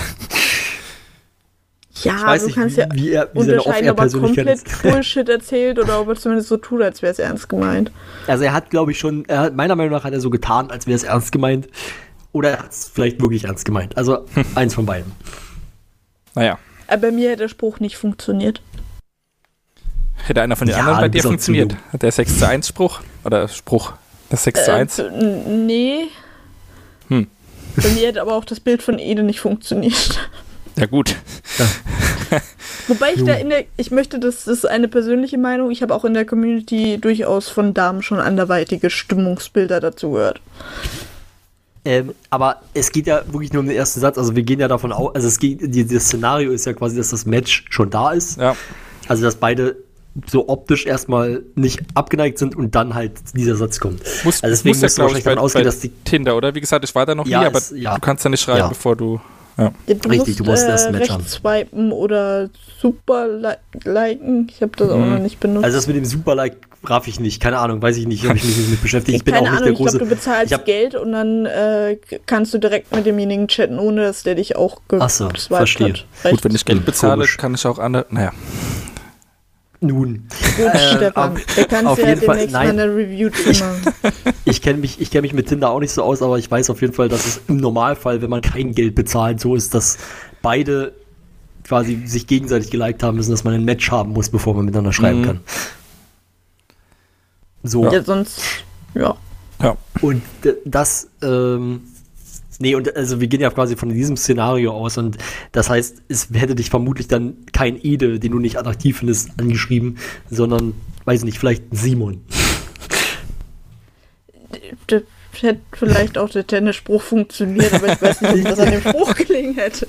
Ja, Ich weiß du nicht, kannst ja wie seine unterscheiden, ob er Off-Air-Persönlichkeit komplett ist. Bullshit erzählt oder ob er zumindest so tut, als wäre es ernst gemeint. Also er hat, glaube ich, meiner Meinung nach hat er so getan, als wäre es ernst gemeint. Oder er hat es vielleicht wirklich ernst gemeint. Also eins von beiden. Naja. Aber bei mir hat der Spruch nicht funktioniert. Hätte einer von den Ja, anderen bei dir bis auf funktioniert? Zulu. Hat der 6:1 Spruch? Oder Spruch? Das 6:1? Nee. Bei mir hat aber auch das Bild von Ede nicht funktioniert. Ja, gut. Wobei ich möchte, das ist eine persönliche Meinung, ich habe auch in der Community durchaus von Damen schon anderweitige Stimmungsbilder dazu gehört. Aber es geht ja wirklich nur um den ersten Satz. Also wir gehen ja davon aus, also das Szenario ist ja quasi, dass das Match schon da ist. Ja. Also dass beide so optisch erstmal nicht abgeneigt sind und dann halt dieser Satz kommt. Muss Also deswegen ja, musst du glaube ich, wahrscheinlich davon ausgehen, dass die Tinder, oder? Wie gesagt, ich war da noch Ja, nie, aber ja. du kannst ja nicht schreiben, Ja. bevor du... Ja. Ja, du Richtig, du musst erst ein Match haben. rechts swipen oder super liken. Ich habe das auch noch nicht benutzt. Also das mit dem Superlike raff ich nicht. Keine Ahnung, weiß ich nicht, habe ich mich nicht mit beschäftigt. Ich bin Keine auch nicht Ahnung, der große... ich glaube, du bezahlst ich hab- Geld und dann kannst du direkt mit demjenigen chatten, ohne dass der dich auch Ach so, geswiped verstehe. hat. Gut, wenn ich Geld bezahle, Komisch. kann ich auch andere... Naja. Nun. Gut, Stefan, der kannst auf ja jeden Fall- demnächst mal nein. eine Review machen. Ich kenn mich mit Tinder auch nicht so aus, aber ich weiß auf jeden Fall, dass es im Normalfall, wenn man kein Geld bezahlt, so ist, dass beide quasi sich gegenseitig geliked haben müssen, dass man ein Match haben muss, bevor man miteinander schreiben kann. So. Ja, sonst, ja. Ja. Und das, und also wir gehen ja quasi von diesem Szenario aus und das heißt, es hätte dich vermutlich dann kein Ede, den du nicht attraktiv findest, angeschrieben, sondern, weiß nicht, vielleicht ein Simon. Das hätte vielleicht auch der Tennisspruch funktioniert, aber ich weiß nicht, ob das an dem Spruch gelegen hätte.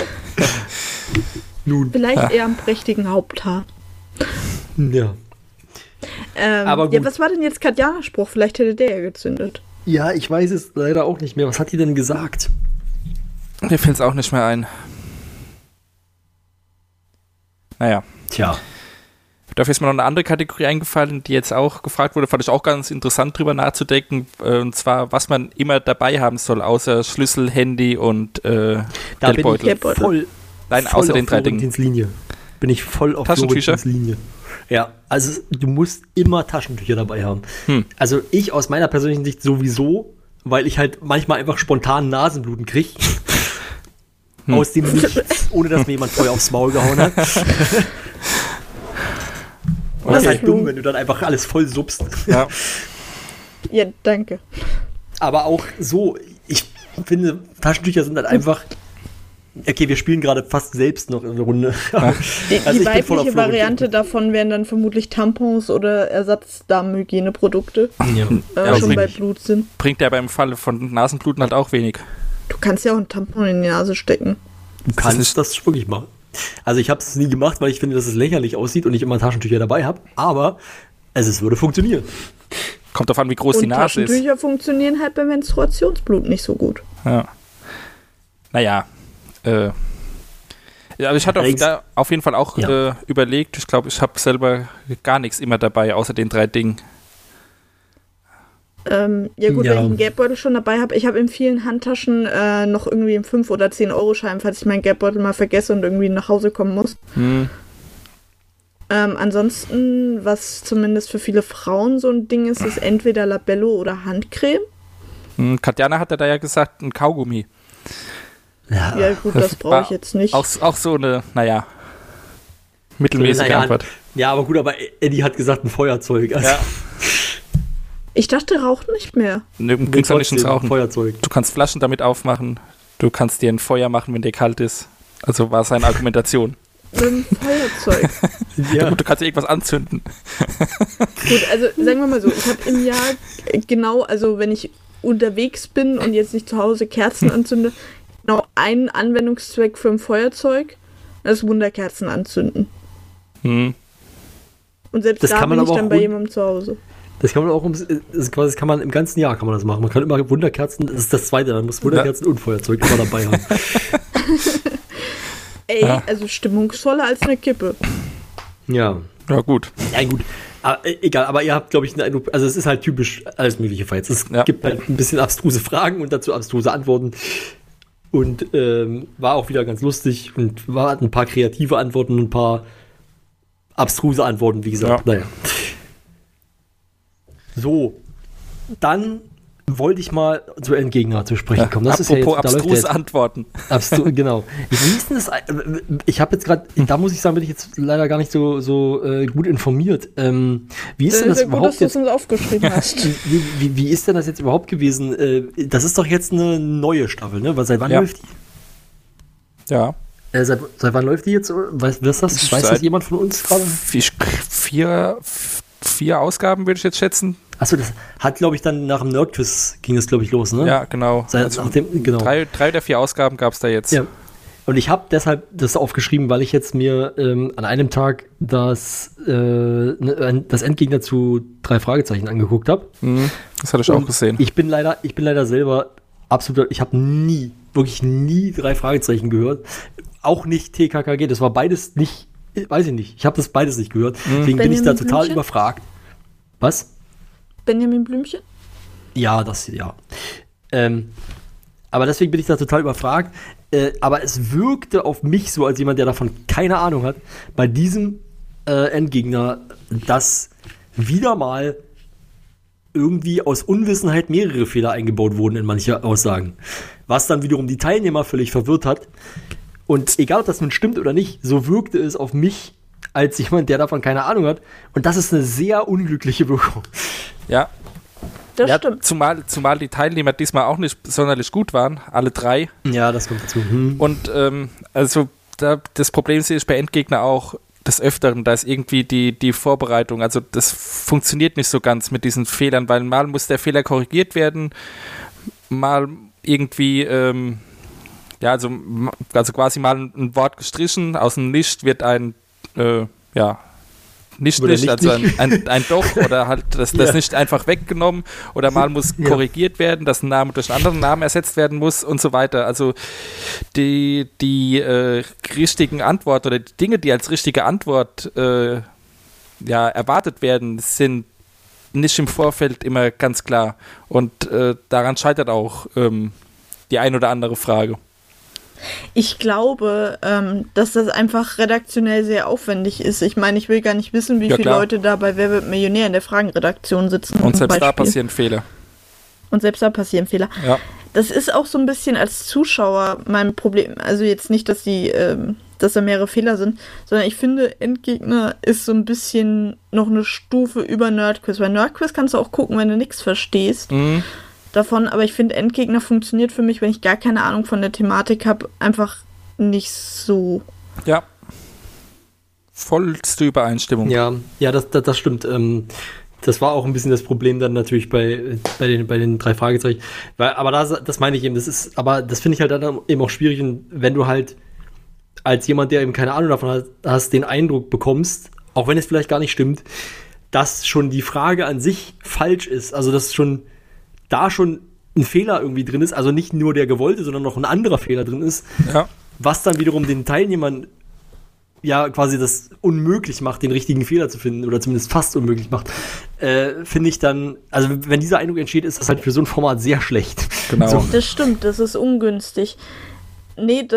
Nun. Vielleicht eher am prächtigen Haupthaar. Ja. Aber Ja, gut. was war denn jetzt Katjanas Spruch? Vielleicht hätte der ja gezündet. Ja, ich weiß es leider auch nicht mehr. Was hat die denn gesagt? Mir fällt es auch nicht mehr ein. Naja. Tja. Dafür ist mir noch eine andere Kategorie eingefallen, die jetzt auch gefragt wurde, fand ich auch ganz interessant drüber nachzudenken, und zwar, was man immer dabei haben soll, außer Schlüssel, Handy und Da Geldbeutel. bin ich voll, Nein, voll außer auf den drei Dingen. Florentins Linie. Bin ich voll auf Taschentücher? Florentins Linie. Ja, also du musst immer Taschentücher dabei haben. Also ich aus meiner persönlichen Sicht sowieso, weil ich halt manchmal einfach spontan Nasenbluten kriege. Aus dem Nichts, ohne dass mir jemand vorher aufs Maul gehauen hat. Und das ist halt dumm, wenn du dann einfach alles voll suppst. Ja. Ja, danke. Aber auch so, ich finde, Taschentücher sind halt einfach. Okay, wir spielen gerade fast selbst noch in der Runde. Die, Also die ich bin voll auf weibliche Florentin. Variante davon wären dann vermutlich Tampons oder Ersatzdamenhygieneprodukte, Ja, schon bei richtig. Blut sind. Bringt ja beim Falle von Nasenbluten halt auch wenig. Du kannst ja auch einen Tampon in die Nase stecken. Du kannst das wirklich machen. Also ich habe es nie gemacht, weil ich finde, dass es lächerlich aussieht und ich immer Taschentücher dabei habe. Aber es würde funktionieren. Kommt davon an, wie groß die Nase ist. Taschentücher funktionieren halt bei Menstruationsblut nicht so gut. Ja. Naja. Ja, aber ich hatte da auf jeden Fall auch überlegt, ich glaube, ich habe selber gar nichts immer dabei, außer den 3 Dingen. Wenn ich einen Geldbeutel schon dabei habe, ich habe in vielen Handtaschen noch irgendwie einen 5- oder 10-Euro-Schein, falls ich meinen Geldbeutel mal vergesse und irgendwie nach Hause kommen muss. Ansonsten, was zumindest für viele Frauen so ein Ding ist, ist entweder Labello oder Handcreme. Katjana hatte da ja gesagt, ein Kaugummi. Ja gut, das brauche ich jetzt nicht. Auch so eine, mittelmäßige Antwort. Ja, aber gut, aber Eddie hat gesagt, ein Feuerzeug. Also. Ja. Ich dachte, raucht nicht mehr. Du kriegst auch nicht ins Rauchen. Feuerzeug. Du kannst Flaschen damit aufmachen. Du kannst dir ein Feuer machen, wenn dir kalt ist. Also war seine Argumentation. Ein Feuerzeug. Ja. Du kannst dir irgendwas anzünden. Gut, also sagen wir mal so, ich habe im Jahr also wenn ich unterwegs bin und jetzt nicht zu Hause Kerzen anzünde, genau einen Anwendungszweck für ein Feuerzeug, das ist Wunderkerzen anzünden. Und selbst das da bin ich dann bei jemandem zu Hause. Das kann man auch das kann man im ganzen Jahr kann man das machen. Man kann immer Wunderkerzen, das ist das Zweite, man muss Wunderkerzen und Feuerzeug immer dabei haben. Ey, also stimmungsvoller als eine Kippe. Ja. Ja, gut. Ja, gut. Aber, egal, aber ihr habt, glaube ich, einen Eindruck, also es ist halt typisch alles mögliche Fights. Es gibt halt ein bisschen abstruse Fragen und dazu abstruse Antworten. Und war auch wieder ganz lustig und hat ein paar kreative Antworten und ein paar abstruse Antworten, wie gesagt. Ja. Naja. So, dann wollte ich mal zu Endgegner zu sprechen kommen. Das apropos ist ja jetzt, abstruse Antworten. Genau. Wie ist denn das? Ich habe jetzt gerade, da muss ich sagen, bin ich jetzt leider gar nicht so gut informiert. Wie ist denn das überhaupt? Gut, dass du es uns aufgeschrieben hast. Wie ist denn das jetzt überhaupt gewesen? Das ist doch jetzt eine neue Staffel, ne? Seit wann läuft die? Ja. Seit wann läuft die jetzt? Weiß das jemand von uns gerade? 4 Ausgaben, würde ich jetzt schätzen. Achso, das hat, glaube ich, dann nach dem Nerdquiz ging das, glaube ich, los, ne? Ja, genau. Genau. 3 der 4 Ausgaben gab es da jetzt. Ja. Und ich habe deshalb das aufgeschrieben, weil ich jetzt mir an einem Tag das Endgegner zu 3 Fragezeichen angeguckt habe. Das hatte ich auch gesehen. Ich bin leider selber absolut, ich habe wirklich nie 3 Fragezeichen gehört. Auch nicht TKKG, das war beides nicht, weiß ich nicht. Ich habe das beides nicht gehört. Deswegen bin ich da total überfragt. Was? Benjamin Blümchen? Ja, ja. Aber deswegen bin ich da total überfragt. Aber es wirkte auf mich so, als jemand, der davon keine Ahnung hat, bei diesem Endgegner, dass wieder mal irgendwie aus Unwissenheit mehrere Fehler eingebaut wurden in manche Aussagen. Was dann wiederum die Teilnehmer völlig verwirrt hat. Und egal, ob das nun stimmt oder nicht, so wirkte es auf mich als jemand, der davon keine Ahnung hat. Und das ist eine sehr unglückliche Wirkung. Ja. Das stimmt. Zumal die Teilnehmer diesmal auch nicht sonderlich gut waren, alle 3. Ja, das kommt dazu. Und das Problem sehe ich bei Endgegner auch des Öfteren, da ist irgendwie die Vorbereitung, also das funktioniert nicht so ganz mit diesen Fehlern, weil mal muss der Fehler korrigiert werden, mal irgendwie also quasi mal ein Wort gestrichen, aus dem Nicht wird ein nicht, also ein Doch oder halt das nicht einfach weggenommen oder mal muss korrigiert werden, dass ein Name durch einen anderen Namen ersetzt werden muss und so weiter. Also die richtigen Antworten oder die Dinge, die als richtige Antwort erwartet werden, sind nicht im Vorfeld immer ganz klar und daran scheitert auch die ein oder andere Frage. Ich glaube, dass das einfach redaktionell sehr aufwendig ist. Ich meine, ich will gar nicht wissen, wie viele Leute da bei Wer wird Millionär in der Fragenredaktion sitzen. Und selbst da passieren Fehler. Ja. Das ist auch so ein bisschen als Zuschauer mein Problem. Also jetzt nicht, dass da mehrere Fehler sind, sondern ich finde, Endgegner ist so ein bisschen noch eine Stufe über Nerdquiz. Weil Nerdquiz kannst du auch gucken, wenn du nichts verstehst. Davon, aber ich finde, Endgegner funktioniert für mich, wenn ich gar keine Ahnung von der Thematik habe, einfach nicht so. Ja. Vollste Übereinstimmung. Ja, das stimmt. Das war auch ein bisschen das Problem dann natürlich bei den 3 Fragezeichen. Aber das meine ich eben, das finde ich halt dann eben auch schwierig, wenn du halt als jemand, der eben keine Ahnung davon hast, den Eindruck bekommst, auch wenn es vielleicht gar nicht stimmt, dass schon die Frage an sich falsch ist. Also, dass schon ein Fehler irgendwie drin ist. Also nicht nur der gewollte, sondern noch ein anderer Fehler drin ist. Ja. Was dann wiederum den Teilnehmern ja quasi das unmöglich macht, den richtigen Fehler zu finden. Oder zumindest fast unmöglich macht. Finde ich dann, also wenn dieser Eindruck entsteht, ist das halt für so ein Format sehr schlecht. Genau. So. Das stimmt, das ist ungünstig. Nee,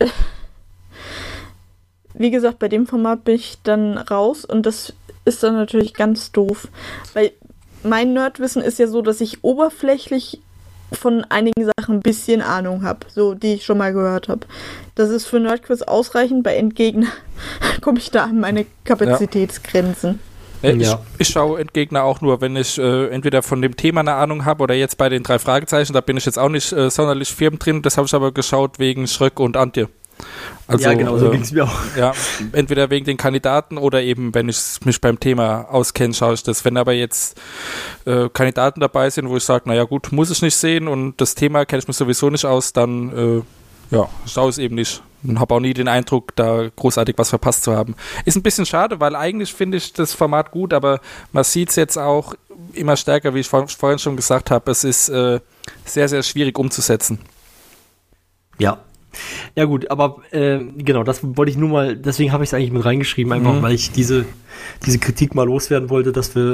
wie gesagt, bei dem Format bin ich dann raus und das ist dann natürlich ganz doof. Weil mein Nerdwissen ist ja so, dass ich oberflächlich von einigen Sachen ein bisschen Ahnung habe, so die ich schon mal gehört habe. Das ist für Nerdquiz ausreichend, bei Endgegner komme ich da an meine Kapazitätsgrenzen. Ich schaue Endgegner auch nur, wenn ich entweder von dem Thema eine Ahnung habe oder jetzt bei den 3 Fragezeichen, da bin ich jetzt auch nicht sonderlich firm drin, das habe ich aber geschaut wegen Schröck und Antje. Also, ja, genau, so ging es mir auch. Ja, entweder wegen den Kandidaten oder eben, wenn ich mich beim Thema auskenne, schaue ich das. Wenn aber jetzt Kandidaten dabei sind, wo ich sage, naja gut, muss ich nicht sehen und das Thema kenne ich mich sowieso nicht aus, dann schaue ich es eben nicht. Und habe auch nie den Eindruck, da großartig was verpasst zu haben. Ist ein bisschen schade, weil eigentlich finde ich das Format gut, aber man sieht es jetzt auch immer stärker, wie ich vorhin schon gesagt habe. Es ist sehr, sehr schwierig umzusetzen. Ja. Ja gut, aber genau, das wollte ich nur mal, deswegen habe ich es eigentlich mit reingeschrieben, einfach weil ich diese Kritik mal loswerden wollte,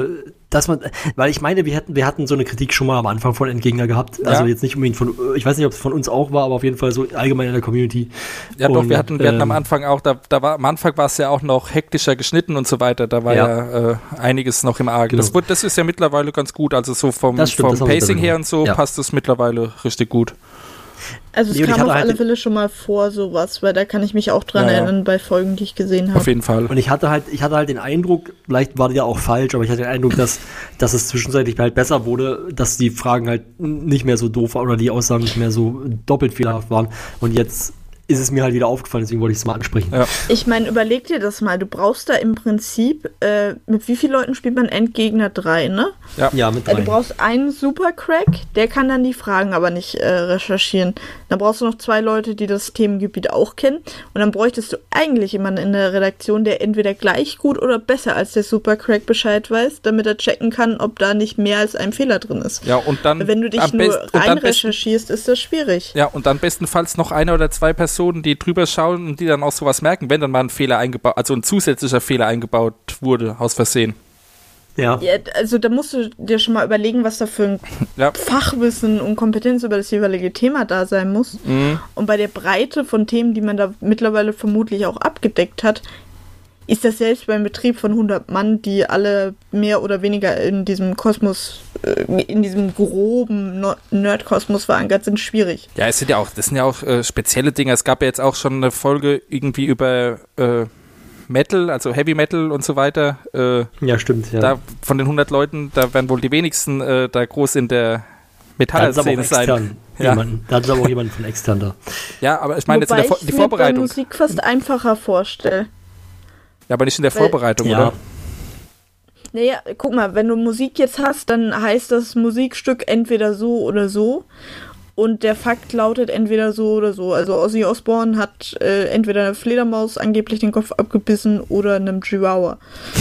weil ich meine, wir hatten so eine Kritik schon mal am Anfang von Endgegner gehabt, also jetzt nicht unbedingt ich weiß nicht, ob es von uns auch war, aber auf jeden Fall so allgemein in der Community. Ja doch, wir hatten am Anfang auch, am Anfang war es ja auch noch hektischer geschnitten und so weiter, da war ja einiges noch im Argen. Genau. Das ist ja mittlerweile ganz gut, also so vom Pacing her und so passt es mittlerweile richtig gut. Also es kam auf alle Fälle schon mal vor, sowas, weil da kann ich mich auch dran erinnern, bei Folgen, die ich gesehen habe. Auf jeden Fall. Und ich hatte halt den Eindruck, vielleicht war der auch falsch, aber ich hatte den Eindruck, dass es zwischenzeitlich halt besser wurde, dass die Fragen halt nicht mehr so doof waren oder die Aussagen nicht mehr so doppelt fehlerhaft waren. Und jetzt ist es mir halt wieder aufgefallen, deswegen wollte ich es mal ansprechen. Ja. Ich meine, überleg dir das mal, du brauchst da im Prinzip, mit wie vielen Leuten spielt man Endgegner 3, ne? Ja, mit 3. Du brauchst einen Supercrack, der kann dann die Fragen aber nicht recherchieren. Dann brauchst du noch 2 Leute, die das Themengebiet auch kennen. Und dann bräuchtest du eigentlich jemanden in der Redaktion, der entweder gleich gut oder besser als der Supercrack Bescheid weiß, damit er checken kann, ob da nicht mehr als ein Fehler drin ist. Ja, und dann wenn du dich nur rein recherchierst, ist das schwierig. Ja, und dann bestenfalls noch 1 oder 2 Personen, die drüber schauen und die dann auch sowas merken, wenn dann mal ein Fehler eingebaut, also ein zusätzlicher Fehler eingebaut wurde, aus Versehen. Ja, also da musst du dir schon mal überlegen, was da für ein Fachwissen und Kompetenz über das jeweilige Thema da sein muss. Mhm. Und bei der Breite von Themen, die man da mittlerweile vermutlich auch abgedeckt hat, ist das selbst beim Betrieb von 100 Mann, die alle mehr oder weniger in diesem Kosmos, in diesem groben Nerdkosmos verankert sind, schwierig. Ja, das sind ja auch spezielle Dinge. Es gab ja jetzt auch schon eine Folge irgendwie über Metal, also Heavy Metal und so weiter. Ja, stimmt. Ja. Da von den 100 Leuten, da werden wohl die wenigsten da groß in der Metall-Szene sein. Ja. Da hat es aber auch jemanden von extern da. Ja, aber ich meine jetzt in die Vorbereitung. Ich mir bei Musik fast einfacher vorstelle. Ja, aber nicht in der Vorbereitung, oder? Naja, guck mal, wenn du Musik jetzt hast, dann heißt das Musikstück entweder so oder so. Und der Fakt lautet entweder so oder so. Also Ozzy Osbourne hat entweder einer Fledermaus angeblich den Kopf abgebissen oder einem Chihuahua.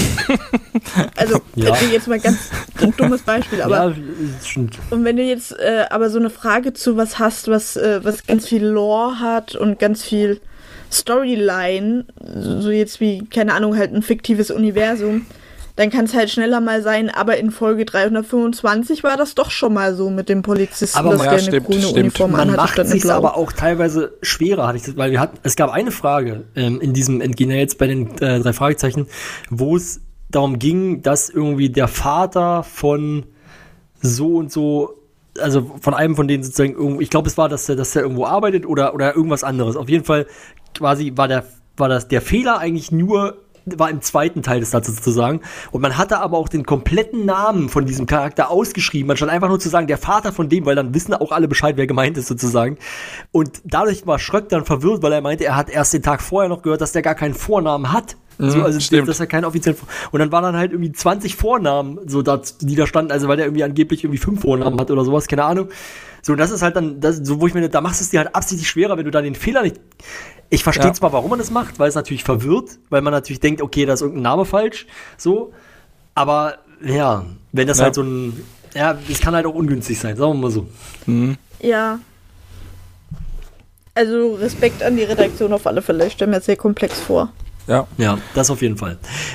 Also jetzt mal ganz ein dummes Beispiel. Aber und wenn du jetzt aber so eine Frage zu was hast, was ganz viel Lore hat und ganz viel Storyline, so jetzt wie, keine Ahnung, halt ein fiktives Universum, dann kann es halt schneller mal sein, aber in Folge 325 war das doch schon mal so mit dem Polizisten, aber dass der eine grüne Uniform anhat. Man macht es sich aber auch teilweise schwerer, weil es gab eine Frage in diesem Endgegner jetzt bei den 3 Fragezeichen, wo es darum ging, dass irgendwie der Vater von so und so, also von einem von denen sozusagen irgendwie, ich glaube es war, dass der irgendwo arbeitet oder irgendwas anderes. Auf jeden Fall quasi war der Fehler eigentlich war im zweiten Teil des Satzes sozusagen. Und man hatte aber auch den kompletten Namen von diesem Charakter ausgeschrieben, anstatt einfach nur zu sagen, der Vater von dem, weil dann wissen auch alle Bescheid, wer gemeint ist sozusagen. Und dadurch war Schröck dann verwirrt, weil er meinte, er hat erst den Tag vorher noch gehört, dass der gar keinen Vornamen hat. Dass er keinen offiziellen und dann waren dann halt irgendwie 20 Vornamen, so die da standen, also weil der irgendwie angeblich irgendwie 5 Vornamen hat oder sowas, keine Ahnung. So, das ist halt dann, wo ich mir, da machst du es dir halt absichtlich schwerer, wenn du da den Fehler nicht. Ich verstehe zwar, warum man das macht, weil es natürlich verwirrt, weil man natürlich denkt, okay, da ist irgendein Name falsch, so. Aber ja, wenn das halt so ein, ja, es kann halt auch ungünstig sein, sagen wir mal so. Ja. Also Respekt an die Redaktion auf alle Fälle. Ich stelle mir das sehr komplex vor. Ja. Ja, das auf jeden Fall.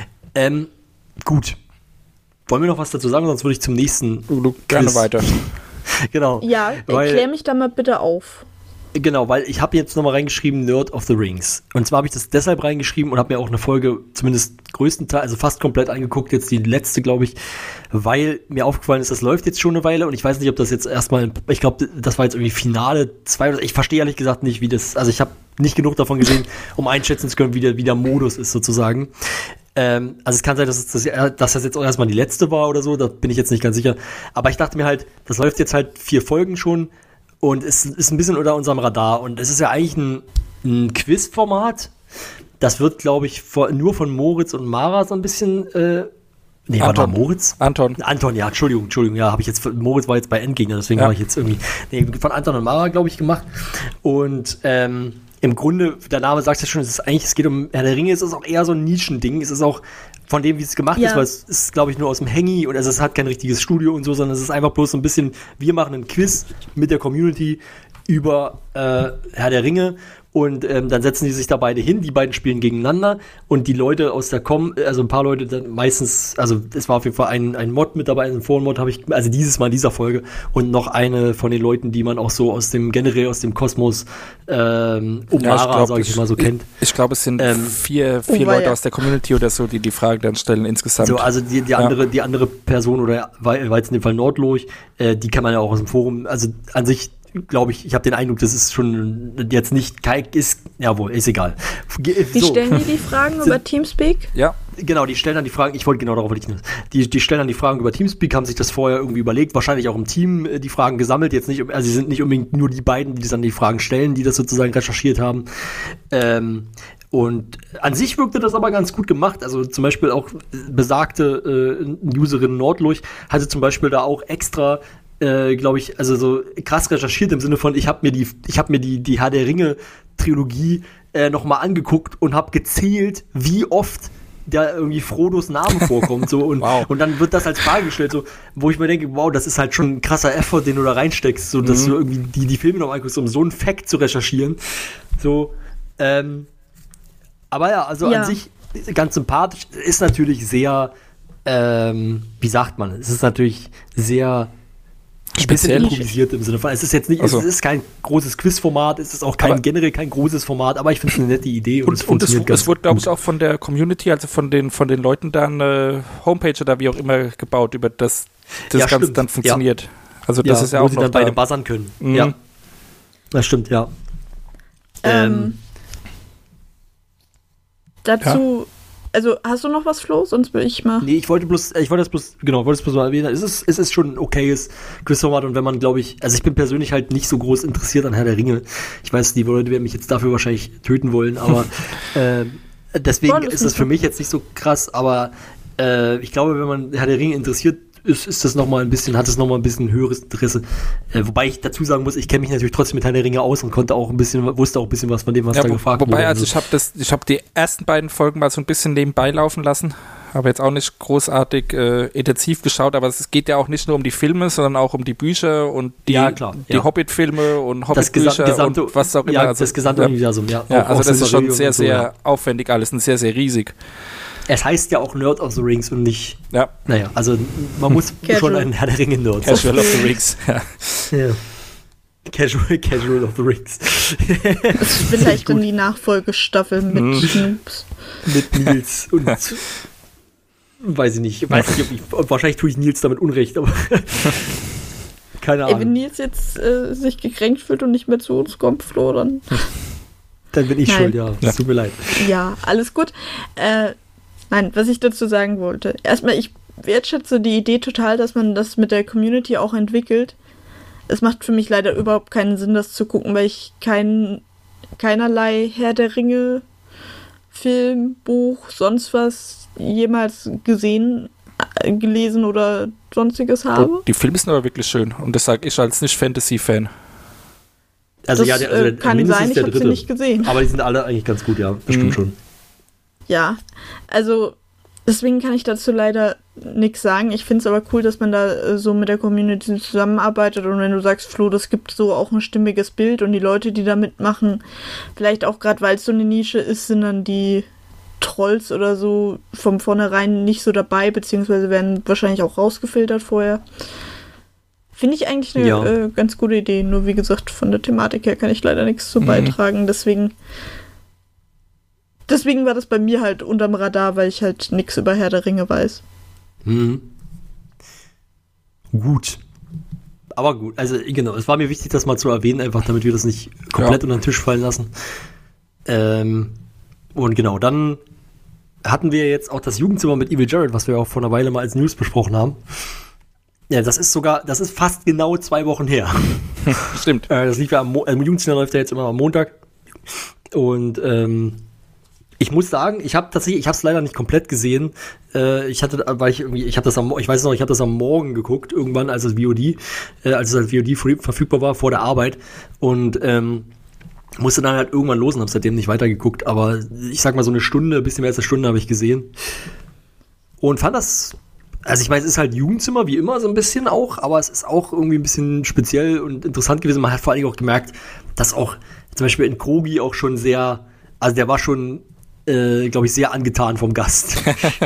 Gut. Wollen wir noch was dazu sagen, sonst würde ich zum nächsten Gerne Quiz. weiter. Genau. Ja, erklär mich da mal bitte auf. Genau, weil ich habe jetzt nochmal reingeschrieben Nerd of the Rings. Und zwar habe ich das deshalb reingeschrieben und habe mir auch eine Folge zumindest größtenteils, also fast komplett angeguckt, jetzt die letzte, glaube ich, weil mir aufgefallen ist, das läuft jetzt schon eine Weile und ich weiß nicht, ob das jetzt erstmal, ich glaube, das war jetzt irgendwie Finale 2, ich verstehe ehrlich gesagt nicht, wie das, also ich habe nicht genug davon gesehen, um einschätzen zu können, wie der Modus ist sozusagen. Also es kann sein, dass das jetzt auch erstmal die letzte war oder so, da bin ich jetzt nicht ganz sicher. Aber ich dachte mir halt, das läuft jetzt halt 4 Folgen schon und es ist ein bisschen unter unserem Radar. Und es ist ja eigentlich ein Quiz-Format. Das wird, glaube ich, nur von Moritz und Mara so ein bisschen warte mal, Moritz? Anton, ja, Entschuldigung, ja, habe ich jetzt, Moritz war jetzt bei Endgegner, deswegen habe ich jetzt irgendwie, von Anton und Mara, glaube ich, gemacht. Und im Grunde, der Name sagt ja schon, es geht um Herr der Ringe, es ist auch eher so ein Nischending, es ist auch von dem, wie es gemacht ist, weil es ist, glaube ich, nur aus dem Hangy und es hat kein richtiges Studio und so, sondern es ist einfach bloß so ein bisschen, wir machen einen Quiz mit der Community über Herr der Ringe. Und dann setzen die sich da beide hin, die beiden spielen gegeneinander und die Leute aus der also ein paar Leute dann meistens, also es war auf jeden Fall ein Mod mit dabei, ein Foren-Mod habe ich, also dieses Mal in dieser Folge und noch eine von den Leuten, die man auch so generell aus dem Kosmos Mara, sag ich mal so, kennt. Ich glaube, es sind vier Leute aus der Community oder so, die die Fragen dann stellen insgesamt. So, also die andere Person oder war jetzt in dem Fall Nordlurch, die kann man ja auch aus dem Forum, also an sich glaube ich habe den Eindruck, das ist schon jetzt nicht, ist egal. Wie stellen die Fragen über Teamspeak? Ja. Genau, die stellen dann die Fragen, die stellen dann die Fragen über Teamspeak, haben sich das vorher irgendwie überlegt, wahrscheinlich auch im Team die Fragen gesammelt, jetzt nicht, also sie sind nicht unbedingt nur die beiden, die dann die Fragen stellen, die das sozusagen recherchiert haben. Und an sich wirkte das aber ganz gut gemacht. Also zum Beispiel auch besagte Userin Nordlurch hatte zum Beispiel da auch extra glaube ich, also so krass recherchiert im Sinne von, ich habe mir die Herr der Ringe Trilogie nochmal angeguckt und habe gezählt, wie oft da irgendwie Frodos Namen vorkommt, so, und dann wird das als Frage gestellt, so, wo ich mir denke, wow, das ist halt schon ein krasser Effort, den du da reinsteckst, so, dass du irgendwie die Filme noch anguckst, um so einen Fact zu recherchieren, so, aber ja, also an sich ganz sympathisch, ist natürlich sehr, wie sagt man, es ist natürlich sehr speziell improvisiert im Sinne von, es ist jetzt nicht, es ist kein großes Quizformat, es ist auch generell kein großes Format, aber ich finde es eine nette Idee und es wurde, glaube ich, auch von der Community, also von den Leuten da eine Homepage oder wie auch immer gebaut, über das Ganze stimmt. Dann funktioniert. Ja. Also das ist ja auch wo sie dann beide buzzern können. Ja. Das stimmt, ja. Dazu, also hast du noch was, Flo? Sonst will ich mal. Nee, ich wollte das bloß mal erwähnen. Es ist schon ein okayes Quizformat und wenn man, glaube ich, also ich bin persönlich halt nicht so groß interessiert an Herr der Ringe. Ich weiß, die Leute werden mich jetzt dafür wahrscheinlich töten wollen, aber deswegen ist das für mich jetzt nicht so krass, aber ich glaube, wenn man Herr der Ringe interessiert, ist das nochmal ein bisschen, hat es nochmal ein bisschen höheres Interesse. Wobei ich dazu sagen muss, ich kenne mich natürlich trotzdem mit Herr der Ringe aus und wusste auch ein bisschen was von dem, was da gefragt wurde. Wobei, also ich habe die ersten beiden Folgen mal so ein bisschen nebenbei laufen lassen. Habe jetzt auch nicht großartig intensiv geschaut, aber es geht ja auch nicht nur um die Filme, sondern auch um die Bücher und die Hobbit-Filme und Hobbit-Bücher und was auch immer. Ja, also, das gesamte Universum, ja. Also das ist schon sehr, sehr aufwendig alles und sehr, sehr riesig. Es heißt ja auch Nerd of the Rings und nicht. Ja. Naja, also man muss schon ein Herr der Ringe-Nerd sein. Casual of the Rings. Ja. Casual of the Rings. Das ist vielleicht in die Nachfolgestaffel mit Noobs. Mit Nils und. Weiß ich nicht. Wahrscheinlich tue ich Nils damit Unrecht, aber. Keine Ahnung. Wenn Nils jetzt sich gekränkt fühlt und nicht mehr zu uns kommt, Flo, dann. Dann bin ich schuld, ja. Es tut mir leid. Ja, alles gut. Nein, was ich dazu sagen wollte. Erstmal, ich wertschätze die Idee total, dass man das mit der Community auch entwickelt. Es macht für mich leider überhaupt keinen Sinn, das zu gucken, weil ich keinerlei Herr der Ringe Film, Buch, sonst was jemals gelesen oder sonstiges habe. Die Filme sind aber wirklich schön und das sage ich als Nicht-Fantasy-Fan. Also das kann sein, ich habe sie nicht gesehen. Aber die sind alle eigentlich ganz gut, ja. Das stimmt schon. Ja, also Deswegen kann ich dazu leider nichts sagen. Ich finde es aber cool, dass man da so mit der Community zusammenarbeitet und wenn du sagst, Flo, das gibt so auch ein stimmiges Bild und die Leute, die da mitmachen, vielleicht auch gerade, weil es so eine Nische ist, sind dann die Trolls oder so von vornherein nicht so dabei, beziehungsweise werden wahrscheinlich auch rausgefiltert vorher. Finde ich eigentlich eine ganz gute Idee. Nur wie gesagt, von der Thematik her kann ich leider nichts zu beitragen. Deswegen war das bei mir halt unterm Radar, weil ich halt nichts über Herr der Ringe weiß. Gut. Aber gut, also genau, es war mir wichtig, das mal zu erwähnen, einfach damit wir das nicht komplett unter den Tisch fallen lassen. Und genau, dann hatten wir jetzt auch das Jugendzimmer mit Evil Jared, was wir auch vor einer Weile mal als News besprochen haben. Ja, das ist fast genau 2 Wochen her. Stimmt. Das lief ja im Jugendzimmer läuft ja jetzt immer am Montag. Und ich muss sagen, ich habe es leider nicht komplett gesehen. Ich habe das am Morgen geguckt, irgendwann, als es als VOD verfügbar war, vor der Arbeit. Und musste dann halt irgendwann los und habe seitdem nicht weitergeguckt. Aber ich sag mal so ein bisschen mehr als eine Stunde habe ich gesehen. Und fand das, also ich meine, es ist halt Jugendzimmer, wie immer so ein bisschen auch, aber es ist auch irgendwie ein bisschen speziell und interessant gewesen. Man hat vor allem auch gemerkt, dass auch zum Beispiel in Krogi auch schon sehr, also der war schon glaube ich, sehr angetan vom Gast.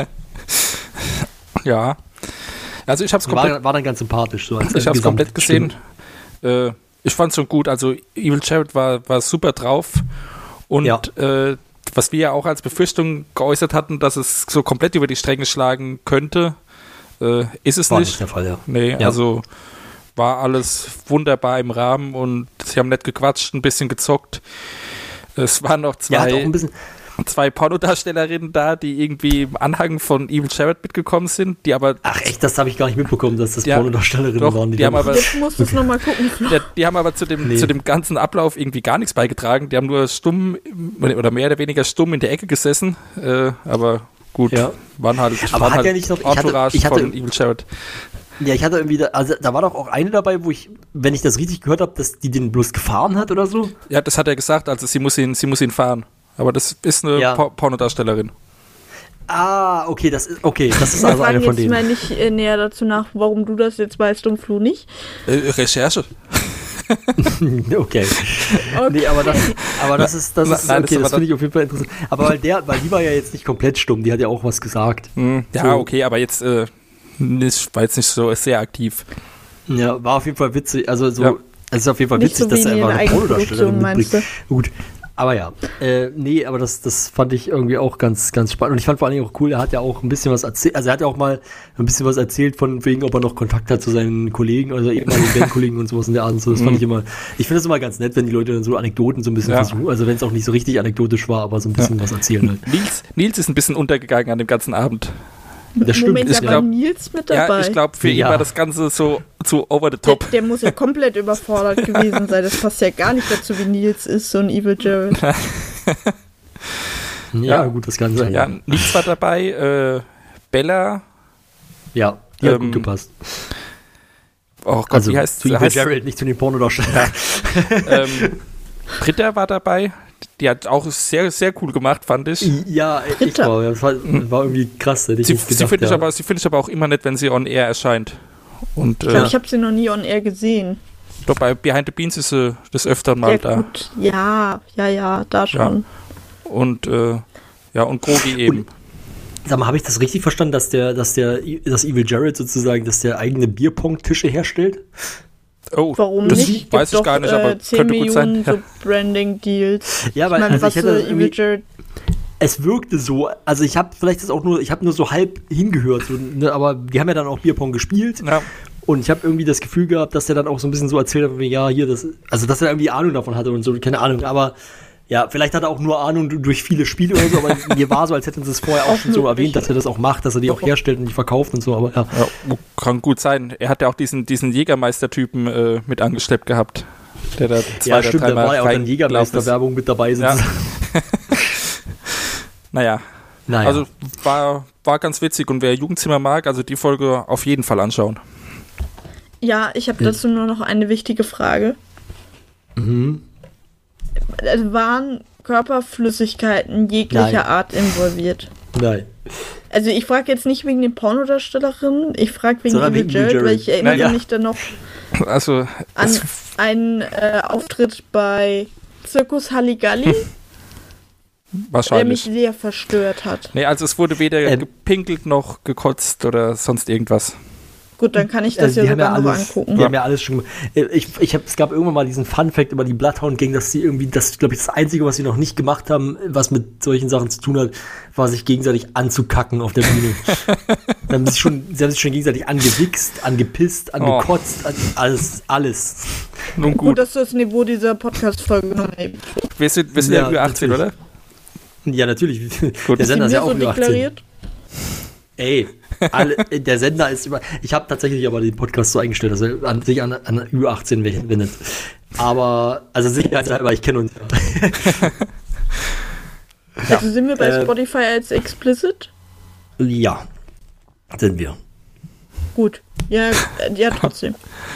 Ja. Also ich hab's komplett... War dann ganz sympathisch. So als ich hab's komplett gesehen. Ich fand's schon gut. Also Evil Jared war super drauf. Und was wir ja auch als Befürchtung geäußert hatten, dass es so komplett über die Stränge schlagen könnte, ist es war nicht. Nicht der Fall, ja. Nee, also war alles wunderbar im Rahmen und sie haben nett gequatscht, ein bisschen gezockt. Es waren noch zwei Pornodarstellerinnen da, die irgendwie im Anhang von Evil Jared mitgekommen sind, die aber... Ach echt, das habe ich gar nicht mitbekommen, dass das Pornodarstellerinnen waren. Die haben aber, jetzt musst du es nochmal gucken. Die haben aber zu dem ganzen Ablauf irgendwie gar nichts beigetragen. Die haben nur stumm oder mehr oder weniger stumm in der Ecke gesessen, aber gut, waren halt ja nicht noch, Entourage von Evil Jared. Ja, ich hatte irgendwie, da war doch auch eine dabei, wenn ich das richtig gehört habe, dass die den bloß gefahren hat oder so. Ja, das hat er gesagt, also sie muss ihn fahren. Aber das ist eine Pornodarstellerin. Ah, okay, das ist also eine von denen. Ich frage jetzt mal nicht näher dazu nach, warum du das jetzt weißt und Flo nicht. Recherche. Okay. Nee, aber das ist okay, das finde ich auf jeden Fall interessant. Aber weil die war ja jetzt nicht komplett stumm, die hat ja auch was gesagt. Ja, okay, aber jetzt war jetzt nicht so sehr aktiv. Ja, war auf jeden Fall witzig, es ist auf jeden Fall nicht witzig, so dass er einfach eine Pornodarstellerin mitbringt. Gut. Aber ja, aber das fand ich irgendwie auch ganz, ganz spannend. Und ich fand vor allem auch cool, er hat ja auch ein bisschen was erzählt, also er hat ja auch mal ein bisschen was erzählt von wegen, ob er noch Kontakt hat zu seinen Kollegen, also ehemaligen Bandkollegen und sowas in der Art. Und so. Das fand ich finde das immer ganz nett, wenn die Leute dann so Anekdoten so ein bisschen versuchen, also wenn es auch nicht so richtig anekdotisch war, aber so ein bisschen was erzählen halt. Nils ist ein bisschen untergegangen an dem ganzen Abend. Das stimmt. Moment, war Nils mit dabei? Ja, ich glaube, für ihn war das Ganze so zu over the top. Der muss ja komplett überfordert gewesen sein. Das passt ja gar nicht dazu, wie Nils ist, so ein Evil Jared. Ja, gut, das kann sein. Ja, Nils war dabei, Bella. Ja, die hat gut gepasst. Oh Gott, also, wie heißt zu Evil Jared, nicht zu den Pornodarstellern. Britta war dabei. Die hat auch sehr, sehr cool gemacht, fand ich. Ja, das war irgendwie krass. Sie finde ich aber auch immer nett, wenn sie on air erscheint. Und, ich glaube, ich habe sie noch nie on air gesehen. Doch, bei Behind the Beans ist sie des Öfteren mal da. Gut. Ja, da schon. Ja. Und Krogi eben. Sag mal, habe ich das richtig verstanden, dass Evil Jared sozusagen, dass der eigene Bierpong-Tische herstellt? Oh, warum das nicht? weiß ich gar nicht, aber 10 könnte gut sein. Millionen so Branding-Deals. Ja, weil ich hatte Evil Jared. Es wirkte so, also ich habe nur so halb hingehört, so, ne, aber wir haben ja dann auch Bierpong gespielt. Ja. Und ich habe irgendwie das Gefühl gehabt, dass der dann auch so ein bisschen so erzählt hat, ja, hier, dass er irgendwie Ahnung davon hatte und so, keine Ahnung, aber ja, vielleicht hat er auch nur Ahnung durch viele Spiele oder so, aber mir war so, als hätten sie es vorher auch schon so erwähnt, dass er das auch macht, dass er die auch herstellt und die verkauft und so, aber ja. Kann gut sein. Er hat ja auch diesen Jägermeister-Typen mit angeschleppt gehabt, der da stimmt, da war ja auch dann Jägermeister-Werbung mit dabei sozusagen. Ja. Naja. Also war ganz witzig und wer Jugendzimmer mag, also die Folge auf jeden Fall anschauen. Ja, ich habe dazu nur noch eine wichtige Frage. Waren Körperflüssigkeiten jeglicher Art involviert? Nein. Also ich frage jetzt nicht wegen den Pornodarstellerinnen, ich frage wegen Sondern Evil wegen Jared, Jared. weil ich erinnere Ja. mich dann noch Also, an einen Auftritt bei Zirkus Halligalli, der mich wahrscheinlich. sehr verstört hat. Nee, also es wurde weder gepinkelt noch gekotzt oder sonst irgendwas. Gut, dann kann ich das ja die haben sogar noch alles, angucken. Die haben ja alles schon gemacht. Es gab irgendwann mal diesen Fun-Fact über die Bloodhound Gang, dass sie irgendwie, das glaube ich, das Einzige, was sie noch nicht gemacht haben, was mit solchen Sachen zu tun hat, war sich gegenseitig anzukacken auf der Bühne. Sie haben sich schon gegenseitig angewichst, angepisst, angekotzt, alles. Nun Gut, gut. dass du das Niveau dieser Podcast-Folge genommen hast. Wir sind ja über 18, natürlich. oder? Ja, natürlich. Gut. Der Sender ist ja so auch über 18. deklariert? Ey, der Sender ist über. Ich habe tatsächlich aber den Podcast so eingestellt, dass er sich an über 18 wendet. Aber, also sicherheitshalber, ich kenne uns ja. Also sind wir bei Spotify als explicit? Ja, sind wir. Gut. Ja, trotzdem.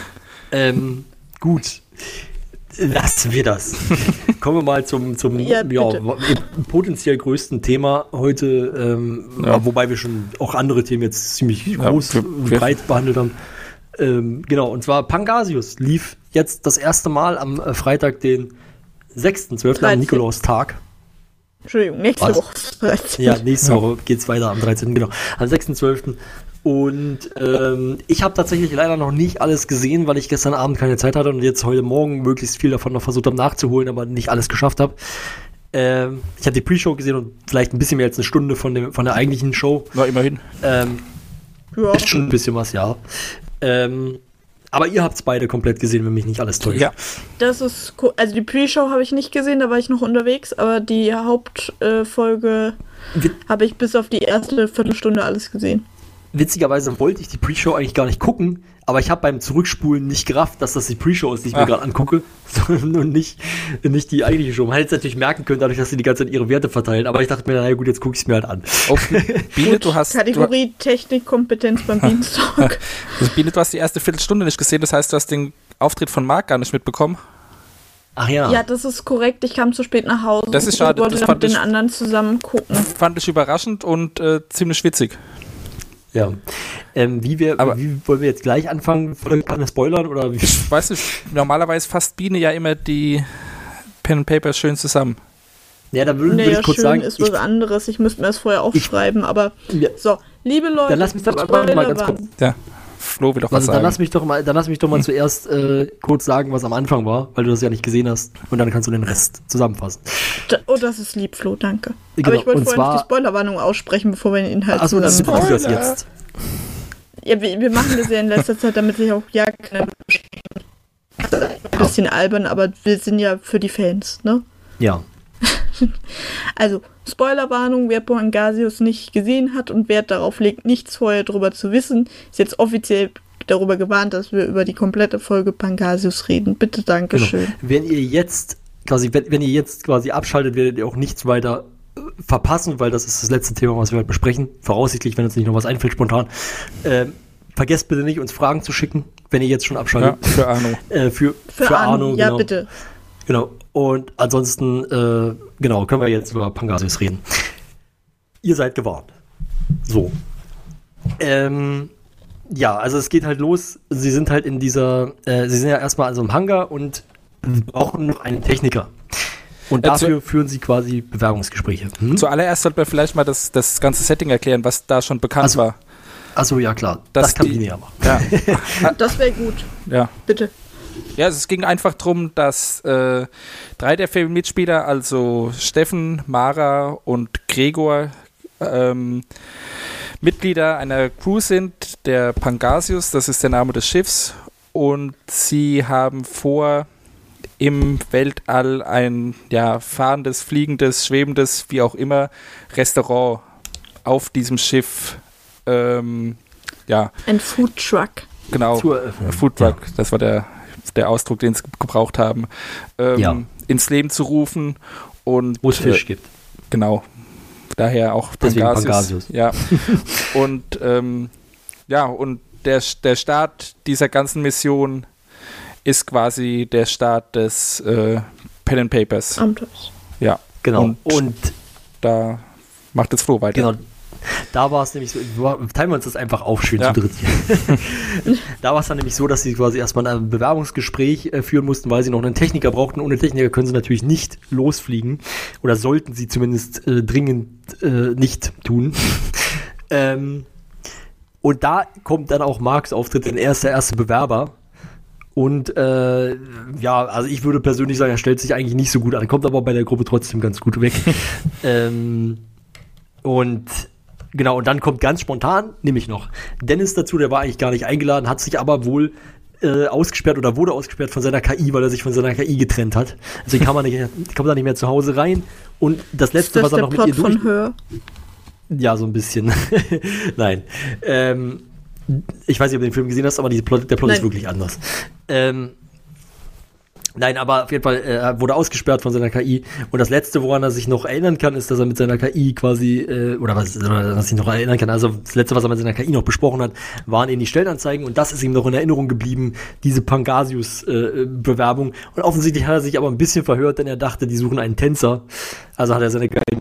Gut. Lassen wir das. Kommen wir mal zum potenziell größten Thema heute, wobei wir schon auch andere Themen jetzt ziemlich groß und breit behandelt haben. Genau, und zwar Pangasius lief jetzt das erste Mal am Freitag, den 6.12., am Nikolaustag. Entschuldigung, nächste Woche. Ja, nächste Woche geht's weiter am 13., genau. Am 6.12. Und ich habe tatsächlich leider noch nicht alles gesehen, weil ich gestern Abend keine Zeit hatte und jetzt heute Morgen möglichst viel davon noch versucht habe nachzuholen, aber nicht alles geschafft habe. Ich habe die Pre-Show gesehen und vielleicht ein bisschen mehr als eine Stunde von der eigentlichen Show. Na, immerhin. Ist schon ein bisschen was, ja. Aber ihr habt es beide komplett gesehen, wenn mich nicht alles täuscht. Ja. Das ist also die Pre-Show habe ich nicht gesehen, da war ich noch unterwegs, aber die Hauptfolge habe ich bis auf die erste Viertelstunde alles gesehen. Witzigerweise wollte ich die Pre-Show eigentlich gar nicht gucken, aber ich habe beim Zurückspulen nicht gerafft, dass das die Pre-Show ist, die ich mir gerade angucke, sondern nicht die eigentliche Show. Man hätte es natürlich merken können, dadurch, dass sie die ganze Zeit ihre Werte verteilen, aber ich dachte mir, naja gut, jetzt gucke ich es mir halt an. Oh, Biene, du hast... Kategorie Technik, Kompetenz beim Dienstag. Also Biene, du hast die erste Viertelstunde nicht gesehen, das heißt, du hast den Auftritt von Marc gar nicht mitbekommen. Ach ja. Ja, das ist korrekt, ich kam zu spät nach Hause. Das ist schade, Ich wollte das dann fand mit den ich- anderen zusammen gucken. Fand ich überraschend und ziemlich witzig. Ja. Wie wollen wir jetzt gleich anfangen? Kann ich spoilern? Oder wie? Ich weiß nicht, normalerweise fasst Biene ja immer die Pen and Papers schön zusammen. Ja, da würde Naja, ich kurz schön sagen, ist was anderes. Ich müsste mir das vorher aufschreiben, aber Ja. so, liebe Leute, Dann lass mich doch mal ganz kurz. Spoilerwarnung. Ja, Flo will doch was Also, dann sagen. lass mich doch mal zuerst kurz sagen, was am Anfang war, weil du das ja nicht gesehen hast. Und dann kannst du den Rest zusammenfassen. Oh, das ist lieb, Flo, danke. Genau, Aber ich wollte und vorher noch zwar- die Spoilerwarnung aussprechen, bevor wir den Inhalt Achso, das zusammenfassen. machst du das jetzt. Ja, wir machen das ja in letzter Zeit, damit sich auch ja keiner beschwert. Das ist ein bisschen albern, aber wir sind ja für die Fans, ne? Ja. Also, Spoilerwarnung, wer Pangasius nicht gesehen hat und Wert darauf legt, nichts vorher drüber zu wissen, ist jetzt offiziell darüber gewarnt, dass wir über die komplette Folge Pangasius reden. Bitte, Dankeschön. Genau. Wenn ihr jetzt quasi abschaltet, werdet ihr auch nichts weiter verpassen, weil das ist das letzte Thema, was wir heute besprechen. Voraussichtlich, wenn uns nicht noch was einfällt spontan. Vergesst bitte nicht, uns Fragen zu schicken, wenn ihr jetzt schon Ja, abschaltet. für Arno. Für Arno, ja, genau. bitte. Genau. Und ansonsten, können wir jetzt über Pangasius reden. Ihr seid gewarnt. So. Ja, also es geht halt los. Sie sind halt in dieser, sie sind ja erstmal an so einem Hangar und brauchen noch einen Techniker. Und dafür führen sie quasi Bewerbungsgespräche. Zuallererst sollten wir vielleicht mal das ganze Setting erklären, was da schon bekannt war. Achso, ja klar. Dass Das kann die- ich ja machen. Ja, Das wäre gut. ja. Bitte. Ja, es ging einfach darum, dass 3 der 4 Mitspieler, also Steffen, Mara und Gregor, Mitglieder einer Crew sind, der Pangasius, das ist der Name des Schiffs, und sie haben vor, im Weltall ein fahrendes, fliegendes, schwebendes, wie auch immer, Restaurant auf diesem Schiff, Ein Foodtruck. genau, Zur Eröffnung. Foodtruck, das war der Ausdruck, den sie gebraucht haben, ins Leben zu rufen und Wo es Fisch gibt. genau, daher auch Deswegen Pangasius. Pangasius. Ja. Und und der Start dieser ganzen Mission ist quasi der Start des Pen and Papers. Abenteuers. Ja. Genau. Und da macht jetzt Flo weiter. Genau. Da war es nämlich so, teilen wir uns das einfach auf, schön zu dritt. Da war es dann nämlich so, dass sie quasi erstmal ein Bewerbungsgespräch führen mussten, weil sie noch einen Techniker brauchten. Ohne Techniker können sie natürlich nicht losfliegen. Oder sollten sie zumindest dringend nicht tun. Und da kommt dann auch Marks Auftritt, denn er ist der erste Bewerber. Und also ich würde persönlich sagen, er stellt sich eigentlich nicht so gut an, kommt aber bei der Gruppe trotzdem ganz gut weg. Und genau, und dann kommt ganz spontan, nämlich noch Dennis dazu, der war eigentlich gar nicht eingeladen, hat sich aber wohl ausgesperrt oder wurde ausgesperrt von seiner KI, weil er sich von seiner KI getrennt hat. Deswegen kommt er nicht mehr zu Hause rein. Und das Letzte, was er noch mit ihr durch... Ja, so ein bisschen. Nein. Ich weiß nicht, ob du den Film gesehen hast, aber der Plot ist wirklich anders. Nein, aber auf jeden Fall, er wurde ausgesperrt von seiner KI. Und das Letzte, woran er sich noch erinnern kann, ist, dass er mit seiner KI quasi, was er sich noch erinnern kann, also das Letzte, was er mit seiner KI noch besprochen hat, waren eben die Stellenanzeigen. Und das ist ihm noch in Erinnerung geblieben, diese Pangasius-Bewerbung. Und offensichtlich hat er sich aber ein bisschen verhört, denn er dachte, die suchen einen Tänzer. Also hat er seine geilen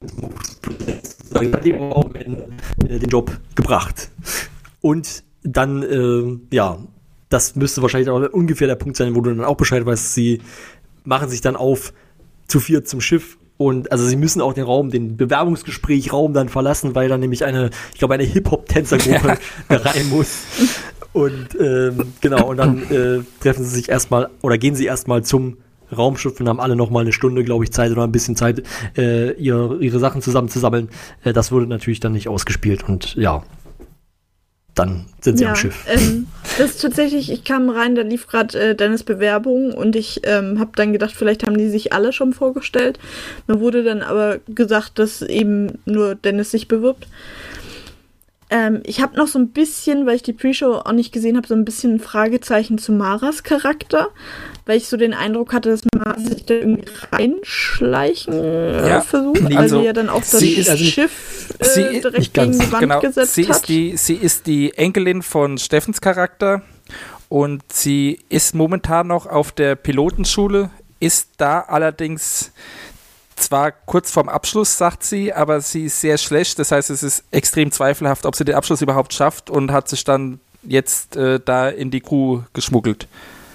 den Job gebracht. Und dann, das müsste wahrscheinlich auch ungefähr der Punkt sein, wo du dann auch Bescheid weißt, sie machen sich dann auf zu viert zum Schiff und also sie müssen auch den Bewerbungsgesprächraum dann verlassen, weil dann nämlich eine Hip-Hop-Tänzergruppe da rein muss. Und genau, und dann treffen sie sich erstmal oder gehen sie erstmal zum Raumschiff und haben alle noch mal eine Stunde, glaube ich, Zeit oder ein bisschen Zeit, ihre Sachen zusammenzusammeln. Das wurde natürlich dann nicht ausgespielt und ja, dann sind sie am Schiff. Das ist tatsächlich, ich kam rein, da lief gerade Dennis Bewerbung und ich habe dann gedacht, vielleicht haben die sich alle schon vorgestellt. Mir wurde dann aber gesagt, dass eben nur Dennis sich bewirbt. Ich habe noch so ein bisschen, weil ich die Pre-Show auch nicht gesehen habe, so ein bisschen ein Fragezeichen zu Maras Charakter, weil ich so den Eindruck hatte, dass Mara sich da irgendwie reinschleichen versucht, also ja dann auch das Schiff direkt gegen die Wand gesetzt hat. Sie ist die Enkelin von Steffens Charakter und sie ist momentan noch auf der Pilotenschule, ist da allerdings zwar kurz vorm Abschluss, sagt sie, aber sie ist sehr schlecht. Das heißt, es ist extrem zweifelhaft, ob sie den Abschluss überhaupt schafft und hat sich dann jetzt da in die Crew geschmuggelt.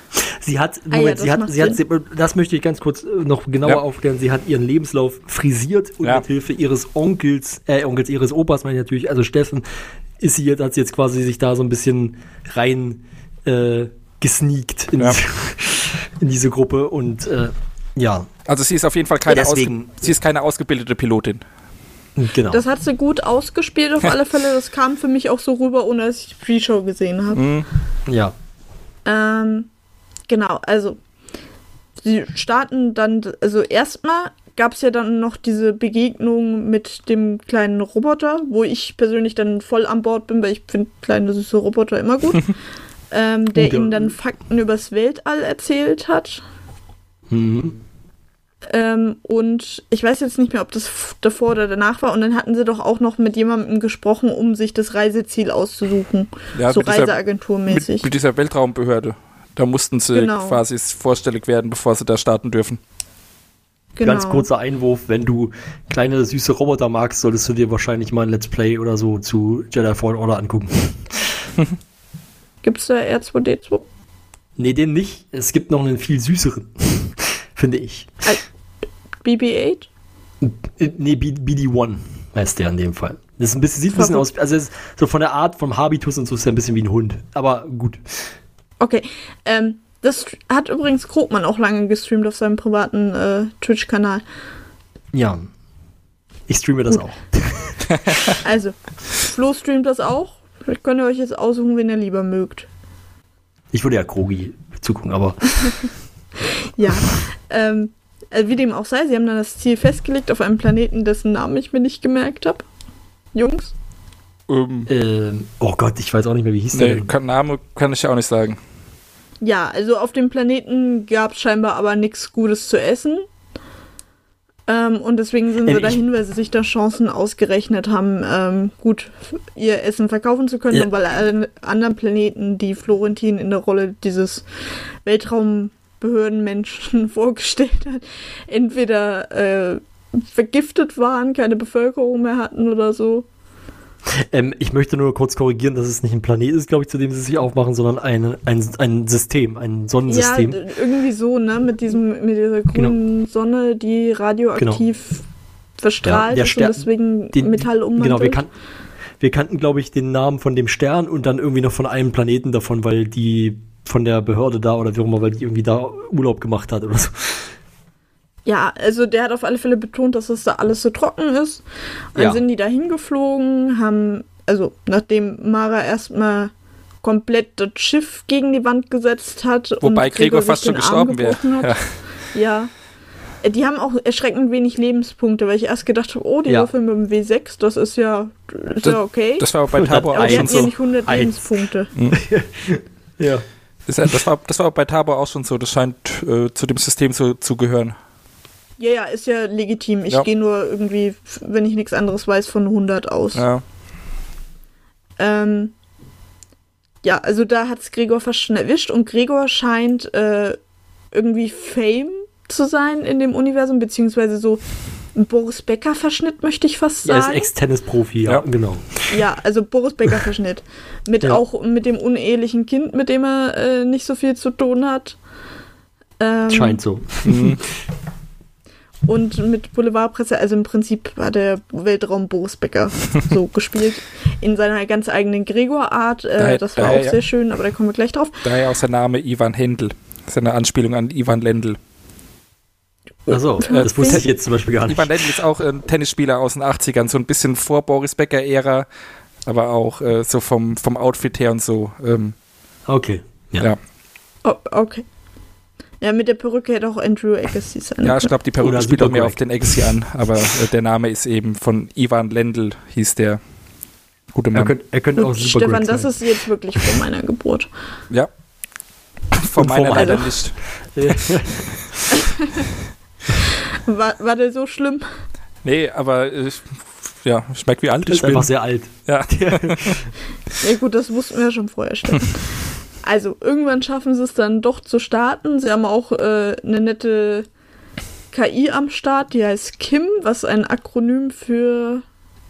Das möchte ich ganz kurz noch genauer aufklären. Sie hat ihren Lebenslauf frisiert und mit Hilfe ihres ihres Opas, meine ich natürlich, also Steffen, hat sie jetzt quasi sich da so ein bisschen rein gesneakt in diese Gruppe und Also sie ist auf jeden Fall keine ausgebildete Pilotin. Genau. Das hat sie gut ausgespielt auf alle Fälle. Das kam für mich auch so rüber, ohne dass ich die Pre-Show gesehen habe. Ja. Genau, also sie starten dann, also erstmal gab es ja dann noch diese Begegnung mit dem kleinen Roboter, wo ich persönlich dann voll an Bord bin, weil ich finde kleine süße Roboter immer gut, der ihnen dann Fakten übers Weltall erzählt hat. Mhm. Und ich weiß jetzt nicht mehr, ob das davor oder danach war. Und dann hatten sie doch auch noch mit jemandem gesprochen, um sich das Reiseziel auszusuchen. Ja, so Reiseagenturmäßig. Mit dieser Weltraumbehörde. Da mussten sie quasi vorstellig werden, bevor sie da starten dürfen. Genau. Ganz kurzer Einwurf, wenn du kleine süße Roboter magst, solltest du dir wahrscheinlich mal ein Let's Play oder so zu Jedi Fallen Order angucken. Gibt's da R2-D2? Nee, den nicht. Es gibt noch einen viel süßeren, finde ich. BB-8? Nee, BD-1 heißt der in dem Fall. Das ist ein bisschen, sieht ein bisschen aus, also ist so von der Art, vom Habitus und so ist er ein bisschen wie ein Hund. Aber gut. Okay, das hat übrigens Krogmann auch lange gestreamt auf seinem privaten Twitch-Kanal. Ja, ich streame das auch. Also, Flo streamt das auch. Vielleicht könnt ihr euch jetzt aussuchen, wen ihr lieber mögt. Ich würde ja Krogi zugucken, aber... Ja, wie dem auch sei, sie haben dann das Ziel festgelegt auf einem Planeten, dessen Namen ich mir nicht gemerkt habe. Jungs? Oh Gott, ich weiß auch nicht mehr, wie hieß der denn? Name kann ich ja auch nicht sagen. Ja, also auf dem Planeten gab es scheinbar aber nichts Gutes zu essen. Und deswegen sind sie dahin, weil sie sich da Chancen ausgerechnet haben, gut ihr Essen verkaufen zu können. Ja. Und weil alle anderen Planeten, die Florentin in der Rolle dieses Weltraumbehördenmenschen vorgestellt hat, entweder vergiftet waren, keine Bevölkerung mehr hatten oder so. Ich möchte nur kurz korrigieren, dass es nicht ein Planet ist, glaube ich, zu dem sie sich aufmachen, sondern ein System, ein Sonnensystem. Ja, irgendwie so, ne? Mit dieser grünen Sonne, die radioaktiv verstrahlt ist und deswegen Metall ummantelt. Genau, wir kannten, glaube ich, den Namen von dem Stern und dann irgendwie noch von einem Planeten davon, weil die von der Behörde da oder wie auch immer, weil die irgendwie da Urlaub gemacht hat oder so. Ja, also der hat auf alle Fälle betont, dass es da alles so trocken ist. Und dann sind die da hingeflogen, nachdem Mara erstmal komplett das Schiff gegen die Wand gesetzt hat. Wobei und Gregor fast schon gestorben wäre. Ja. Die haben auch erschreckend wenig Lebenspunkte, weil ich erst gedacht habe, die würfeln mit dem W6, das ist ja okay. Das war bei Tabor aber auch schon so. Aber die hatten ja nicht 100 Lebenspunkte. Ja. Das war bei Tabor auch schon so, das scheint zu dem System so zu gehören. Ja, ist ja legitim. Ich gehe nur irgendwie, wenn ich nichts anderes weiß, von 100 aus. Ja. Also da hat es Gregor fast schon erwischt und Gregor scheint irgendwie Fame zu sein in dem Universum, beziehungsweise so ein Boris Becker-Verschnitt, möchte ich fast sagen. Er ist Ex-Tennis-Profi, ja, genau. Ja, also Boris Becker-Verschnitt. Auch mit dem unehelichen Kind, mit dem er nicht so viel zu tun hat. Scheint so. Und mit Boulevardpresse, also im Prinzip war der Weltraum Boris Becker so gespielt. In seiner ganz eigenen Gregor-Art. Das war auch sehr schön, aber da kommen wir gleich drauf. Daher auch sein Name Ivan Lendl. Das ist eine Anspielung an Ivan Lendl. Achso, das wusste ich jetzt zum Beispiel gar nicht. Ivan Lendl ist auch ein Tennisspieler aus den 80ern, so ein bisschen vor Boris Becker-Ära, aber auch so vom Outfit her und so. Okay, ja. Oh, okay. Ja, mit der Perücke hätte auch Andrew Agassi sein. Ja, ich glaube, die Perücke spielt auch mehr auf den Agassi an, aber der Name ist eben von Ivan Lendl, hieß der gute Mann. Er könnte auch super Stefan, das ist jetzt wirklich vor meiner Geburt. Ja. Von meiner leider nicht. War der so schlimm? Nee, aber ich merke, wie alt ich bin. Einfach sehr alt. Ja. Ja gut, das wussten wir ja schon vorher, Stefan. Also, irgendwann schaffen sie es dann doch zu starten. Sie haben auch eine nette KI am Start, die heißt Kim, was ein Akronym für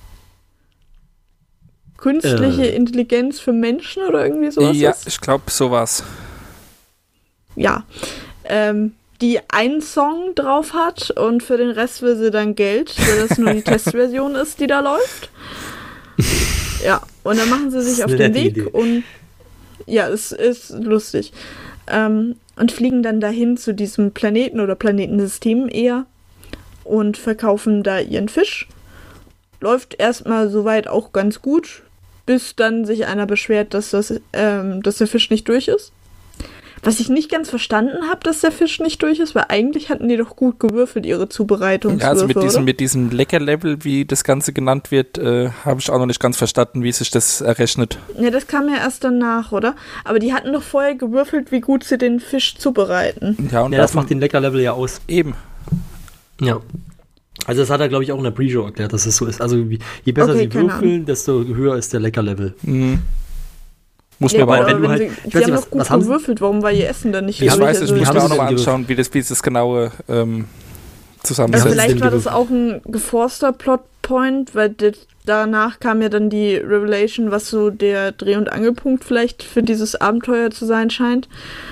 künstliche Intelligenz für Menschen oder irgendwie sowas ist. Ja, ich glaube, sowas. Ja, die einen Song drauf hat und für den Rest will sie dann Geld, weil das nur die Testversion ist, die da läuft. Ja, und dann machen sie sich auf den Weg Idee. Und ja, es ist lustig. Und fliegen dann dahin zu diesem Planeten oder Planetensystem eher und verkaufen da ihren Fisch. Läuft erstmal soweit auch ganz gut, bis dann sich einer beschwert, dass der Fisch nicht durch ist. Was ich nicht ganz verstanden habe, dass der Fisch nicht durch ist, weil eigentlich hatten die doch gut gewürfelt, ihre Zubereitungswürfe, Ja, also mit diesem Lecker-Level, wie das Ganze genannt wird, habe ich auch noch nicht ganz verstanden, wie sich das errechnet. Ja, das kam ja erst danach, oder? Aber die hatten doch vorher gewürfelt, wie gut sie den Fisch zubereiten. Ja, und das macht den Lecker-Level ja aus. Eben. Ja. Also das hat er, glaube ich, auch in der Pre-Show erklärt, dass es so ist. Also je besser sie würfeln, desto höher ist der Lecker-Level. Mhm. Muss mir Ja, aber auch aber wenn sie haben doch gut gewürfelt, warum war ihr Essen dann nicht Ich weiß, also ich muss mir auch nochmal gewürfelt? anschauen, wie das genaue zusammensetzt. Also vielleicht war das auch ein geforster Plotpoint, weil danach kam ja dann die Revelation, was so der Dreh- und Angelpunkt vielleicht für dieses Abenteuer zu sein scheint.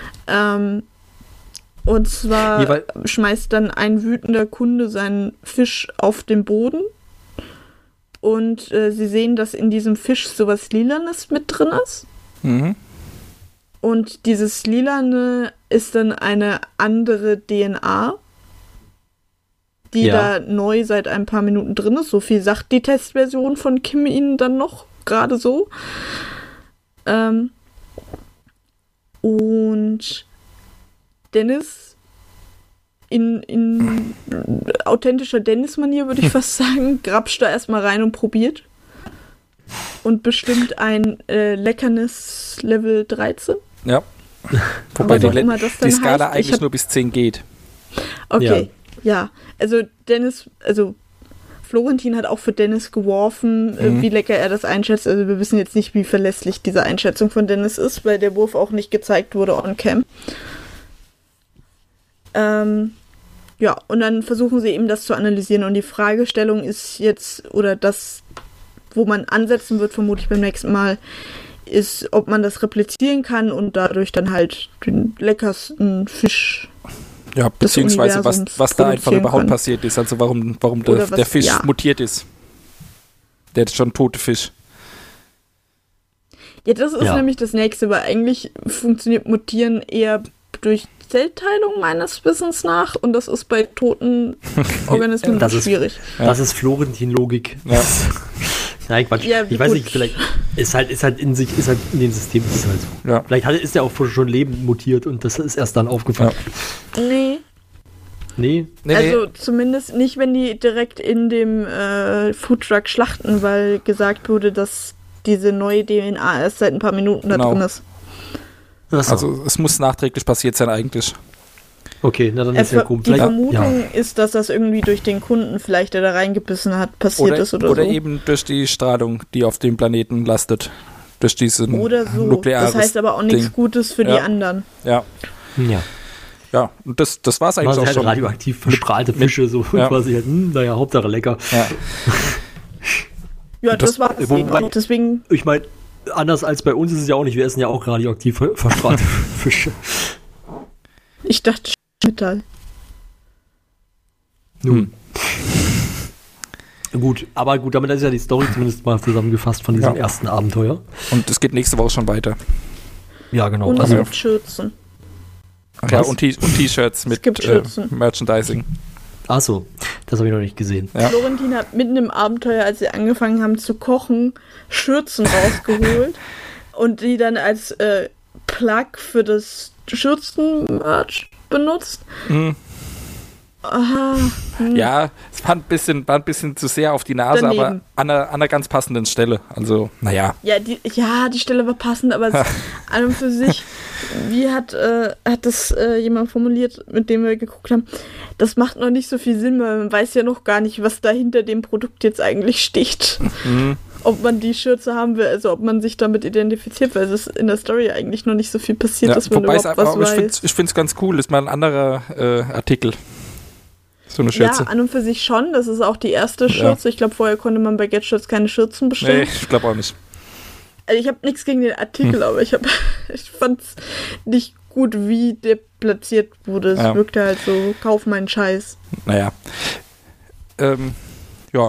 Und zwar schmeißt dann ein wütender Kunde seinen Fisch auf den Boden und sie sehen, dass in diesem Fisch sowas Lilanes mit drin ist. Mhm. Und dieses Lilane ist dann eine andere DNA, die da neu seit ein paar Minuten drin ist. So viel sagt die Testversion von Kim ihnen dann noch, gerade so. Und Dennis in authentischer Dennis-Manier, würde ich fast sagen, grapscht da erstmal rein und probiert. Und bestimmt ein Leckernis Level 13. Ja. Wobei die Skala heißt. eigentlich nur bis 10 geht. Okay, ja. Also Florentin hat auch für Dennis geworfen, wie lecker er das einschätzt. Also wir wissen jetzt nicht, wie verlässlich diese Einschätzung von Dennis ist, weil der Wurf auch nicht gezeigt wurde on cam. Und dann versuchen sie eben das zu analysieren. Und die Fragestellung ist jetzt, oder das, wo man ansetzen wird, vermutlich beim nächsten Mal, ist, ob man das replizieren kann und dadurch dann halt den leckersten Fisch. Ja, beziehungsweise was da einfach überhaupt kann. passiert ist, also warum der Fisch mutiert ist. Der ist schon tote Fisch. Ja, das ist nämlich das Nächste, weil eigentlich funktioniert Mutieren eher durch Zellteilung meines Wissens nach und das ist bei toten Organismen schwierig. Das ist Florentin-Logik. Ja. Nein, Quatsch. Ja, ich weiß nicht, vielleicht ist halt in dem System ist es halt so. Ja. Vielleicht ist ja auch schon Leben mutiert und das ist erst dann aufgefallen. Ja. Nee. Also zumindest nicht, wenn die direkt in dem Foodtruck schlachten, weil gesagt wurde, dass diese neue DNA erst seit ein paar Minuten da drin ist. Also es muss nachträglich passiert sein eigentlich. Okay, na dann ist ja komisch. Die Vermutung ist, dass das irgendwie durch den Kunden vielleicht, der da reingebissen hat, passiert ist oder so. Oder eben durch die Strahlung, die auf dem Planeten lastet. Durch diesen nukleares Das heißt aber auch nichts Gutes für die anderen. Ja. Ja, und das war es eigentlich auch halt schon. Radioaktiv verstrahlte Fische, so quasi halt, Hauptsache lecker. Ja. Ja, das war es eben. Deswegen. Ich meine, anders als bei uns ist es ja auch nicht, wir essen ja auch radioaktiv verstrahlte Fische. Ich dachte, Metall. Nun. Gut, damit ist ja die Story zumindest mal zusammengefasst von diesem ersten Abenteuer. Und es geht nächste Woche schon weiter. Ja, genau. Und mit Schürzen. Ach ja, und T-Shirts mit Merchandising. Achso, das habe ich noch nicht gesehen. Ja. Florentin hat mitten im Abenteuer, als sie angefangen haben zu kochen, Schürzen rausgeholt und die dann als Plug für das Schürzen-Merch benutzt. Mhm. Aha. Ja, es war ein bisschen zu sehr auf die Nase, daneben. Aber an einer ganz passenden Stelle. Also, naja. Ja, die Stelle war passend, aber an und für sich, wie hat das jemand formuliert, mit dem wir geguckt haben, das macht noch nicht so viel Sinn, weil man weiß ja noch gar nicht, was da hinter dem Produkt jetzt eigentlich steht. Mhm. Ob man die Schürze haben will, also ob man sich damit identifiziert, weil es in der Story eigentlich noch nicht so viel passiert, dass man überhaupt was weiß. Ich finde es ganz cool, ist mal ein anderer Artikel. So eine Schürze. Ja, an und für sich schon. Das ist auch die erste Schürze. Ja. Ich glaube, vorher konnte man bei GetShirts keine Schürzen bestellen. Nee, ich glaube auch nicht. Also ich habe nichts gegen den Artikel, aber ich fand es nicht gut, wie der platziert wurde. Es wirkte halt so, kauf meinen Scheiß. Naja. Ja.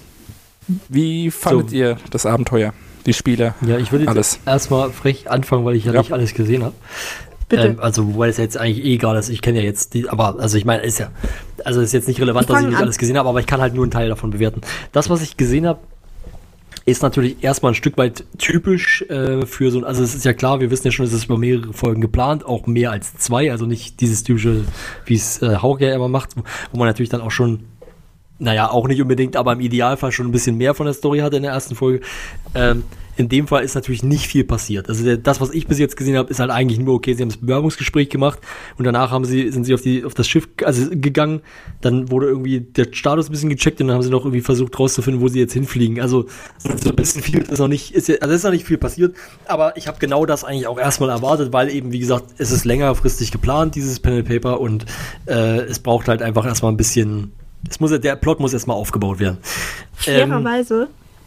Wie fandet ihr das Abenteuer? Die Spieler? Ja, ich würde jetzt erstmal frech anfangen, weil ich ja nicht alles gesehen habe. Also, wobei es jetzt eigentlich egal ist, ich kenne ja jetzt die, aber, also ich meine, ist jetzt nicht relevant, dass ich nicht alles gesehen habe, aber ich kann halt nur einen Teil davon bewerten. Das, was ich gesehen habe, ist natürlich erstmal ein Stück weit typisch für so ein, also es ist ja klar, wir wissen ja schon, es ist über mehrere Folgen geplant, auch mehr als 2, also nicht dieses typische, wie es Hauke ja immer macht, wo man natürlich dann auch schon, auch nicht unbedingt, aber im Idealfall schon ein bisschen mehr von der Story hatte in der ersten Folge. In dem Fall ist natürlich nicht viel passiert. Also das, was ich bis jetzt gesehen habe, ist halt eigentlich nur, okay, sie haben das Bewerbungsgespräch gemacht und danach sind sie auf das Schiff gegangen, dann wurde irgendwie der Status ein bisschen gecheckt und dann haben sie noch irgendwie versucht rauszufinden, wo sie jetzt hinfliegen. Also so ein bisschen viel ist noch nicht, ist noch nicht viel passiert, aber ich habe genau das eigentlich auch erstmal erwartet, weil eben, wie gesagt, es ist längerfristig geplant, dieses Pen & Paper, und es braucht halt einfach erstmal ein bisschen, der Plot muss erstmal aufgebaut werden. Fairerweise.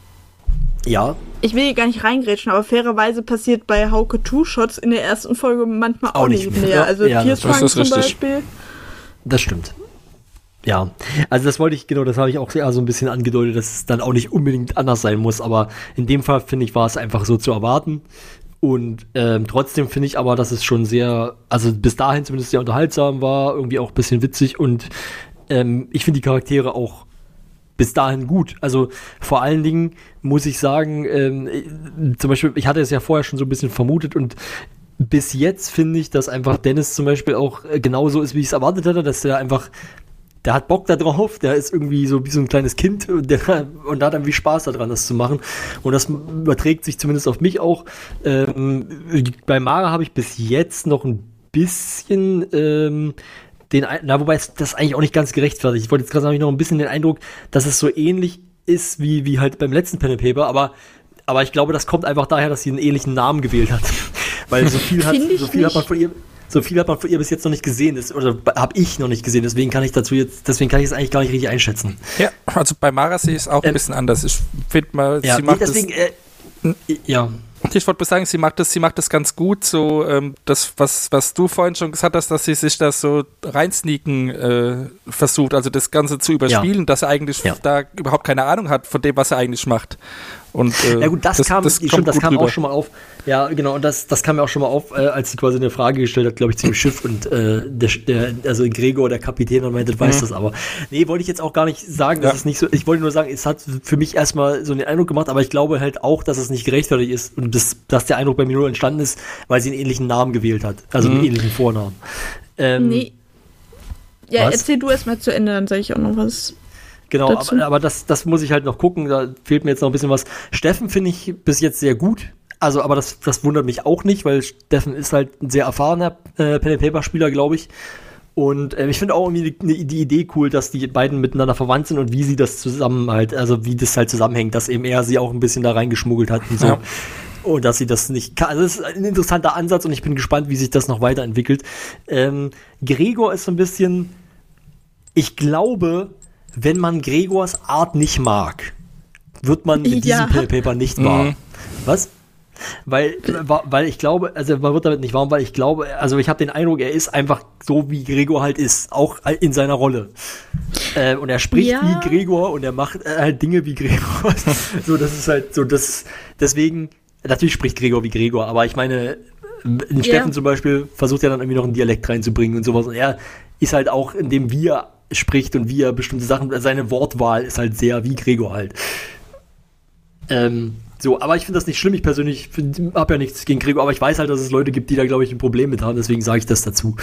Ja. Ich will hier gar nicht reingrätschen, aber fairerweise passiert bei Hauke Two-Shots in der ersten Folge manchmal auch nicht mehr. Also Tierschwank zum Beispiel. Das stimmt. Ja, also das habe ich auch so ein bisschen angedeutet, dass es dann auch nicht unbedingt anders sein muss, aber in dem Fall, finde ich, war es einfach so zu erwarten. Und trotzdem finde ich aber, dass es schon sehr, also bis dahin zumindest sehr unterhaltsam war, irgendwie auch ein bisschen witzig, und ich finde die Charaktere auch bis dahin gut. Also vor allen Dingen muss ich sagen, zum Beispiel, ich hatte es ja vorher schon so ein bisschen vermutet, und bis jetzt finde ich, dass einfach Dennis zum Beispiel auch genauso ist, wie ich es erwartet hatte, dass der hat Bock da drauf, der ist irgendwie so wie so ein kleines Kind und hat irgendwie Spaß daran, das zu machen. Und das überträgt sich zumindest auf mich auch. Bei Mara habe ich bis jetzt noch ein bisschen wobei das eigentlich auch nicht ganz gerechtfertigt. Ich wollte jetzt gerade sagen, ich noch ein bisschen den Eindruck, dass es so ähnlich ist wie halt beim letzten Pen & Paper, aber ich glaube, das kommt einfach daher, dass sie einen ähnlichen Namen gewählt hat. Weil so viel hat man von ihr. So viel hat man von ihr bis jetzt noch nicht gesehen, oder habe ich noch nicht gesehen, deswegen kann ich es eigentlich gar nicht richtig einschätzen. Ja, also bei Mara sehe ich es auch ein bisschen anders. Ich finde mal, ja, sie macht deswegen, ja. Ich wollte sagen, sie macht das ganz gut, so das, was du vorhin schon gesagt hast, dass sie sich das so reinsneaken versucht, also das Ganze zu überspielen, dass er eigentlich da überhaupt keine Ahnung hat von dem, was er eigentlich macht. Und, ja gut, das kam auch schon mal auf. Ja, genau, und das kam ja auch schon mal auf, als sie quasi eine Frage gestellt hat, glaube ich, zu dem Schiff und also Gregor, der Kapitän, und meinte, weiß das aber. Nee, wollte ich jetzt auch gar nicht sagen, dass es nicht so, ich wollte nur sagen, es hat für mich erstmal so einen Eindruck gemacht, aber ich glaube halt auch, dass es nicht gerechtfertigt ist und dass der Eindruck bei mir nur entstanden ist, weil sie einen ähnlichen Namen gewählt hat, also einen ähnlichen Vornamen. Nee. Ja, erzähl du erstmal zu Ende, dann sage ich auch noch was. Genau, aber das muss ich halt noch gucken, da fehlt mir jetzt noch ein bisschen was. Steffen finde ich bis jetzt sehr gut, also aber das wundert mich auch nicht, weil Steffen ist halt ein sehr erfahrener Pen-and-Paper-Spieler, glaube ich. Und ich finde auch irgendwie die Idee cool, dass die beiden miteinander verwandt sind und wie sie das wie das halt zusammenhängt, dass eben er sie auch ein bisschen da reingeschmuggelt hat und so. Ja. Und dass sie das nicht kann. Also das ist ein interessanter Ansatz und ich bin gespannt, wie sich das noch weiterentwickelt. Gregor ist so ein bisschen, ich glaube, wenn man Gregors Art nicht mag, wird man mit diesem Pen-and-Paper nicht warm. Was? Weil ich glaube, also man wird damit nicht warm, weil ich glaube, also ich habe den Eindruck, er ist einfach so, wie Gregor halt ist, auch in seiner Rolle. Und er spricht wie Gregor und er macht halt Dinge wie Gregor. So, das ist halt so, deswegen, natürlich spricht Gregor wie Gregor, aber ich meine, Steffen zum Beispiel versucht ja dann irgendwie noch einen Dialekt reinzubringen und sowas und er ist halt auch in dem, wie er spricht und wie er bestimmte Sachen, seine Wortwahl ist halt sehr wie Gregor halt. So, aber ich finde das nicht schlimm, ich persönlich habe ja nichts gegen Gregor, aber ich weiß halt, dass es Leute gibt, die da, glaube ich, ein Problem mit haben, deswegen sage ich das dazu.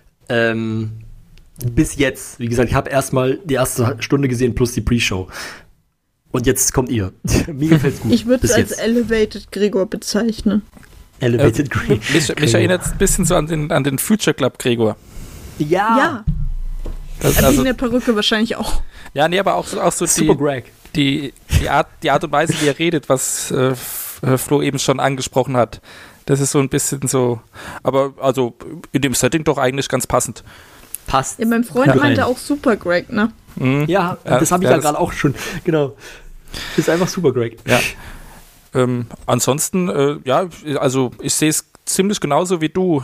Bis jetzt, wie gesagt, ich habe erstmal die erste Stunde gesehen plus die Pre-Show. Und jetzt kommt ihr. Mir gefällt's gut. Ich würde es als Elevated Gregor bezeichnen. Elevated Gregor. Mich erinnert es ein bisschen so an den Future Club Gregor. Ja. In der Perücke wahrscheinlich auch. Ja, nee, aber auch so Super Greg. Die Art und Weise, wie er redet, was Flo eben schon angesprochen hat, das ist so ein bisschen so, aber also in dem Setting doch eigentlich ganz passend. Passt. Ja, mein Freund meinte auch Super Greg, ne? Mhm. Ja, das habe ich ja gerade auch schon, genau. Das ist einfach Super Greg. Ja. Ansonsten, also ich sehe es ziemlich genauso wie du.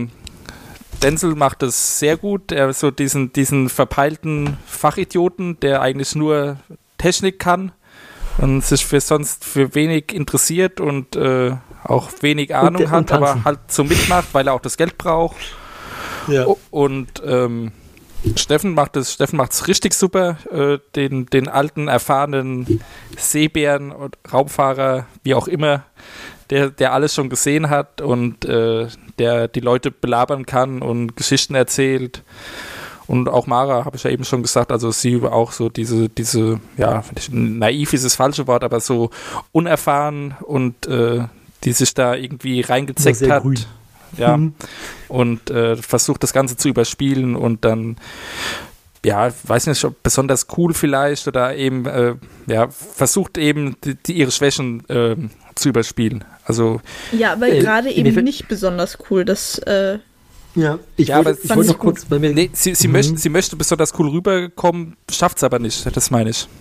Denzel macht es sehr gut. Er ist so diesen verpeilten Fachidioten, der eigentlich nur Technik kann und sich für wenig interessiert und auch wenig Ahnung hat, aber halt so mitmacht, weil er auch das Geld braucht. Ja. Und Steffen macht es richtig super, den alten, erfahrenen Seebären und Raumfahrer, wie auch immer, der alles schon gesehen hat und der die Leute belabern kann und Geschichten erzählt. Und auch Mara, habe ich ja eben schon gesagt, also sie war auch so diese ja, naiv ist das falsche Wort, aber so unerfahren und die sich da irgendwie reingezeckt hat. Grün. Ja, und versucht das Ganze zu überspielen und dann, ja, weiß nicht, ob besonders cool vielleicht oder eben, versucht eben ihre Schwächen zu überspielen. Also, ja, aber gerade eben nicht besonders cool, das ich wollte noch kurz bei mir. Nee, sie möchte besonders cool rüberkommen, schafft es aber nicht, das meine ich.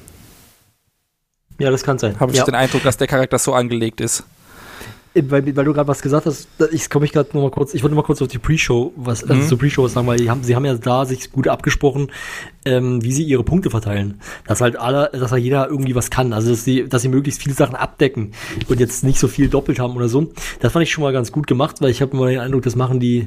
Ja, das kann sein. Habe ich den Eindruck, dass der Charakter so angelegt ist. Weil du gerade was gesagt hast, ich wollte noch mal kurz auf die Pre-Show zur Pre-Show sagen, weil sie haben ja da sich gut abgesprochen, wie sie ihre Punkte verteilen. Dass halt jeder irgendwie was kann, also dass sie möglichst viele Sachen abdecken und jetzt nicht so viel doppelt haben oder so. Das fand ich schon mal ganz gut gemacht, weil ich habe immer den Eindruck, das machen die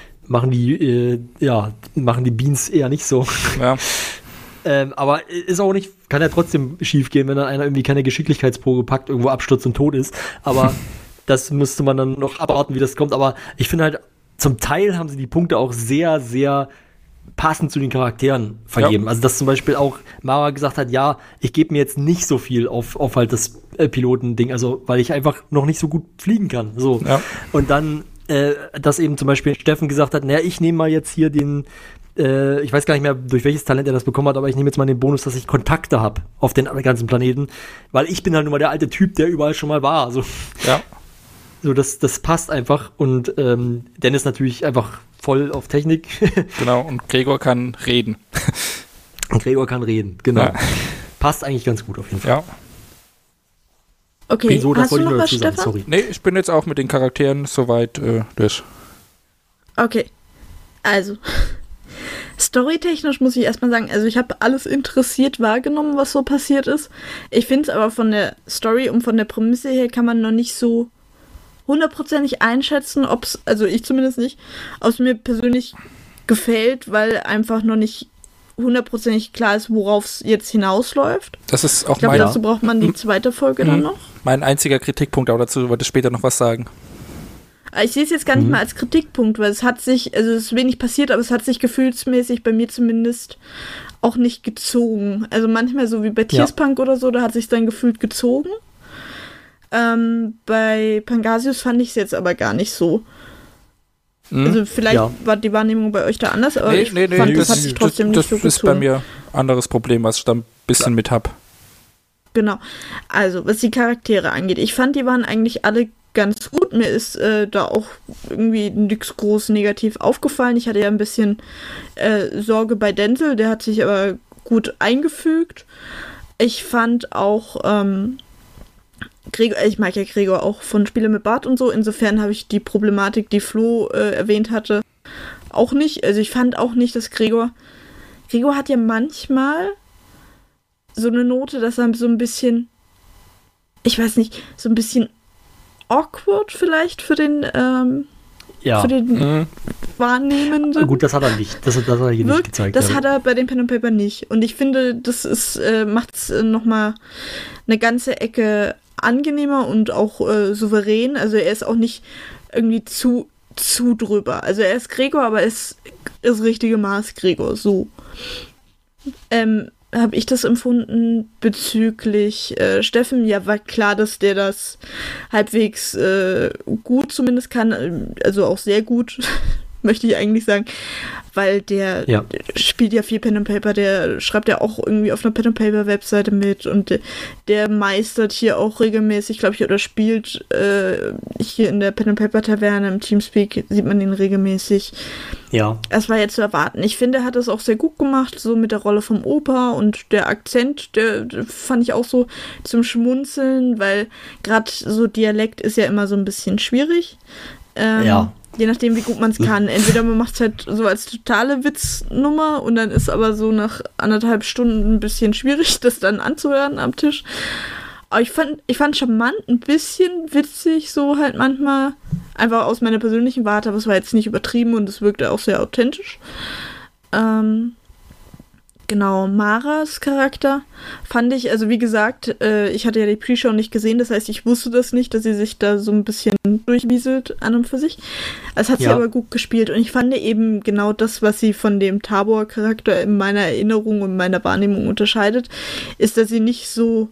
Beans eher nicht so. Ja. Aber ist auch nicht, kann ja trotzdem schief gehen, wenn dann einer irgendwie keine Geschicklichkeitsprobe packt, irgendwo abstürzt und tot ist. Aber das müsste man dann noch abwarten, wie das kommt. Aber ich finde halt, zum Teil haben sie die Punkte auch sehr, sehr passend zu den Charakteren vergeben. Ja. Also dass zum Beispiel auch Mara gesagt hat, ja, ich gebe mir jetzt nicht so viel auf halt das Pilotending, also weil ich einfach noch nicht so gut fliegen kann. So. Ja. Und dann, dass eben zum Beispiel Steffen gesagt hat, naja, ich nehme mal jetzt hier den ich weiß gar nicht mehr, durch welches Talent er das bekommen hat, aber ich nehme jetzt mal den Bonus, dass ich Kontakte habe auf den ganzen Planeten, weil ich bin halt nun mal der alte Typ, der überall schon mal war. So. Ja. So, das passt einfach und Dennis natürlich einfach voll auf Technik. Genau, und Gregor kann reden. Und Gregor kann reden, genau. Ja. Passt eigentlich ganz gut auf jeden Fall. Ja. Okay, Wieso, das hast du wollte ich noch nur was, dazu sagen, Stefan? sorry. Nee, ich bin jetzt auch mit den Charakteren soweit durch. Okay, also storytechnisch muss ich erstmal sagen, also ich habe alles interessiert wahrgenommen, was so passiert ist. Ich finde es aber von der Story und von der Prämisse her kann man noch nicht so hundertprozentig einschätzen, ob es, also ich zumindest nicht, ob es mir persönlich gefällt, weil einfach noch nicht hundertprozentig klar ist, worauf es jetzt hinausläuft. Das ist auch Ich glaube, dazu braucht man die zweite Folge dann noch. mein einziger Kritikpunkt, aber dazu wollte ich später noch was sagen. Ich sehe es jetzt gar nicht mal als Kritikpunkt, weil es hat sich, also es ist wenig passiert, aber es hat sich gefühlsmäßig bei mir zumindest auch nicht gezogen. Also manchmal so wie bei Tierspunk oder so, da hat sich dann gefühlt gezogen. Bei Pangasius fand ich es jetzt aber gar nicht so. Also vielleicht war die Wahrnehmung bei euch da anders, aber ich fand, das hat sich trotzdem nicht so gezogen. Das ist bei mir ein anderes Problem, was ich da ein bisschen mit habe. Genau. Also, was die Charaktere angeht. Ich fand, die waren eigentlich alle ganz gut. Mir ist da auch irgendwie nichts groß negativ aufgefallen. Ich hatte ja ein bisschen Sorge bei Denzel, der hat sich aber gut eingefügt. Ich fand auch Gregor, ich mag ja Gregor auch von Spiele mit Bart und so. Insofern habe ich die Problematik, die Flo erwähnt hatte, auch nicht. Also ich fand auch nicht, dass Gregor hat ja manchmal so eine Note, dass er so ein bisschen, ich weiß nicht, so ein bisschen awkward vielleicht für den Wahrnehmenden. Gut, das hat er nicht. Das hat er hier nicht gezeigt. Das hat er bei den Pen and Paper nicht. Und ich finde, das ist macht es nochmal eine ganze Ecke angenehmer und auch souverän. Also er ist auch nicht irgendwie zu drüber. Also er ist Gregor, aber er ist das richtige Maß Gregor. So. Habe ich das empfunden bezüglich Steffen? Ja, war klar, dass der das halbwegs gut zumindest kann, also auch sehr gut, möchte ich eigentlich sagen, weil der spielt ja viel Pen and Paper, der schreibt ja auch irgendwie auf einer Pen and Paper Webseite mit und der meistert hier auch regelmäßig, glaube ich, oder spielt hier in der Pen and Paper Taverne im Teamspeak, sieht man ihn regelmäßig. Ja. Das war jetzt zu erwarten. Ich finde, er hat das auch sehr gut gemacht, so mit der Rolle vom Opa und der Akzent, der fand ich auch so zum Schmunzeln, weil gerade so Dialekt ist ja immer so ein bisschen schwierig. Je nachdem, wie gut man es kann. Entweder man macht es halt so als totale Witznummer und dann ist aber so nach 1,5 Stunden ein bisschen schwierig, das dann anzuhören am Tisch. Aber ich fand charmant, ein bisschen witzig, so halt manchmal, einfach aus meiner persönlichen Warte, aber es war jetzt nicht übertrieben und es wirkte auch sehr authentisch. Genau, Maras Charakter fand ich, also wie gesagt, ich hatte ja die Pre-Show nicht gesehen, das heißt, ich wusste das nicht, dass sie sich da so ein bisschen durchwieselt an und für sich. Es hat sie aber gut gespielt und ich fand eben genau das, was sie von dem Tabor-Charakter in meiner Erinnerung und meiner Wahrnehmung unterscheidet, ist, dass sie nicht so,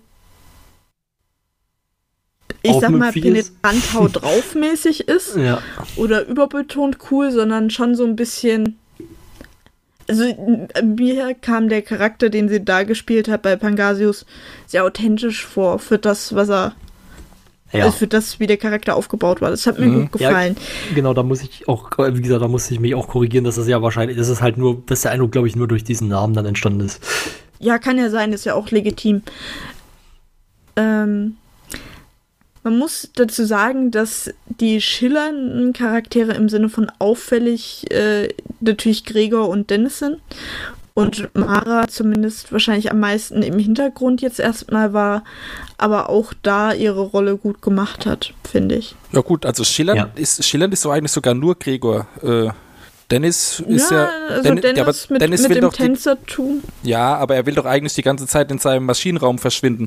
ich sag mal, penetrant haut drauf mäßig ist oder überbetont cool, sondern schon so ein bisschen. Also mir kam der Charakter, den sie da gespielt hat bei Pangasius, sehr authentisch vor für das, was er, also für das, wie der Charakter aufgebaut war. Das hat mir gut gefallen. Ja, genau, da muss ich auch, wie gesagt, da muss ich mich auch korrigieren, dass das ja wahrscheinlich, das ist halt nur, dass der Eindruck, glaube ich, nur durch diesen Namen dann entstanden ist. Ja, kann ja sein, ist ja auch legitim. Man muss dazu sagen, dass die schillernden Charaktere im Sinne von auffällig natürlich Gregor und Dennis sind und Mara zumindest wahrscheinlich am meisten im Hintergrund jetzt erstmal war, aber auch da ihre Rolle gut gemacht hat, finde ich. Ja gut, also schillernd ist so eigentlich sogar nur Gregor. Dennis ist also Dennis mit dem Tänzertum. Ja, aber er will doch eigentlich die ganze Zeit in seinem Maschinenraum verschwinden.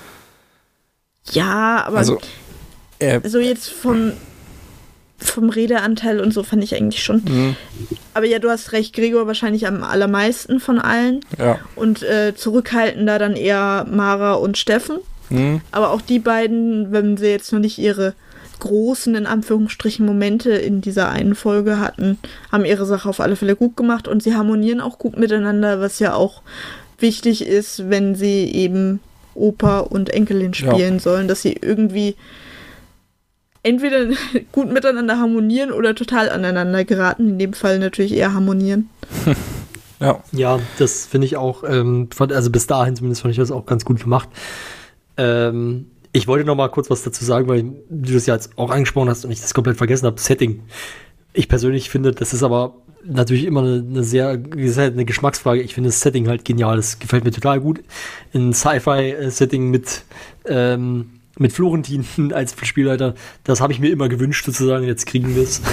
Ja, aber so jetzt vom Redeanteil und so fand ich eigentlich schon. Aber ja, du hast recht, Gregor wahrscheinlich am allermeisten von allen. Ja. Und zurückhaltender dann eher Mara und Steffen. Aber auch die beiden, wenn sie jetzt noch nicht ihre großen, in Anführungsstrichen, Momente in dieser einen Folge hatten, haben ihre Sache auf alle Fälle gut gemacht und sie harmonieren auch gut miteinander, was ja auch wichtig ist, wenn sie eben Opa und Enkelin spielen sollen, dass sie irgendwie entweder gut miteinander harmonieren oder total aneinander geraten. In dem Fall natürlich eher harmonieren. Ja, das finde ich auch, also bis dahin zumindest fand ich das auch ganz gut gemacht. Ich wollte noch mal kurz was dazu sagen, weil du das ja jetzt auch angesprochen hast und ich das komplett vergessen habe. Setting. Ich persönlich finde, das ist aber natürlich immer eine Geschmacksfrage. Ich finde das Setting halt genial. Das gefällt mir total gut. Ein Sci-Fi-Setting mit Florentin als Spielleiter, das habe ich mir immer gewünscht sozusagen. Jetzt kriegen wir es.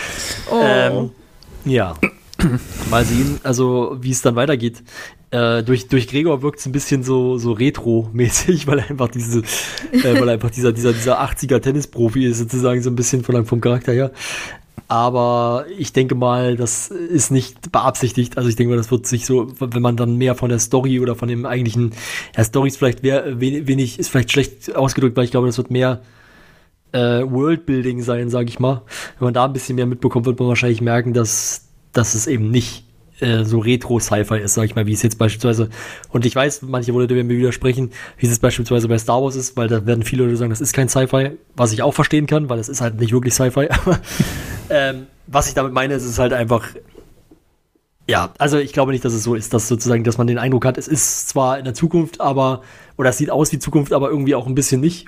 Ja. Mal sehen, also wie es dann weitergeht. Durch Gregor wirkt es ein bisschen so retro-mäßig, weil er einfach dieser 80er Tennisprofi ist, sozusagen so ein bisschen vom Charakter her. Aber ich denke mal, das ist nicht beabsichtigt. Also ich denke mal, das wird sich so, wenn man dann mehr von der Story oder von dem eigentlichen, Story ist vielleicht wenig, ist vielleicht schlecht ausgedrückt, weil ich glaube, das wird mehr Worldbuilding sein, sage ich mal. Wenn man da ein bisschen mehr mitbekommt, wird man wahrscheinlich merken, dass es eben nicht so Retro-Sci-Fi ist, sag ich mal, wie es jetzt beispielsweise, und ich weiß, manche Leute werden mir widersprechen, wie es jetzt beispielsweise bei Star Wars ist, weil da werden viele Leute sagen, das ist kein Sci-Fi, was ich auch verstehen kann, weil es ist halt nicht wirklich Sci-Fi, aber was ich damit meine, ist es halt einfach, ja, also ich glaube nicht, dass es so ist, dass sozusagen, dass man den Eindruck hat, es ist zwar in der Zukunft, oder es sieht aus wie Zukunft, aber irgendwie auch ein bisschen nicht.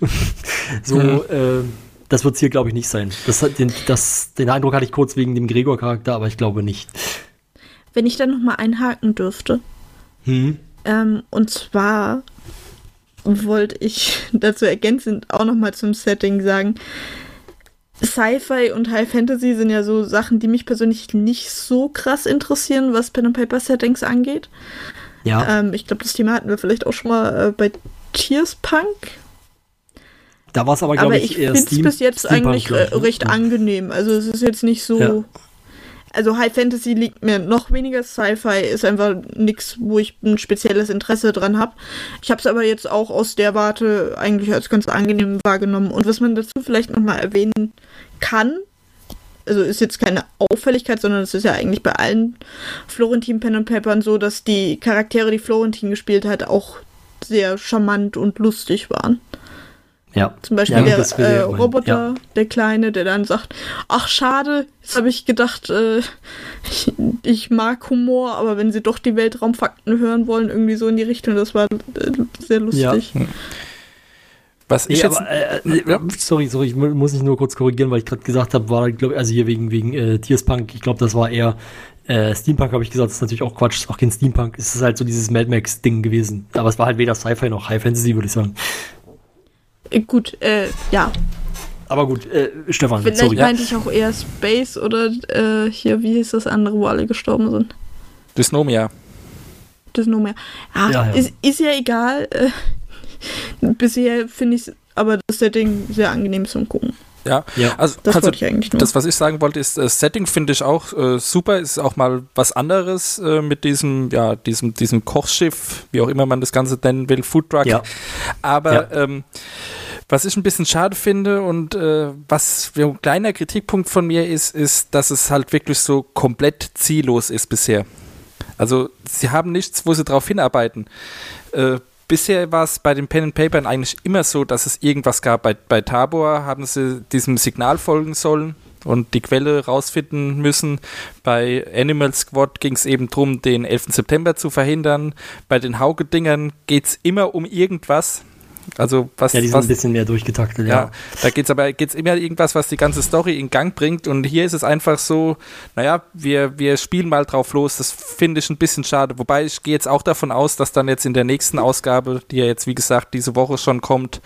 Das wird es hier, glaube ich, nicht sein. Den Eindruck hatte ich kurz wegen dem Gregor-Charakter, aber ich glaube nicht. Wenn ich dann noch mal einhaken dürfte. Und zwar wollte ich dazu ergänzend auch noch mal zum Setting sagen, Sci-Fi und High Fantasy sind ja so Sachen, die mich persönlich nicht so krass interessieren, was Pen-and-Paper-Settings angeht. Ja. Ich glaube, das Thema hatten wir vielleicht auch schon mal bei Tierspunk. Da war es aber, glaube ich, eher Steampunk. Aber ich finde es bis jetzt eigentlich recht angenehm. Also es ist jetzt nicht so... Ja. Also High Fantasy liegt mir noch weniger, Sci-Fi ist einfach nichts, wo ich ein spezielles Interesse dran habe. Ich habe es aber jetzt auch aus der Warte eigentlich als ganz angenehm wahrgenommen. Und was man dazu vielleicht nochmal erwähnen kann, also ist jetzt keine Auffälligkeit, sondern es ist ja eigentlich bei allen Florentin Pen and Papern so, dass die Charaktere, die Florentin gespielt hat, auch sehr charmant und lustig waren. Ja. Zum Beispiel der Roboter, der Kleine, der dann sagt, ach schade, jetzt habe ich gedacht, ich mag Humor, aber wenn sie doch die Weltraumfakten hören wollen, irgendwie so in die Richtung, das war sehr lustig. Ja. Was ich sorry, ich muss mich nur kurz korrigieren, weil ich gerade gesagt habe, war, glaube ich, also hier wegen Tierspunk, ich glaube, das war eher Steampunk, habe ich gesagt, das ist natürlich auch Quatsch, ist auch kein Steampunk, es ist halt so dieses Mad Max-Ding gewesen, aber es war halt weder Sci-Fi noch High Fantasy, würde ich sagen. Gut, ja. Aber gut, Stefan, vielleicht sorry. Meinte ich auch eher Space oder hier, wie hieß das andere, wo alle gestorben sind? Dysnomia. Ja. Ist ja egal. Bisher finde ich aber das Setting sehr angenehm zum Gucken. Ja. Also wollte ich eigentlich nur. Das, was ich sagen wollte, ist, das Setting finde ich auch super. Es ist auch mal was anderes mit diesem Kochschiff, wie auch immer man das Ganze nennen will, Foodtruck. Ja. Aber was ich ein bisschen schade finde und was ein kleiner Kritikpunkt von mir ist, dass es halt wirklich so komplett ziellos ist bisher. Also sie haben nichts, wo sie drauf hinarbeiten. Bisher war es bei den Pen-and-Papern eigentlich immer so, dass es irgendwas gab. Bei Tabor haben sie diesem Signal folgen sollen und die Quelle rausfinden müssen. Bei Animal Squad ging es eben darum, den 11. September zu verhindern. Bei den Hauke-Dingern geht es immer um irgendwas. Also die sind ein bisschen mehr durchgetaktet, ja. Da geht's immer irgendwas, was die ganze Story in Gang bringt, und hier ist es einfach so, naja, wir spielen mal drauf los, das finde ich ein bisschen schade, wobei ich gehe jetzt auch davon aus, dass dann jetzt in der nächsten Ausgabe, die ja jetzt wie gesagt diese Woche schon kommt,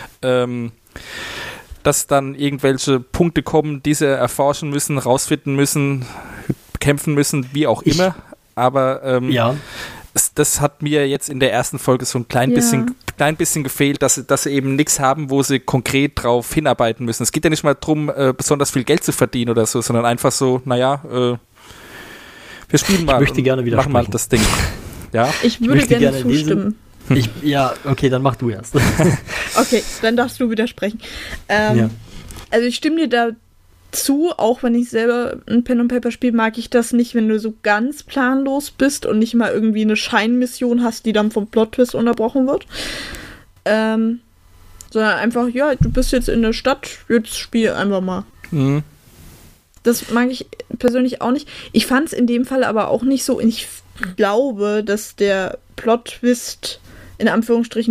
dass dann irgendwelche Punkte kommen, die sie erforschen müssen, rausfinden müssen, kämpfen müssen, wie auch immer, aber das hat mir jetzt in der ersten Folge so ein klein bisschen gefehlt, dass sie eben nichts haben, wo sie konkret drauf hinarbeiten müssen. Es geht ja nicht mal darum, besonders viel Geld zu verdienen oder so, sondern einfach so, naja, wir spielen mal. Ich möchte gerne widersprechen. Machen mal das Ding. Ja? Ich würde gerne zustimmen. Okay, dann mach du erst. Okay, dann darfst du widersprechen. Also ich stimme dir da zu, auch wenn ich selber ein Pen-and-Paper spiele, mag ich das nicht, wenn du so ganz planlos bist und nicht mal irgendwie eine Scheinmission hast, die dann vom Plot-Twist unterbrochen wird. Sondern einfach, ja, du bist jetzt in der Stadt, jetzt spiel einfach mal. Mhm. Das mag ich persönlich auch nicht. Ich fand es in dem Fall aber auch nicht so. Ich glaube, dass der Plot-Twist in Anführungsstrichen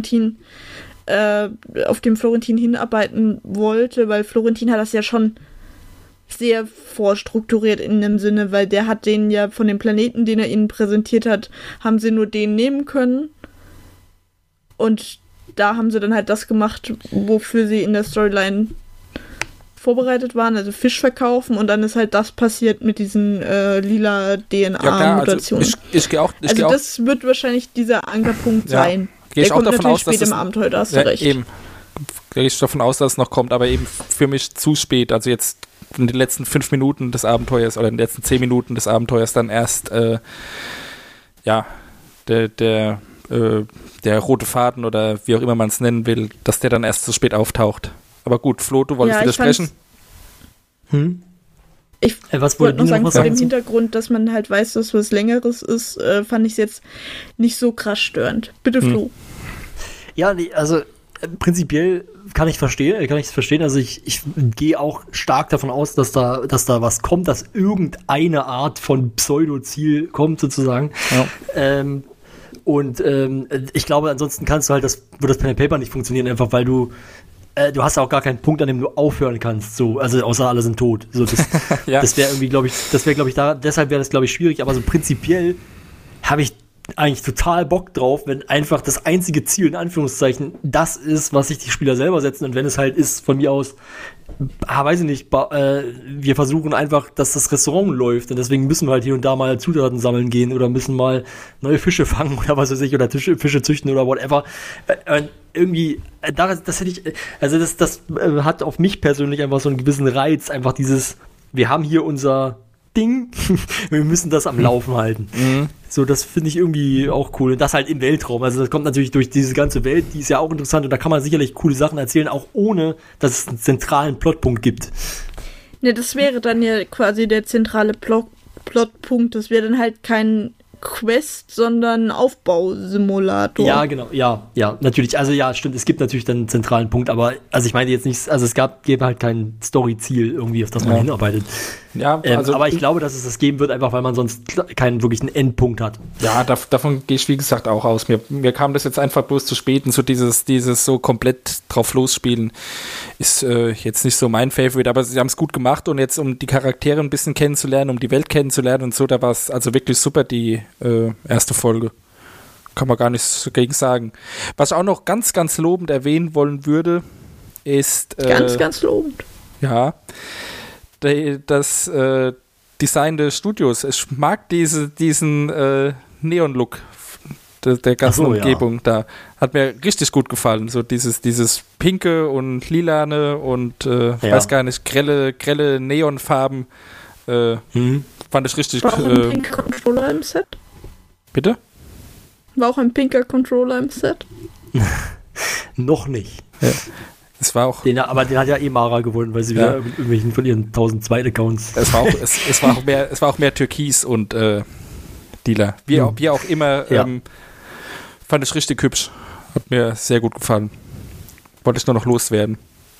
auf dem Florentin hinarbeiten wollte, weil Florentin hat das ja schon sehr vorstrukturiert in dem Sinne, weil der hat den ja von dem Planeten, den er ihnen präsentiert hat, haben sie nur den nehmen können. Und da haben sie dann halt das gemacht, wofür sie in der Storyline vorbereitet waren, also Fisch verkaufen, und dann ist halt das passiert mit diesen lila DNA-Mutationen. Also ich gehe auch. Das wird wahrscheinlich dieser Ankerpunkt sein. Gehe ich auch davon aus, dass im Abenteuer, da hast du recht. Eben. Gehe ich davon aus, dass es noch kommt, aber eben für mich zu spät. Also jetzt in den letzten 5 Minuten des Abenteuers oder in den letzten 10 Minuten des Abenteuers dann erst der rote Faden oder wie auch immer man es nennen will, dass der dann erst zu spät auftaucht. Aber gut, Flo, du wolltest widersprechen? Ich wollte noch sagen, vor dem Hintergrund, dass man halt weiß, dass was Längeres ist, fand ich es jetzt nicht so krass störend. Bitte, Flo. Ja, also prinzipiell kann ich es verstehen. Also ich gehe auch stark davon aus, dass da was kommt, dass irgendeine Art von Pseudo-Ziel kommt, sozusagen. Ja. Ich glaube, ansonsten wird das Pen and Paper nicht funktionieren, einfach weil du hast auch gar keinen Punkt, an dem du aufhören kannst, so, also außer alle sind tot. So, das wäre irgendwie, glaube ich, deshalb wäre das, glaube ich, schwierig, aber so prinzipiell habe ich eigentlich total Bock drauf, wenn einfach das einzige Ziel, in Anführungszeichen, das ist, was sich die Spieler selber setzen, und wenn es halt ist, von mir aus, weiß ich nicht, wir versuchen einfach, dass das Restaurant läuft, und deswegen müssen wir halt hier und da mal Zutaten sammeln gehen oder müssen mal neue Fische fangen oder was weiß ich, oder Fische züchten oder whatever. Irgendwie, das hätte ich, also das hat auf mich persönlich einfach so einen gewissen Reiz, einfach dieses, wir haben hier unser Ding, wir müssen das am Laufen halten. Mhm. So, das finde ich irgendwie auch cool. Und das halt im Weltraum. Also das kommt natürlich durch diese ganze Welt, die ist ja auch interessant, und da kann man sicherlich coole Sachen erzählen, auch ohne, dass es einen zentralen Plotpunkt gibt. Ne, das wäre dann ja quasi der zentrale Plotpunkt. Das wäre dann halt kein Quest, sondern Aufbausimulator. Ja, genau, ja, natürlich, also ja, stimmt, es gibt natürlich dann einen zentralen Punkt, aber, also ich meine jetzt nicht, also es gäbe halt kein Story-Ziel irgendwie, auf das man hinarbeitet. Ja, also aber ich glaube, dass es das geben wird, einfach weil man sonst keinen wirklichen Endpunkt hat. Ja, davon gehe ich, wie gesagt, auch aus. Mir kam das jetzt einfach bloß zu spät, und so dieses so komplett drauf losspielen ist jetzt nicht so mein Favorite, aber sie haben es gut gemacht, und jetzt, um die Charaktere ein bisschen kennenzulernen, um die Welt kennenzulernen und so, da war es also wirklich super, die erste Folge. Kann man gar nichts dagegen sagen. Was ich auch noch ganz, ganz lobend erwähnen wollen würde, ist ganz, ganz lobend. Ja, das Design des Studios. Ich mag diesen Neon-Look der ganzen Umgebung da. Hat mir richtig gut gefallen. So dieses Pinke und Lilane und weiß gar nicht, grelle Neonfarben. Fand ich richtig. War auch ein pinker Controller im Set? Bitte? War auch ein pinker Controller im Set? Noch nicht. Ja. Es war auch. Aber den hat ja Mara gewonnen, weil sie wieder irgendwelchen von ihren 1000 Zweitaccounts. Es war auch mehr Türkis und Dealer. Wie auch immer. Fand ich richtig hübsch. Hat mir sehr gut gefallen. Wollte ich nur noch loswerden.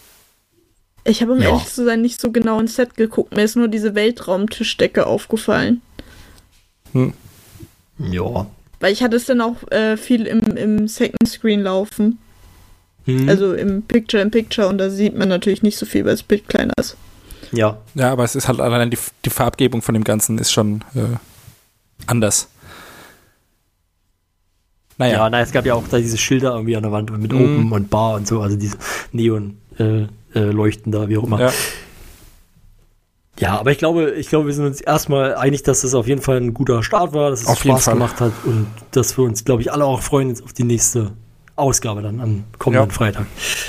Ich habe, um ehrlich zu sein, nicht so genau ins Set geguckt. Mir ist nur diese Weltraumtischdecke aufgefallen. Ja. Weil ich hatte es dann auch viel im Second Screen laufen. Also im Picture-in-Picture, und da sieht man natürlich nicht so viel, weil das Bild kleiner ist. Ja. Ja, aber es ist halt allein die Farbgebung von dem Ganzen ist schon anders. Naja. Ja, es gab ja auch da diese Schilder irgendwie an der Wand mit Open und Bar und so, also diese Neon leuchten da, wie auch immer. Ja, aber ich glaube, wir sind uns erstmal einig, dass das auf jeden Fall ein guter Start war, dass es Spaß gemacht hat, und dass wir uns, glaube ich, alle auch freuen jetzt auf die nächste Ausgabe dann am kommenden Freitag.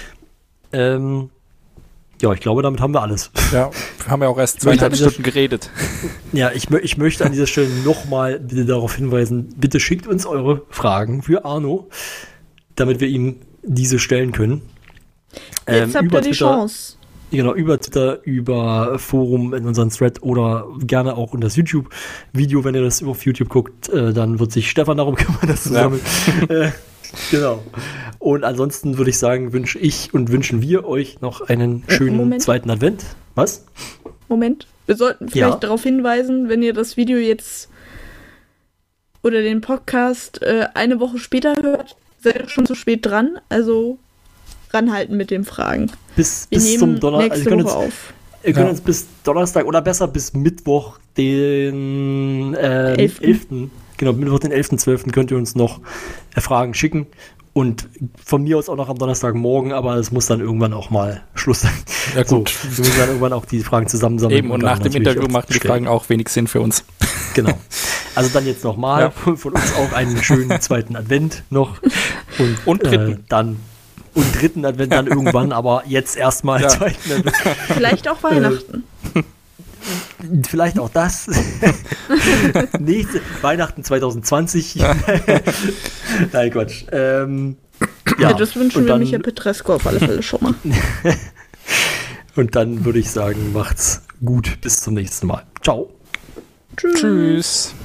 Ich glaube, damit haben wir alles. Ja, wir haben ja auch erst 2,5 Stunden geredet. Ja, ich möchte an dieser Stelle nochmal bitte darauf hinweisen, bitte schickt uns eure Fragen für Arno, damit wir ihm diese stellen können. Jetzt habt ihr die Chance. Genau, über Twitter, über Forum in unseren Thread oder gerne auch in das YouTube-Video, wenn ihr das auf YouTube guckt, dann wird sich Stefan darum kümmern, das zu sammeln. Genau. Und ansonsten würde ich sagen, wünschen wir euch noch einen schönen zweiten Advent. Was? Moment. Wir sollten vielleicht darauf hinweisen, wenn ihr das Video jetzt oder den Podcast eine Woche später hört, seid ihr schon zu spät dran. Also ranhalten mit den Fragen. Bis zum Donnerstag. Nächste Woche auf. Ihr könnt uns bis Donnerstag oder besser bis Mittwoch, den 11. Genau, Mittwoch, den 11.12. könnt ihr uns noch Fragen schicken. Und von mir aus auch noch am Donnerstagmorgen, aber es muss dann irgendwann auch mal Schluss sein. Ja, gut. So, wir müssen dann irgendwann auch die Fragen zusammensammeln. Eben, und nach dem Interview machen die Fragen auch wenig Sinn für uns. Genau. Also dann jetzt nochmal von uns auch einen schönen zweiten Advent noch. Und dritten. Und dritten Advent dann irgendwann, aber jetzt erstmal zweiten Advent. Vielleicht auch Weihnachten. Vielleicht auch das. Weihnachten 2020. Nein, Quatsch. Das wünschen wir Michael Petrescu auf alle Fälle schon mal. Und dann würde ich sagen, macht's gut. Bis zum nächsten Mal. Ciao. Tschüss.